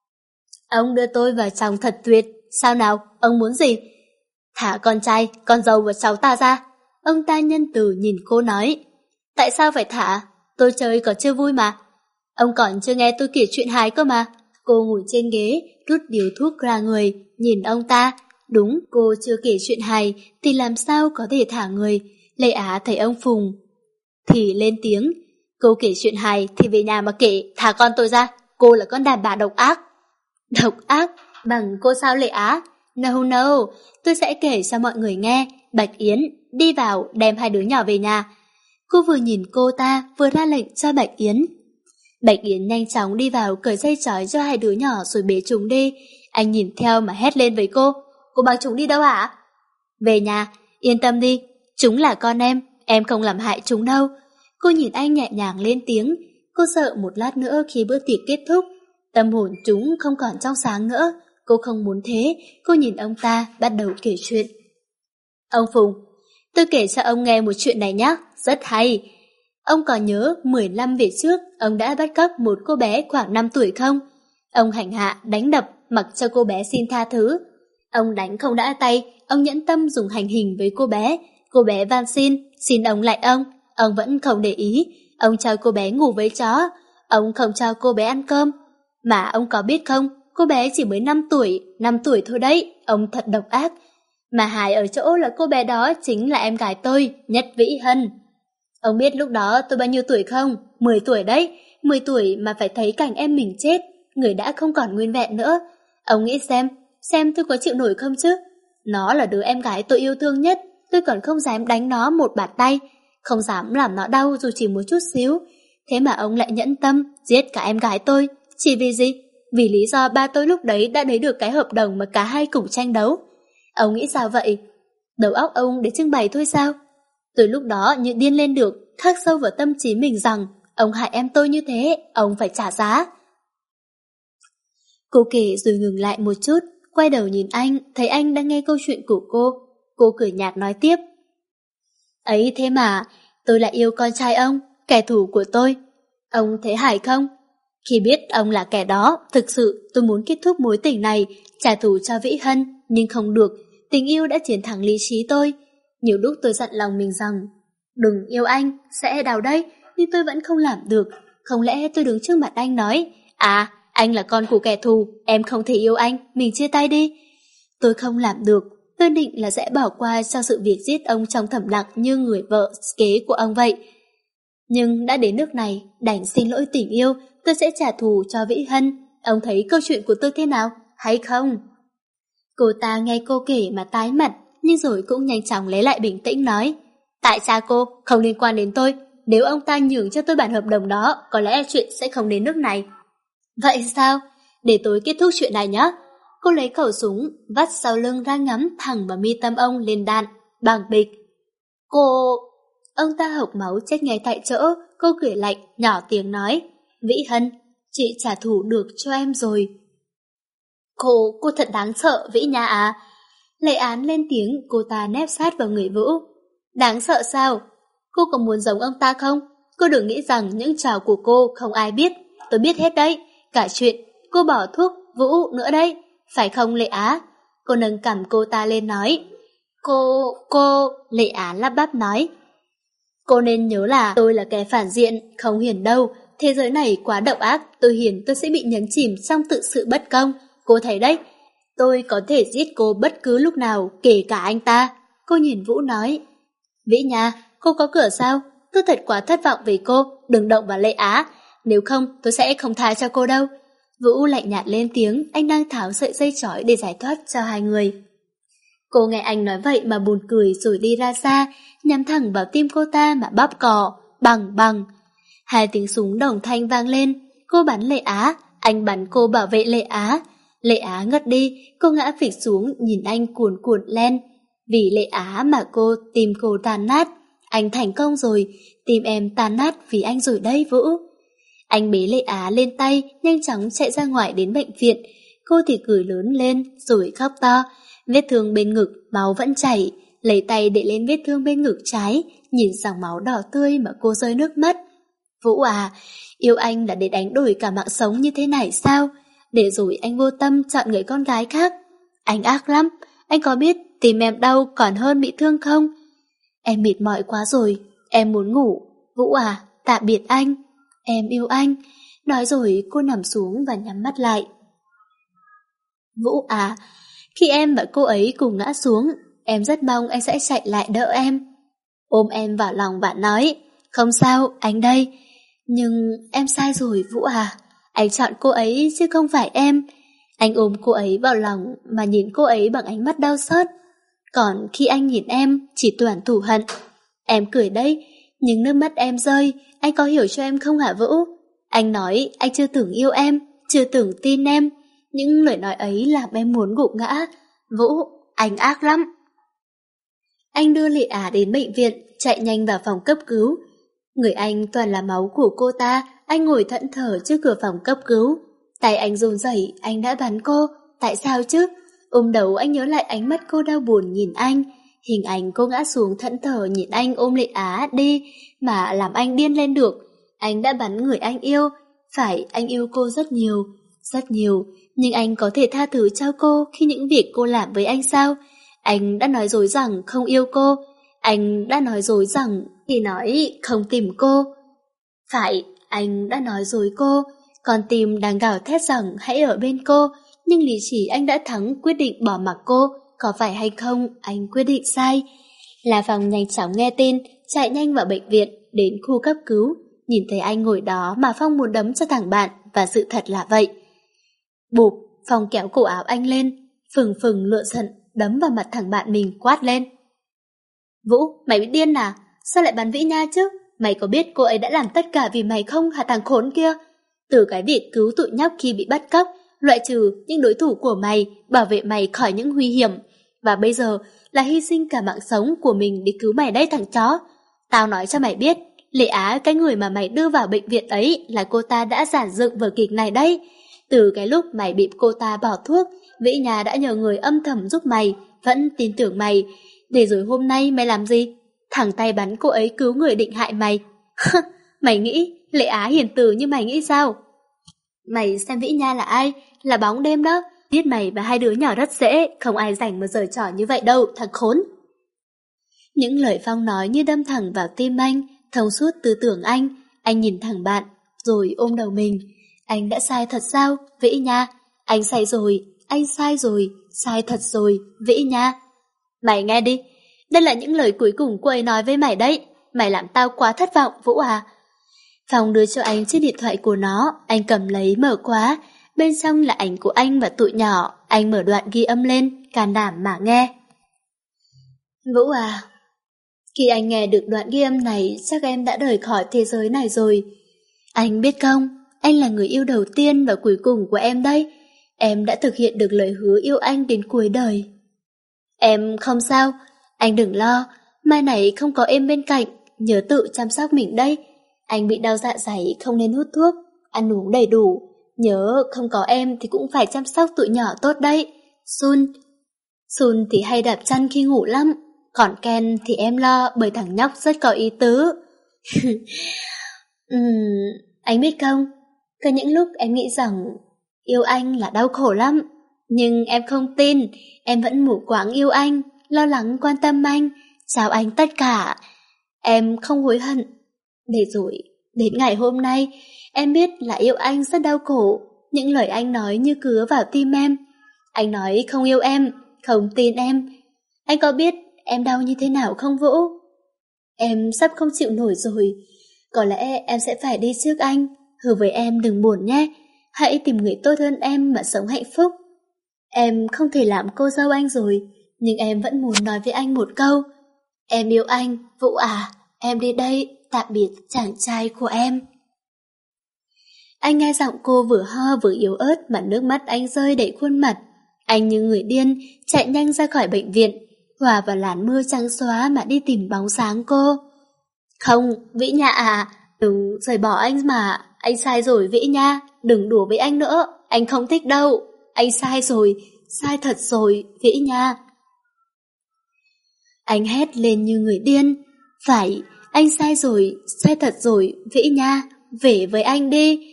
Ông đưa tôi vào trong thật tuyệt. Sao nào, ông muốn gì? Thả con trai, con dâu và cháu ta ra. Ông ta nhân từ nhìn cô nói. Tại sao phải thả? Tôi chơi còn chưa vui mà. Ông còn chưa nghe tôi kể chuyện hài cơ mà. Cô ngồi trên ghế, rút điếu thuốc ra người, nhìn ông ta. Đúng, cô chưa kể chuyện hài, thì làm sao có thể thả người. Lệ Á thấy ông Phùng thì lên tiếng. Cô kể chuyện hài thì về nhà mà kể, thả con tôi ra. Cô là con đàn bà độc ác. Độc ác? Bằng cô sao Lệ Á? No no, tôi sẽ kể cho mọi người nghe. Bạch Yến, đi vào, đem hai đứa nhỏ về nhà. Cô vừa nhìn cô ta, vừa ra lệnh cho Bạch Yến. Bạch Yến nhanh chóng đi vào cởi dây trói cho hai đứa nhỏ rồi bế chúng đi. Anh nhìn theo mà hét lên với cô. Cô mang chúng đi đâu hả? Về nhà, yên tâm đi, chúng là con em, em không làm hại chúng đâu. Cô nhìn anh nhẹ nhàng lên tiếng. Cô sợ một lát nữa khi bữa tiệc kết thúc, tâm hồn chúng không còn trong sáng nữa. Cô không muốn thế. Cô nhìn ông ta bắt đầu kể chuyện. Ông Phùng, tôi kể cho ông nghe một chuyện này nhé, rất hay. Ông còn nhớ mười năm về trước ông đã bắt cóc một cô bé khoảng năm tuổi không? Ông hành hạ, đánh đập, mặc cho cô bé xin tha thứ. Ông đánh không đã tay, ông nhẫn tâm dùng hành hình với cô bé. Cô bé van xin, xin ông lại ông. Ông vẫn không để ý. Ông cho cô bé ngủ với chó. Ông không cho cô bé ăn cơm. Mà ông có biết không, cô bé chỉ mới năm tuổi, năm tuổi thôi đấy. Ông thật độc ác. Mà hài ở chỗ là cô bé đó chính là em gái tôi, Nhất Vĩ Hân. Ông biết lúc đó tôi bao nhiêu tuổi không? mười tuổi đấy. mười tuổi mà phải thấy cảnh em mình chết, người đã không còn nguyên vẹn nữa. Ông nghĩ xem, xem tôi có chịu nổi không chứ? Nó là đứa em gái tôi yêu thương nhất, tôi còn không dám đánh nó một bạt tay, không dám làm nó đau dù chỉ một chút xíu. Thế mà ông lại nhẫn tâm giết cả em gái tôi. Chỉ vì gì? Vì lý do ba tôi lúc đấy đã lấy được cái hợp đồng mà cả hai cùng tranh đấu. Ông nghĩ sao vậy? Đầu óc ông để trưng bày thôi sao? Từ lúc đó như điên lên được, khắc sâu vào tâm trí mình rằng ông hại em tôi như thế, ông phải trả giá. Cô kể rồi ngừng lại một chút, quay đầu nhìn anh, thấy anh đang nghe câu chuyện của cô. Cô cười nhạt nói tiếp. Ấy thế mà, tôi lại yêu con trai ông, kẻ thù của tôi. Ông thấy hài không? Khi biết ông là kẻ đó, thực sự tôi muốn kết thúc mối tình này, trả thù cho Vĩ Hân, nhưng không được, tình yêu đã chiến thắng lý trí tôi. Nhiều lúc tôi dặn lòng mình rằng, đừng yêu anh, sẽ đau đấy, nhưng tôi vẫn không làm được. Không lẽ tôi đứng trước mặt anh nói, à, anh là con của kẻ thù, em không thể yêu anh, mình chia tay đi. Tôi không làm được. Tôi định là sẽ bỏ qua cho sự việc giết ông trong thầm lặng như người vợ kế của ông vậy. Nhưng đã đến nước này, đành xin lỗi tình yêu, tôi sẽ trả thù cho Vĩ Hân. Ông thấy câu chuyện của tôi thế nào, hay không? Cô ta nghe cô kể mà tái mặt, nhưng rồi cũng nhanh chóng lấy lại bình tĩnh nói. Tại sao cô, không liên quan đến tôi. Nếu ông ta nhường cho tôi bản hợp đồng đó, có lẽ chuyện sẽ không đến nước này. Vậy sao? Để tôi kết thúc chuyện này nhé. Cô lấy khẩu súng, vắt sau lưng ra ngắm thẳng vào mi tâm ông lên đạn, bằng bịch. Cô... Ông ta hộc máu chết ngay tại chỗ, cô cười lạnh, nhỏ tiếng nói. Vĩ Hân, chị trả thù được cho em rồi. Cô, cô thật đáng sợ, Vĩ Nha à. Lệ Án lên tiếng, cô ta nép sát vào người Vũ. Đáng sợ sao? Cô có muốn giống ông ta không? Cô đừng nghĩ rằng những trò của cô không ai biết. Tôi biết hết đấy. Cả chuyện cô bỏ thuốc Vũ nữa đấy. Phải không Lệ Á? Cô nâng cằm cô ta lên nói. Cô, cô... Lệ Á lắp bắp nói. Cô nên nhớ là tôi là kẻ phản diện, không hiền đâu. Thế giới này quá độc ác, tôi hiền tôi sẽ bị nhấn chìm trong tự sự bất công. Cô thấy đấy, tôi có thể giết cô bất cứ lúc nào, kể cả anh ta. Cô nhìn Vũ nói. Vĩ Nha, cô có cửa sao? Tôi thật quá thất vọng về cô, đừng động vào Lệ Á. Nếu không, tôi sẽ không tha cho cô đâu. Vũ lạnh nhạt lên tiếng, anh đang tháo sợi dây trói để giải thoát cho hai người. Cô nghe anh nói vậy mà buồn cười rồi đi ra xa, nhắm thẳng vào tim cô ta mà bóp cò, bằng bằng. Hai tiếng súng đồng thanh vang lên, cô bắn Lệ Á, anh bắn cô bảo vệ Lệ Á. Lệ Á ngất đi, cô ngã phịch xuống nhìn anh cuồn cuộn lên. Vì Lệ Á mà cô tim cô tan nát. Anh thành công rồi, tim em tan nát vì anh rồi đây Vũ. Anh bế Lệ Á lên tay, nhanh chóng chạy ra ngoài đến bệnh viện. Cô thì cười lớn lên rồi khóc to. Vết thương bên ngực, máu vẫn chảy. Lấy tay để lên vết thương bên ngực trái, nhìn dòng máu đỏ tươi mà cô rơi nước mắt. Vũ à, yêu anh là để đánh đổi cả mạng sống như thế này sao? Để rồi anh vô tâm chọn người con gái khác. Anh ác lắm, anh có biết tim em đau còn hơn bị thương không? Em mệt mỏi quá rồi, em muốn ngủ. Vũ à, tạm biệt anh, em yêu anh. Nói rồi cô nằm xuống và nhắm mắt lại. Vũ à, khi em và cô ấy cùng ngã xuống, em rất mong anh sẽ chạy lại đỡ em. Ôm em vào lòng và nói, không sao, anh đây. Nhưng em sai rồi Vũ à, anh chọn cô ấy chứ không phải em. Anh ôm cô ấy vào lòng mà nhìn cô ấy bằng ánh mắt đau xót. Còn khi anh nhìn em, chỉ toàn thù hận. Em cười đấy, nhưng nước mắt em rơi, anh có hiểu cho em không hả Vũ? Anh nói anh chưa từng yêu em, chưa từng tin em. Những lời nói ấy làm em muốn gục ngã. Vũ, anh ác lắm. Anh đưa Lệ Á đến bệnh viện, chạy nhanh vào phòng cấp cứu. Người anh toàn là máu của cô ta, anh ngồi thẫn thờ trước cửa phòng cấp cứu. Tay anh run rẩy, anh đã bắn cô, tại sao chứ? Ôm đầu anh nhớ lại ánh mắt cô đau buồn nhìn anh. Hình ảnh cô ngã xuống thẫn thờ nhìn anh ôm Lệ Á đi, mà làm anh điên lên được. Anh đã bắn người anh yêu, phải anh yêu cô rất nhiều, rất nhiều. Nhưng anh có thể tha thứ cho cô khi những việc cô làm với anh sao? Anh đã nói dối rằng không yêu cô. Anh đã nói dối rằng khi nói không tìm cô. Phải, anh đã nói dối cô. Con tim đang gào thét rằng hãy ở bên cô. Nhưng lý trí anh đã thắng quyết định bỏ mặc cô. Có phải hay không, anh quyết định sai. La Phong nhanh chóng nghe tin, chạy nhanh vào bệnh viện, đến khu cấp cứu. Nhìn thấy anh ngồi đó mà Phong muốn đấm cho thằng bạn, và sự thật là vậy. Bụp, Phong kéo cổ áo anh lên, phừng phừng lựa giận, đấm vào mặt thằng bạn mình quát lên. Vũ, mày bị điên à? Sao lại bắn Vĩ Nha chứ? Mày có biết cô ấy đã làm tất cả vì mày không hả thằng khốn kia? Từ cái việc cứu tụi nhóc khi bị bắt cóc, loại trừ những đối thủ của mày, bảo vệ mày khỏi những nguy hiểm. Và bây giờ là hy sinh cả mạng sống của mình để cứu mày đấy thằng chó. Tao nói cho mày biết, Lệ Á, cái người mà mày đưa vào bệnh viện ấy là cô ta đã giản dựng vở kịch này đấy. Từ cái lúc mày bị cô ta bỏ thuốc, Vĩ Nha đã nhờ người âm thầm giúp mày, vẫn tin tưởng mày. Để rồi hôm nay mày làm gì? Thẳng tay bắn cô ấy cứu người định hại mày. Mày nghĩ Lệ Á hiền từ như mày nghĩ sao? Mày xem Vĩ Nha là ai? Là bóng đêm đó. Biết mày và hai đứa nhỏ rất dễ, không ai rảnh mà giở trò như vậy đâu, thằng khốn. Những lời Phong nói như đâm thẳng vào tim anh, thông suốt tư tưởng anh. Anh nhìn thẳng bạn, rồi ôm đầu mình. Anh đã sai thật sao, Vĩ Nha? Anh sai rồi, anh sai rồi, sai thật rồi, Vĩ Nha. Mày nghe đi, đây là những lời cuối cùng cô ấy nói với mày đấy. Mày làm tao quá thất vọng, Vũ à. Phong đưa cho anh chiếc điện thoại của nó, anh cầm lấy mở khóa. Bên trong là ảnh của anh và tụi nhỏ. Anh mở đoạn ghi âm lên, can đảm mà nghe. Vũ à, khi anh nghe được đoạn ghi âm này, chắc em đã rời khỏi thế giới này rồi. Anh biết không, anh là người yêu đầu tiên và cuối cùng của em đây. Em đã thực hiện được lời hứa yêu anh đến cuối đời. Em không sao, anh đừng lo. Mai này không có em bên cạnh, nhớ tự chăm sóc mình đây. Anh bị đau dạ dày không nên hút thuốc, ăn uống đầy đủ. Nhớ không có em thì cũng phải chăm sóc tụi nhỏ tốt đấy. Sun Sun thì hay đạp chăn khi ngủ lắm. Còn Ken thì em lo bởi thằng nhóc rất có ý tứ. uhm, Anh biết không, có những lúc em nghĩ rằng yêu anh là đau khổ lắm. Nhưng em không tin, em vẫn mù quáng yêu anh, lo lắng quan tâm anh, chào anh tất cả. Em không hối hận. Để rồi, đến ngày hôm nay, em biết là yêu anh rất đau khổ. Những lời anh nói như cứa vào tim em. Anh nói không yêu em, không tin em. Anh có biết em đau như thế nào không Vũ? Em sắp không chịu nổi rồi. Có lẽ em sẽ phải đi trước anh. Hứa với em đừng buồn nhé. Hãy tìm người tốt hơn em mà sống hạnh phúc. Em không thể làm cô dâu anh rồi, nhưng em vẫn muốn nói với anh một câu. Em yêu anh, Vũ à. Em đi đây, tạm biệt chàng trai của em. Anh nghe giọng cô vừa ho vừa yếu ớt mà nước mắt anh rơi đầy khuôn mặt. Anh như người điên, chạy nhanh ra khỏi bệnh viện, hòa vào làn mưa trắng xóa mà đi tìm bóng dáng cô. Không, Vĩ Nha à, đừng rời bỏ anh mà. Anh sai rồi Vĩ Nha, đừng đùa với anh nữa. Anh không thích đâu. Anh sai rồi, sai thật rồi, Vĩ Nha. Anh hét lên như người điên. Phải, anh sai rồi, sai thật rồi, Vĩ Nha, về với anh đi.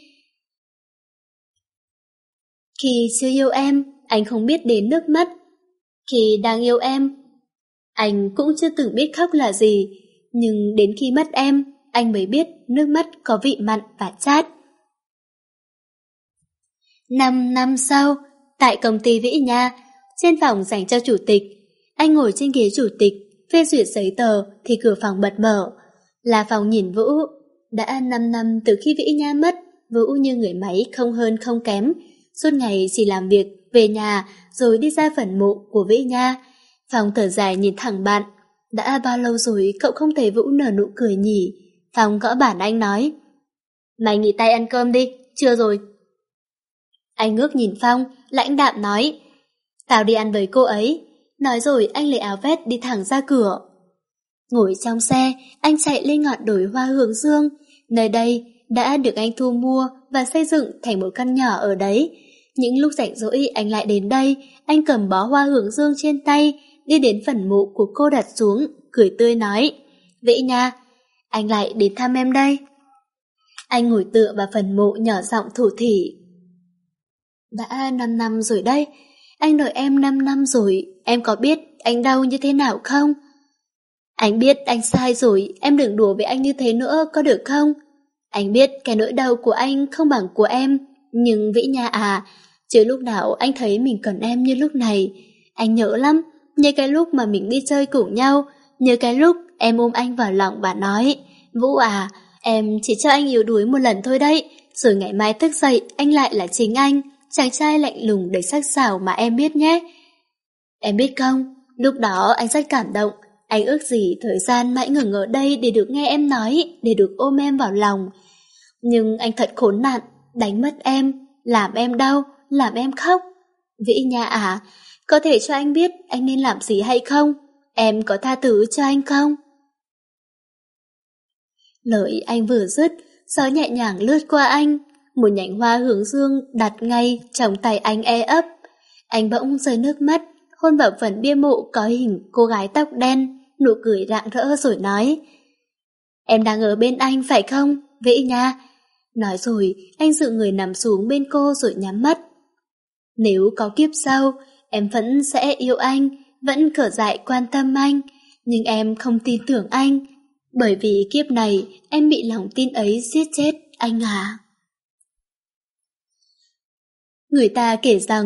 Khi chưa yêu em, anh không biết đến nước mắt. Khi đang yêu em, anh cũng chưa từng biết khóc là gì. Nhưng đến khi mất em, anh mới biết nước mắt có vị mặn và chát. Năm năm sau, tại công ty Vĩ Nha, trên phòng dành cho chủ tịch, anh ngồi trên ghế chủ tịch, phê duyệt giấy tờ thì cửa phòng bật mở. Là phòng nhìn Vũ. Đã năm năm từ khi Vĩ Nha mất, Vũ như người máy không hơn không kém. Suốt ngày chỉ làm việc, về nhà rồi đi ra phần mộ của Vĩ Nha. Phong thở dài nhìn thẳng bạn. Đã bao lâu rồi cậu không thấy Vũ nở nụ cười nhỉ? Phong gõ bàn anh nói. Mày nghỉ tay ăn cơm đi, chưa rồi. Anh ngước nhìn Phong, lãnh đạm nói. Tao đi ăn với cô ấy. Nói rồi anh lấy áo vest đi thẳng ra cửa. Ngồi trong xe, anh chạy lên ngọn đồi hoa hướng dương. Nơi đây đã được anh thu mua và xây dựng thành một căn nhỏ ở đấy. Những lúc rảnh rỗi anh lại đến đây, anh cầm bó hoa hướng dương trên tay, đi đến phần mộ của cô đặt xuống, cười tươi nói. Vĩ Nha, anh lại đến thăm em đây. Anh ngồi tựa vào phần mộ nhỏ giọng thủ thỉ. Đã năm năm rồi đây, anh đợi em năm năm rồi, em có biết anh đau như thế nào không? Anh biết anh sai rồi, em đừng đùa với anh như thế nữa, có được không? Anh biết cái nỗi đau của anh không bằng của em, nhưng Vĩ Nha à, chứ lúc nào anh thấy mình cần em như lúc này. Anh nhớ lắm, nhớ cái lúc mà mình đi chơi cùng nhau, nhớ cái lúc em ôm anh vào lòng và nói, Vũ à, em chỉ cho anh yếu đuối một lần thôi đấy, rồi ngày mai thức dậy anh lại là chính anh, chàng trai lạnh lùng đầy sắc sảo mà em biết nhé. Em biết không, lúc đó anh rất cảm động, anh ước gì thời gian mãi ngừng ở đây để được nghe em nói, để được ôm em vào lòng. Nhưng anh thật khốn nạn, đánh mất em, làm em đau, làm em khóc. Vĩ Nha à, có thể cho anh biết anh nên làm gì hay không? Em có tha thứ cho anh không? Lời anh vừa dứt, gió nhẹ nhàng lướt qua anh, một nhánh hoa hướng dương đặt ngay trong tay anh e ấp. Anh bỗng rơi nước mắt, hôn vào phần bia mộ có hình cô gái tóc đen, nụ cười rạng rỡ rồi nói. Em đang ở bên anh phải không, Vĩ Nha? Nói rồi, anh dựa người nằm xuống bên cô rồi nhắm mắt. Nếu có kiếp sau, em vẫn sẽ yêu anh, vẫn cở dại quan tâm anh, nhưng em không tin tưởng anh, bởi vì kiếp này em bị lòng tin ấy giết chết anh à. Người ta kể rằng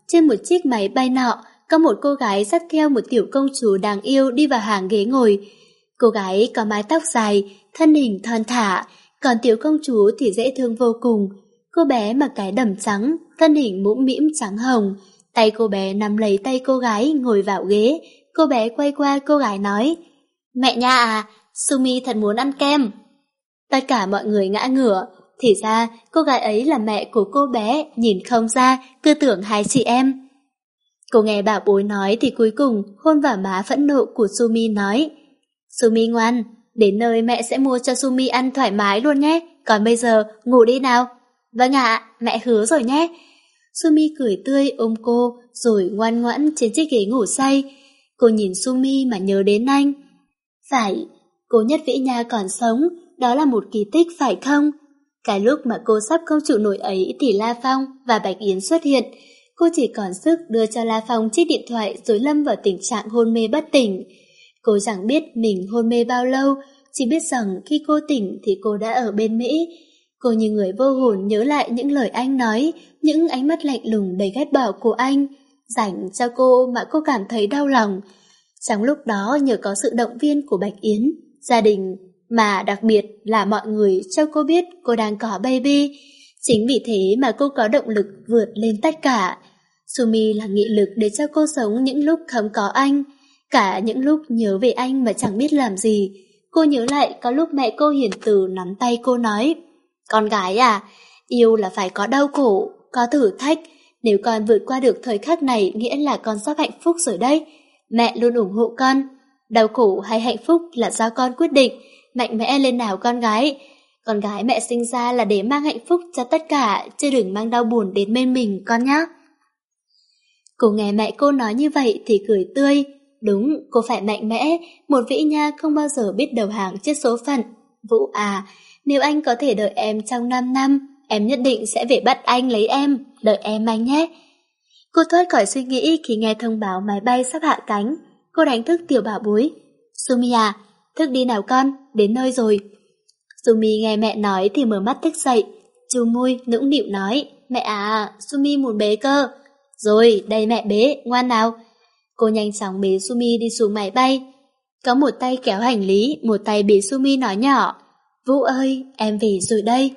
Trên một chiếc máy bay nọ, có một cô gái dắt theo một tiểu công chúa đáng yêu đi vào hàng ghế ngồi. Cô gái có mái tóc dài, thân hình thon thả, còn tiểu công chúa thì dễ thương vô cùng. Cô bé mặc cái đầm trắng, thân hình mũm mĩm trắng hồng. Tay cô bé nắm lấy tay cô gái ngồi vào ghế. Cô bé quay qua cô gái nói: "Mẹ nha à, Sumi thật muốn ăn kem." Tất cả mọi người ngã ngửa. Thì ra cô gái ấy là mẹ của cô bé, nhìn không ra, cứ tưởng hai chị em. Cô nghe bảo bối nói thì cuối cùng hôn vào má phẫn nộ của Sumi nói: "Sumi ngoan, đến nơi mẹ sẽ mua cho Sumi ăn thoải mái luôn nhé, còn bây giờ ngủ đi nào." "Vâng ạ, mẹ hứa rồi nhé." Sumi cười tươi ôm cô rồi ngoan ngoãn trên chiếc ghế ngủ say. Cô nhìn Sumi mà nhớ đến anh. Phải, cô Nhất Vĩ Nha còn sống, đó là một kỳ tích phải không? Cái lúc mà cô sắp không chịu nổi ấy thì La Phong và Bạch Yến xuất hiện. Cô chỉ còn sức đưa cho La Phong chiếc điện thoại rồi lâm vào tình trạng hôn mê bất tỉnh. Cô chẳng biết mình hôn mê bao lâu, chỉ biết rằng khi cô tỉnh thì cô đã ở bên Mỹ. Cô như người vô hồn nhớ lại những lời anh nói, những ánh mắt lạnh lùng đầy ghét bỏ của anh, dành cho cô mà cô cảm thấy đau lòng. Trong lúc đó nhờ có sự động viên của Bạch Yến, gia đình, mà đặc biệt là mọi người cho cô biết cô đang có baby. Chính vì thế mà cô có động lực vượt lên tất cả. Sumi là nghị lực để cho cô sống những lúc không có anh, cả những lúc nhớ về anh mà chẳng biết làm gì. Cô nhớ lại có lúc mẹ cô hiền từ nắm tay cô nói: "Con gái à, yêu là phải có đau khổ, có thử thách. Nếu con vượt qua được thời khắc này nghĩa là con sắp hạnh phúc rồi đấy. Mẹ luôn ủng hộ con. Đau khổ hay hạnh phúc là do con quyết định. Mạnh mẽ lên nào con gái. Con gái mẹ sinh ra là để mang hạnh phúc cho tất cả, chứ đừng mang đau buồn đến bên mình con nhé." Cô nghe mẹ cô nói như vậy thì cười tươi. Đúng, cô phải mạnh mẽ. Một Vĩ Nha không bao giờ biết đầu hàng trước số phận. Vũ à, nếu anh có thể đợi em trong năm năm, em nhất định sẽ về bắt anh lấy em. Đợi em anh nhé. Cô thoát khỏi suy nghĩ khi nghe thông báo máy bay sắp hạ cánh. Cô đánh thức tiểu bảo bối: "Sumi à, thức đi nào con, đến nơi rồi." Sumi nghe mẹ nói thì mở mắt thức dậy. Chu môi nũng nịu nói: "Mẹ à, Sumi muốn bế cơ." "Rồi, đây mẹ bế, ngoan nào." Cô nhanh chóng bế Sumi đi xuống máy bay. Có một tay kéo hành lý, một tay bế Sumi nói nhỏ: "Vũ ơi, em về rồi đây."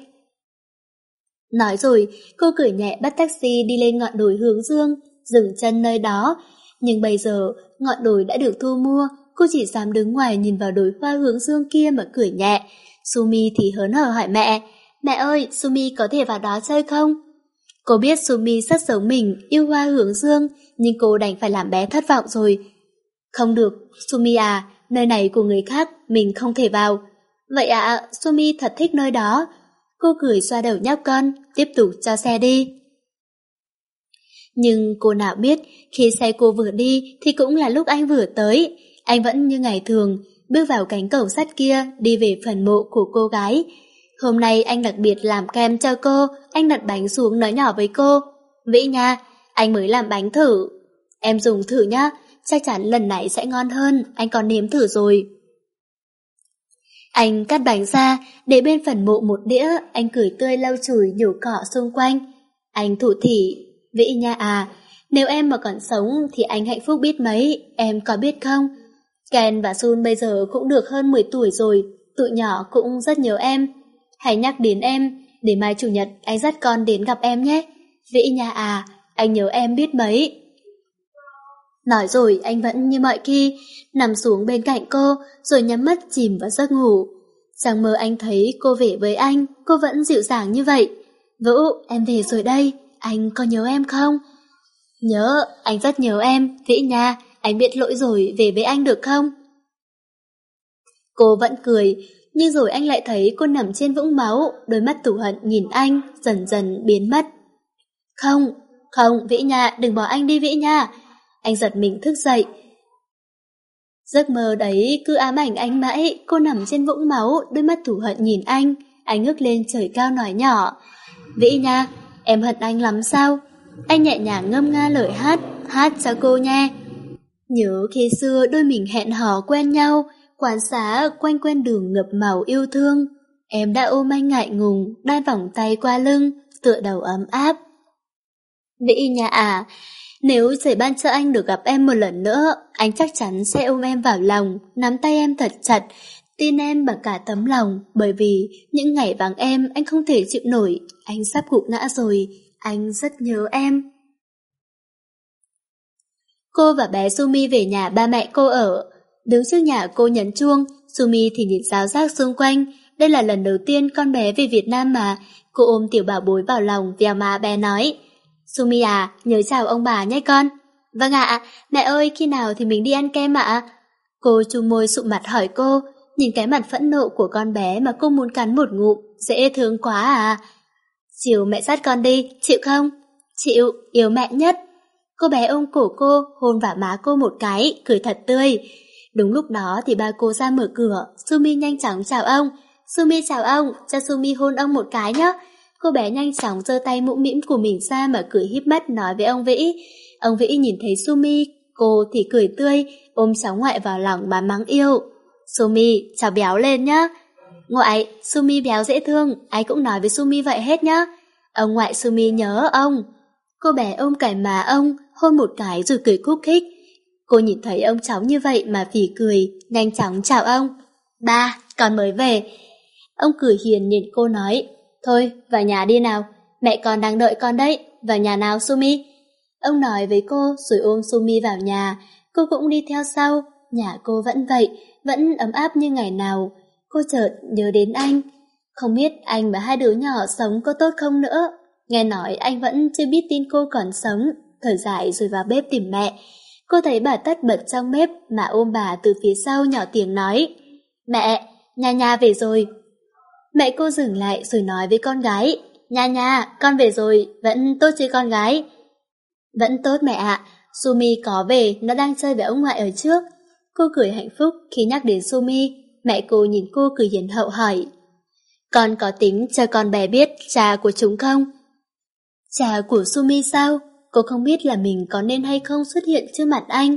Nói rồi, cô cười nhẹ bắt taxi đi lên ngọn đồi hướng dương, dừng chân nơi đó. Nhưng bây giờ, ngọn đồi đã được thu mua, cô chỉ dám đứng ngoài nhìn vào đồi hoa hướng dương kia mà cười nhẹ. Sumi thì hớn hở hỏi mẹ: "Mẹ ơi, Sumi có thể vào đó chơi không?" Cô biết Sumi rất giống mình, yêu hoa hướng dương, nhưng cô đành phải làm bé thất vọng rồi. "Không được, Sumi à, nơi này của người khác, mình không thể vào." "Vậy ạ, à, Sumi thật thích nơi đó." Cô cười xoa đầu nhóc con, tiếp tục cho xe đi. Nhưng cô nào biết, khi xe cô vừa đi thì cũng là lúc anh vừa tới. Anh vẫn như ngày thường, bước vào cánh cổng sắt kia, đi về phần mộ của cô gái. Hôm nay anh đặc biệt làm kem cho cô, anh đặt bánh xuống nói nhỏ với cô: "Vĩ Nha, anh mới làm bánh thử. Em dùng thử nhá, chắc chắn lần này sẽ ngon hơn, anh còn nếm thử rồi." Anh cắt bánh ra, để bên phần mộ một đĩa, anh cười tươi lau chùi nhổ cỏ xung quanh. Anh thủ thỉ: "Vĩ Nha à, nếu em mà còn sống thì anh hạnh phúc biết mấy, em có biết không? Ken và Sun bây giờ cũng được hơn mười tuổi rồi, tụi nhỏ cũng rất nhớ em. Hãy nhắc đến em, để mai chủ nhật anh dắt con đến gặp em nhé. Vĩ Nha à, anh nhớ em biết mấy." Nói rồi anh vẫn như mọi khi, nằm xuống bên cạnh cô, rồi nhắm mắt chìm vào giấc ngủ. Trong mơ anh thấy cô về với anh, cô vẫn dịu dàng như vậy. "Vũ, em về rồi đây, anh có nhớ em không?" "Nhớ, anh rất nhớ em, Vĩ Nha, anh biết lỗi rồi, về với anh được không?" Cô vẫn cười, nhưng rồi anh lại thấy cô nằm trên vũng máu, đôi mắt tủi hận nhìn anh, dần dần biến mất. "Không, không, Vĩ Nha, đừng bỏ anh đi Vĩ Nha." Anh giật mình thức dậy. Giấc mơ đấy cứ ám ảnh anh mãi, cô nằm trên vũng máu, đôi mắt thù hận nhìn anh. Anh ngước lên trời cao nói nhỏ: "Vĩ Nha, em hận anh lắm sao?" Anh nhẹ nhàng ngâm nga lời hát, hát cho cô nghe. Nhớ khi xưa đôi mình hẹn hò quen nhau, quán xá quanh quanh đường ngập màu yêu thương. Em đã ôm anh ngại ngùng, đan vòng tay qua lưng, tựa đầu ấm áp. "Vĩ Nha à, Nếu trời ban cho anh được gặp em một lần nữa, anh chắc chắn sẽ ôm em vào lòng, nắm tay em thật chặt, tin em bằng cả tấm lòng, bởi vì những ngày vắng em anh không thể chịu nổi, anh sắp gục ngã rồi, anh rất nhớ em. Cô và bé Sumi về nhà ba mẹ cô ở. Đứng trước nhà cô nhấn chuông, Sumi thì nhìn ráo rác xung quanh. Đây là lần đầu tiên con bé về Việt Nam mà. Cô ôm tiểu bảo bối vào lòng, vèo má bé nói: Sumi à, nhớ chào ông bà nhé con. Vâng ạ, mẹ ơi, khi nào thì mình đi ăn kem ạ? Cô chu môi sụ mặt hỏi cô, nhìn cái mặt phẫn nộ của con bé mà cô muốn cắn một ngụm, dễ thương quá à. Chiều mẹ dắt con đi, chịu không? Chịu, yêu mẹ nhất. Cô bé ôm cổ cô, hôn vào má cô một cái, cười thật tươi. Đúng lúc đó thì ba cô ra mở cửa, Sumi nhanh chóng chào ông. Sumi chào ông, cho Sumi hôn ông một cái nhé. Cô bé nhanh chóng giơ tay mũm mĩm của mình ra mà cười híp mắt nói với ông Vĩ. Ông Vĩ nhìn thấy Sumi, cô thì cười tươi, ôm cháu ngoại vào lòng mà mắng yêu. Sumi, cháu béo lên nhá. Ngoại, Sumi béo dễ thương, ai cũng nói với Sumi vậy hết nhá. Ông ngoại Sumi nhớ ông. Cô bé ôm cài má ông, hôn một cái rồi cười khúc khích. Cô nhìn thấy ông cháu như vậy mà phì cười, nhanh chóng chào ông. Ba, con mới về. Ông cười hiền nhìn cô nói, thôi, vào nhà đi nào, mẹ con đang đợi con đấy, vào nhà nào Sumi. Ông nói với cô rồi ôm Sumi vào nhà, cô cũng đi theo sau, nhà cô vẫn vậy, vẫn ấm áp như ngày nào. Cô chợt nhớ đến anh, không biết anh và hai đứa nhỏ sống có tốt không nữa. Nghe nói anh vẫn chưa biết tin cô còn sống, thở dài rồi vào bếp tìm mẹ. Cô thấy bà Tất bật trong bếp mà ôm bà từ phía sau nhỏ tiếng nói, mẹ, Nha Nha về rồi. Mẹ cô dừng lại rồi nói với con gái, Nha Nha, con về rồi, vẫn tốt chứ con gái? Vẫn tốt mẹ ạ, Sumi có về, nó đang chơi với ông ngoại ở trước. Cô cười hạnh phúc khi nhắc đến Sumi. Mẹ cô nhìn cô cười hiền hậu hỏi, con có tính cho con bé biết cha của chúng không? Cha của Sumi sao? Cô không biết là mình có nên hay không xuất hiện trước mặt anh.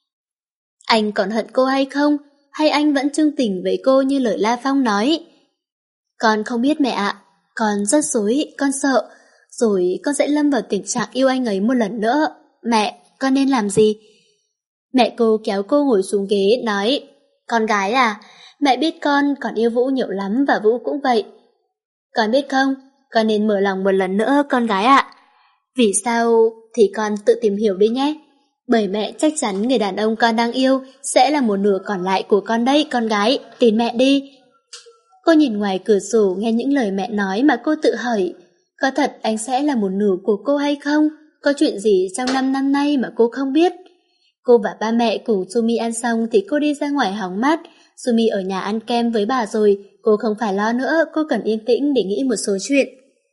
Anh còn hận cô hay không? Hay anh vẫn chung tình với cô như lời La Phong nói? Con không biết mẹ ạ, con rất dối, con sợ, rồi con sẽ lâm vào tình trạng yêu anh ấy một lần nữa. Mẹ, con nên làm gì? Mẹ cô kéo cô ngồi xuống ghế, nói, con gái à, mẹ biết con còn yêu Vũ nhiều lắm và Vũ cũng vậy. Con biết không, con nên mở lòng một lần nữa con gái ạ. Vì sao thì con tự tìm hiểu đi nhé. Bởi mẹ chắc chắn người đàn ông con đang yêu sẽ là một nửa còn lại của con đấy con gái, tin mẹ đi. Cô nhìn ngoài cửa sổ nghe những lời mẹ nói mà cô tự hỏi, có thật anh sẽ là một nửa của cô hay không? Có chuyện gì trong năm năm nay mà cô không biết? Cô và ba mẹ cùng Sumi ăn xong thì cô đi ra ngoài hóng mát. Sumi ở nhà ăn kem với bà rồi, cô không phải lo nữa, cô cần yên tĩnh để nghĩ một số chuyện.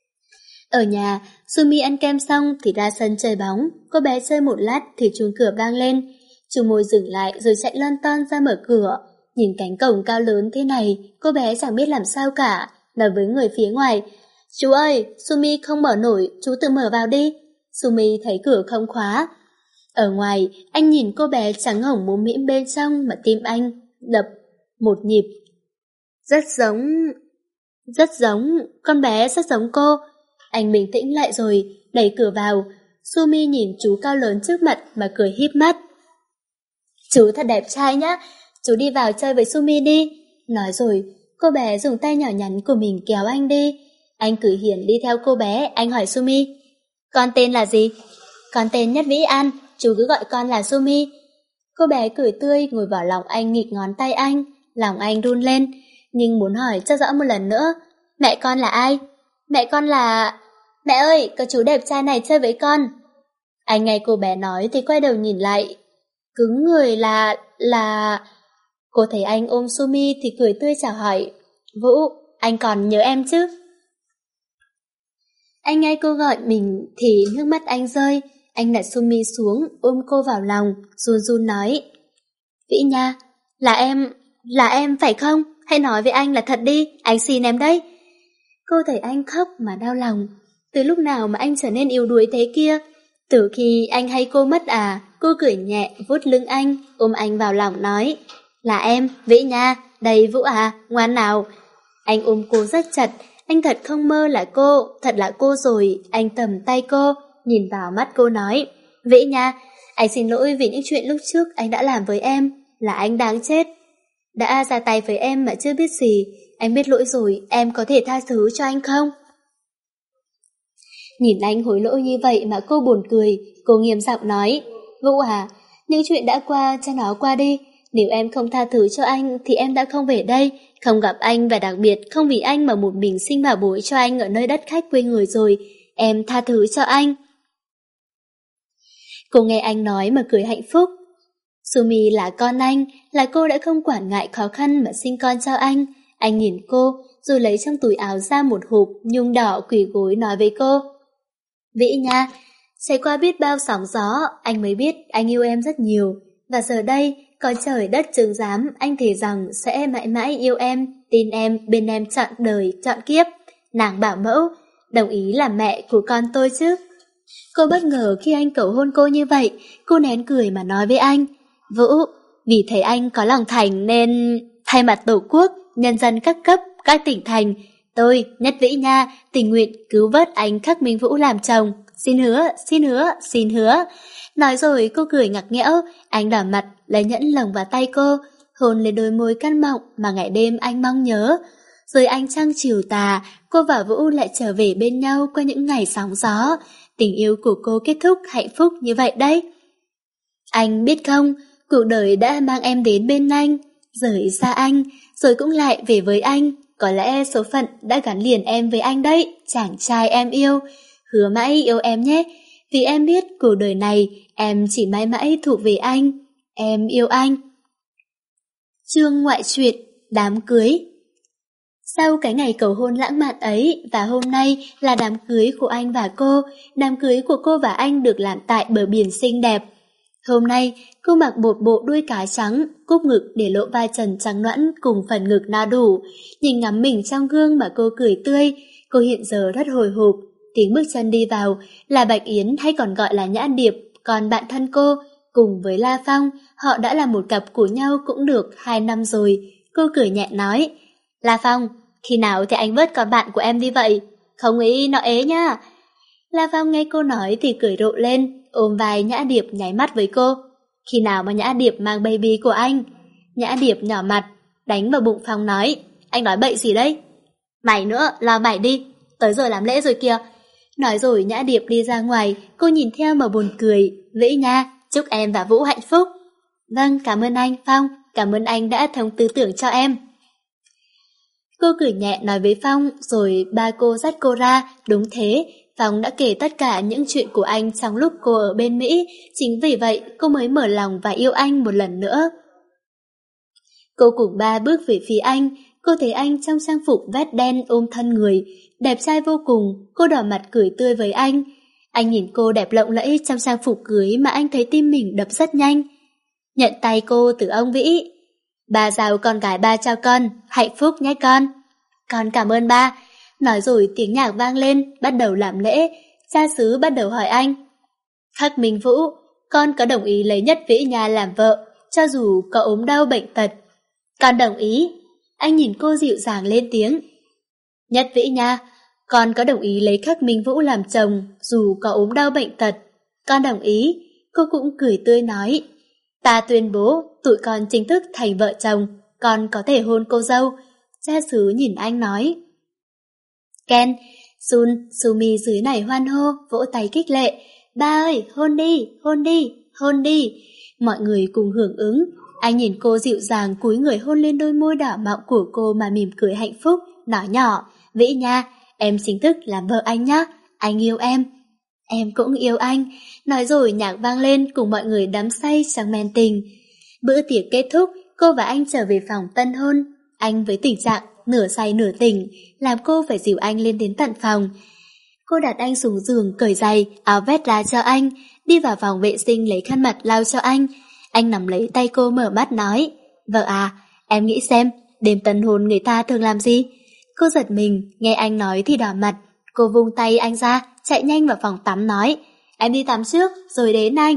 Ở nhà, Sumi ăn kem xong thì ra sân chơi bóng, cô bé chơi một lát thì chuông cửa vang lên. Chu Môi dừng lại rồi chạy lon ton ra mở cửa. Nhìn cánh cổng cao lớn thế này, cô bé chẳng biết làm sao cả, nói với người phía ngoài, chú ơi, Sumi không mở nổi, chú tự mở vào đi. Sumi thấy cửa không khóa. Ở ngoài, anh nhìn cô bé trắng hồng mũm mĩm bên trong mà tim anh đập một nhịp. Rất giống... Rất giống... Con bé rất giống cô. Anh bình tĩnh lại rồi, đẩy cửa vào. Sumi nhìn chú cao lớn trước mặt mà cười híp mắt. Chú thật đẹp trai nhá, chú đi vào chơi với Sumi đi. Nói rồi, cô bé dùng tay nhỏ nhắn của mình kéo anh đi. Anh cười hiền đi theo cô bé, anh hỏi Sumi, con tên là gì? Con tên Nhất Vĩ An, chú cứ gọi con là Sumi. Cô bé cười tươi ngồi vào lòng anh nghịch ngón tay anh, lòng anh run lên, nhưng muốn hỏi cho rõ một lần nữa, mẹ con là ai? Mẹ con là... Mẹ ơi, có chú đẹp trai này chơi với con. Anh nghe cô bé nói thì quay đầu nhìn lại, cứng người là... là... Cô thấy anh ôm Sumi thì cười tươi chào hỏi, Vũ, anh còn nhớ em chứ? Anh nghe cô gọi mình thì nước mắt anh rơi. Anh đặt Sumi xuống, ôm cô vào lòng, run run nói, Vĩ Nha, là em, là em phải không? Hãy nói với anh là thật đi, anh xin em đấy. Cô thấy anh khóc mà đau lòng. Từ lúc nào mà anh trở nên yếu đuối thế kia? Từ khi anh hay cô mất à? Cô cười nhẹ, vuốt lưng anh, ôm anh vào lòng nói, là em, Vĩ Nha, đây Vũ à, ngoan nào. Anh ôm cô rất chặt, anh thật không mơ là cô, thật là cô rồi. Anh cầm tay cô, nhìn vào mắt cô nói, Vĩ Nha, anh xin lỗi vì những chuyện lúc trước anh đã làm với em, là anh đáng chết. Đã ra tay với em mà chưa biết gì, anh biết lỗi rồi, em có thể tha thứ cho anh không? Nhìn anh hối lỗi như vậy mà cô buồn cười, cô nghiêm giọng nói, Vũ à, những chuyện đã qua cho nó qua đi. Nếu em không tha thứ cho anh thì em đã không về đây, không gặp anh và đặc biệt không vì anh mà một mình sinh bảo bối cho anh ở nơi đất khách quê người rồi. Em tha thứ cho anh. Cô nghe anh nói mà cười hạnh phúc. Sumi là con anh, là cô đã không quản ngại khó khăn mà sinh con cho anh. Anh nhìn cô, rồi lấy trong túi áo ra một hộp nhung đỏ quỳ gối nói với cô. Vĩ Nha, trải qua biết bao sóng gió, anh mới biết anh yêu em rất nhiều. Và giờ đây, có trời đất chứng giám, anh thề rằng sẽ mãi mãi yêu em, tin em, bên em trọn đời, trọn kiếp. Nàng bảo mẫu, đồng ý làm mẹ của con tôi chứ. Cô bất ngờ khi anh cầu hôn cô như vậy, cô nén cười mà nói với anh. Vũ, vì thấy anh có lòng thành nên thay mặt Tổ quốc, nhân dân các cấp, các tỉnh thành, tôi, Nhất Vĩ Nha, tình nguyện cứu vớt anh Khắc Minh Vũ làm chồng. Xin hứa, xin hứa, xin hứa. Nói rồi cô cười ngặt nghẽo, anh đỏ mặt, lấy nhẫn lồng vào tay cô, hôn lên đôi môi căn mọng mà ngày đêm anh mong nhớ. Rồi ánh trăng chiều tà, cô và Vũ lại trở về bên nhau qua những ngày sóng gió. Tình yêu của cô kết thúc hạnh phúc như vậy đấy. Anh biết không, cuộc đời đã mang em đến bên anh, rời xa anh, rồi cũng lại về với anh. Có lẽ số phận đã gắn liền em với anh đấy, chàng trai em yêu. Hứa mãi yêu em nhé, vì em biết cuộc đời này em chỉ mãi mãi thuộc về anh. Em yêu anh. Chương ngoại truyện, đám cưới. Sau cái ngày cầu hôn lãng mạn ấy và hôm nay là đám cưới của anh và cô, đám cưới của cô và anh được làm tại bờ biển xinh đẹp. Hôm nay, cô mặc một bộ đuôi cá trắng, cúp ngực để lộ vai trần trắng nõn cùng phần ngực no đủ. Nhìn ngắm mình trong gương mà cô cười tươi, cô hiện giờ rất hồi hộp. Tiếng bước chân đi vào là Bạch Yến hay còn gọi là Nhã Điệp, còn bạn thân cô, cùng với La Phong, họ đã là một cặp của nhau cũng được hai năm rồi. Cô cười nhẹ nói, La Phong, khi nào thì anh vớt con bạn của em đi vậy? Không nghĩ nó ế nhá. La Phong nghe cô nói thì cười rộ lên, ôm vai Nhã Điệp nháy mắt với cô. Khi nào mà Nhã Điệp mang baby của anh? Nhã Điệp nhỏ mặt, đánh vào bụng Phong nói, anh nói bậy gì đấy? Mày nữa, lo mày đi, tới giờ làm lễ rồi kìa. Nói rồi Nhã Điệp đi ra ngoài, cô nhìn theo mà buồn cười. Vĩ Nha, chúc em và Vũ hạnh phúc. Vâng, cảm ơn anh, Phong, cảm ơn anh đã thông tư tưởng cho em. Cô cười nhẹ nói với Phong, rồi ba cô dắt cô ra. Đúng thế, Phong đã kể tất cả những chuyện của anh trong lúc cô ở bên Mỹ. Chính vì vậy cô mới mở lòng và yêu anh một lần nữa. Cô cùng ba bước về phía anh. Cô thấy anh trong trang phục vest đen ôm thân người, đẹp trai vô cùng. Cô đỏ mặt cười tươi với anh. Anh nhìn cô đẹp lộng lẫy trong trang phục cưới mà anh thấy tim mình đập rất nhanh. Nhận tay cô từ ông Vĩ. Ba giao con gái ba cho con, hạnh phúc nhé con. Con cảm ơn ba. Nói rồi tiếng nhạc vang lên, bắt đầu làm lễ. Cha xứ bắt đầu hỏi anh, Khắc Minh Vũ, con có đồng ý lấy Nhất Vĩ Nha làm vợ, cho dù có ốm đau bệnh tật? Con đồng ý. Anh nhìn cô dịu dàng lên tiếng, Nhất Vĩ Nha, con có đồng ý lấy Khắc Minh Vũ làm chồng, dù có ốm đau bệnh tật? Con đồng ý. Cô cũng cười tươi nói, ta tuyên bố tụi con chính thức thành vợ chồng, con có thể hôn cô dâu. Cha xứ nhìn anh nói. Ken, Sun, Sumi dưới này hoan hô, vỗ tay khích lệ. Ba ơi, hôn đi, hôn đi, hôn đi. Mọi người cùng hưởng ứng. Anh nhìn cô dịu dàng cúi người hôn lên đôi môi đỏ mọng của cô mà mỉm cười hạnh phúc, nói nhỏ, Vĩ Nha, em chính thức làm vợ anh nhé, anh yêu em. Em cũng yêu anh. Nói rồi nhạc vang lên cùng mọi người đắm say trong men tình. Bữa tiệc kết thúc, cô và anh trở về phòng tân hôn. Anh với tình trạng nửa say nửa tỉnh, làm cô phải dìu anh lên đến tận phòng. Cô đặt anh xuống giường, cởi giày, áo vest ra cho anh, đi vào phòng vệ sinh lấy khăn mặt lau cho anh. Anh nắm lấy tay cô mở mắt nói, vợ à, em nghĩ xem, đêm tân hôn người ta thường làm gì? Cô giật mình, nghe anh nói thì đỏ mặt. Cô vung tay anh ra, chạy nhanh vào phòng tắm nói, em đi tắm trước, rồi đến anh.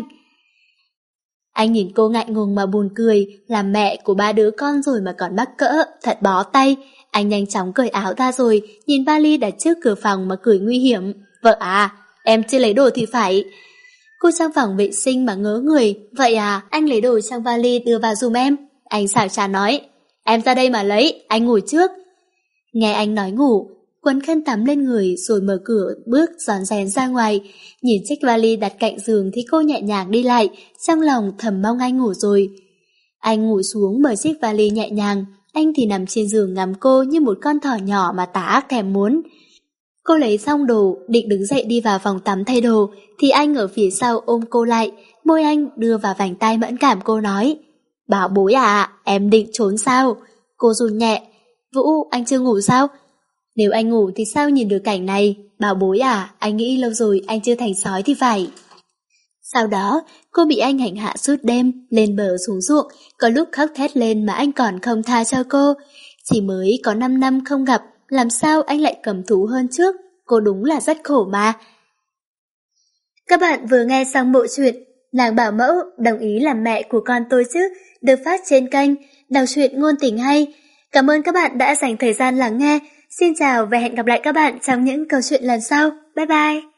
Anh nhìn cô ngại ngùng mà buồn cười, làm mẹ của ba đứa con rồi mà còn mắc cỡ, thật bó tay. Anh nhanh chóng cởi áo ra rồi, nhìn vali đặt trước cửa phòng mà cười nguy hiểm. Vợ à, em chưa lấy đồ thì phải. Cô sang phòng vệ sinh mà ngớ người. Vậy à, anh lấy đồ trong vali đưa vào giùm em. Anh xảo trá nói, em ra đây mà lấy, anh ngủ trước. Nghe anh nói ngủ, quấn khăn tắm lên người rồi mở cửa bước rón rén ra ngoài. Nhìn chiếc vali đặt cạnh giường thì cô nhẹ nhàng đi lại, trong lòng thầm mong anh ngủ rồi. Anh ngủ xuống mở chiếc vali nhẹ nhàng, anh thì nằm trên giường ngắm cô như một con thỏ nhỏ mà tà ác thèm muốn. Cô lấy xong đồ, định đứng dậy đi vào phòng tắm thay đồ, thì anh ở phía sau ôm cô lại, môi anh đưa vào vành tai mẫn cảm cô nói, bảo bối à, em định trốn sao? Cô run nhẹ, Vũ, anh chưa ngủ sao? Nếu anh ngủ thì sao nhìn được cảnh này? Bảo bối à, anh nghĩ lâu rồi anh chưa thành sói thì phải. Sau đó, cô bị anh hành hạ suốt đêm, lên bờ xuống ruộng, có lúc khóc thét lên mà anh còn không tha cho cô. Chỉ mới có năm năm không gặp, làm sao anh lại cầm thú hơn trước? Cô đúng là rất khổ mà. Các bạn vừa nghe xong bộ truyện Nàng Bảo Mẫu đồng ý làm mẹ của con tôi chứ, được phát trên kênh Đọc truyện ngôn tình hay. Cảm ơn các bạn đã dành thời gian lắng nghe. Xin chào và hẹn gặp lại các bạn trong những câu chuyện lần sau. Bye bye!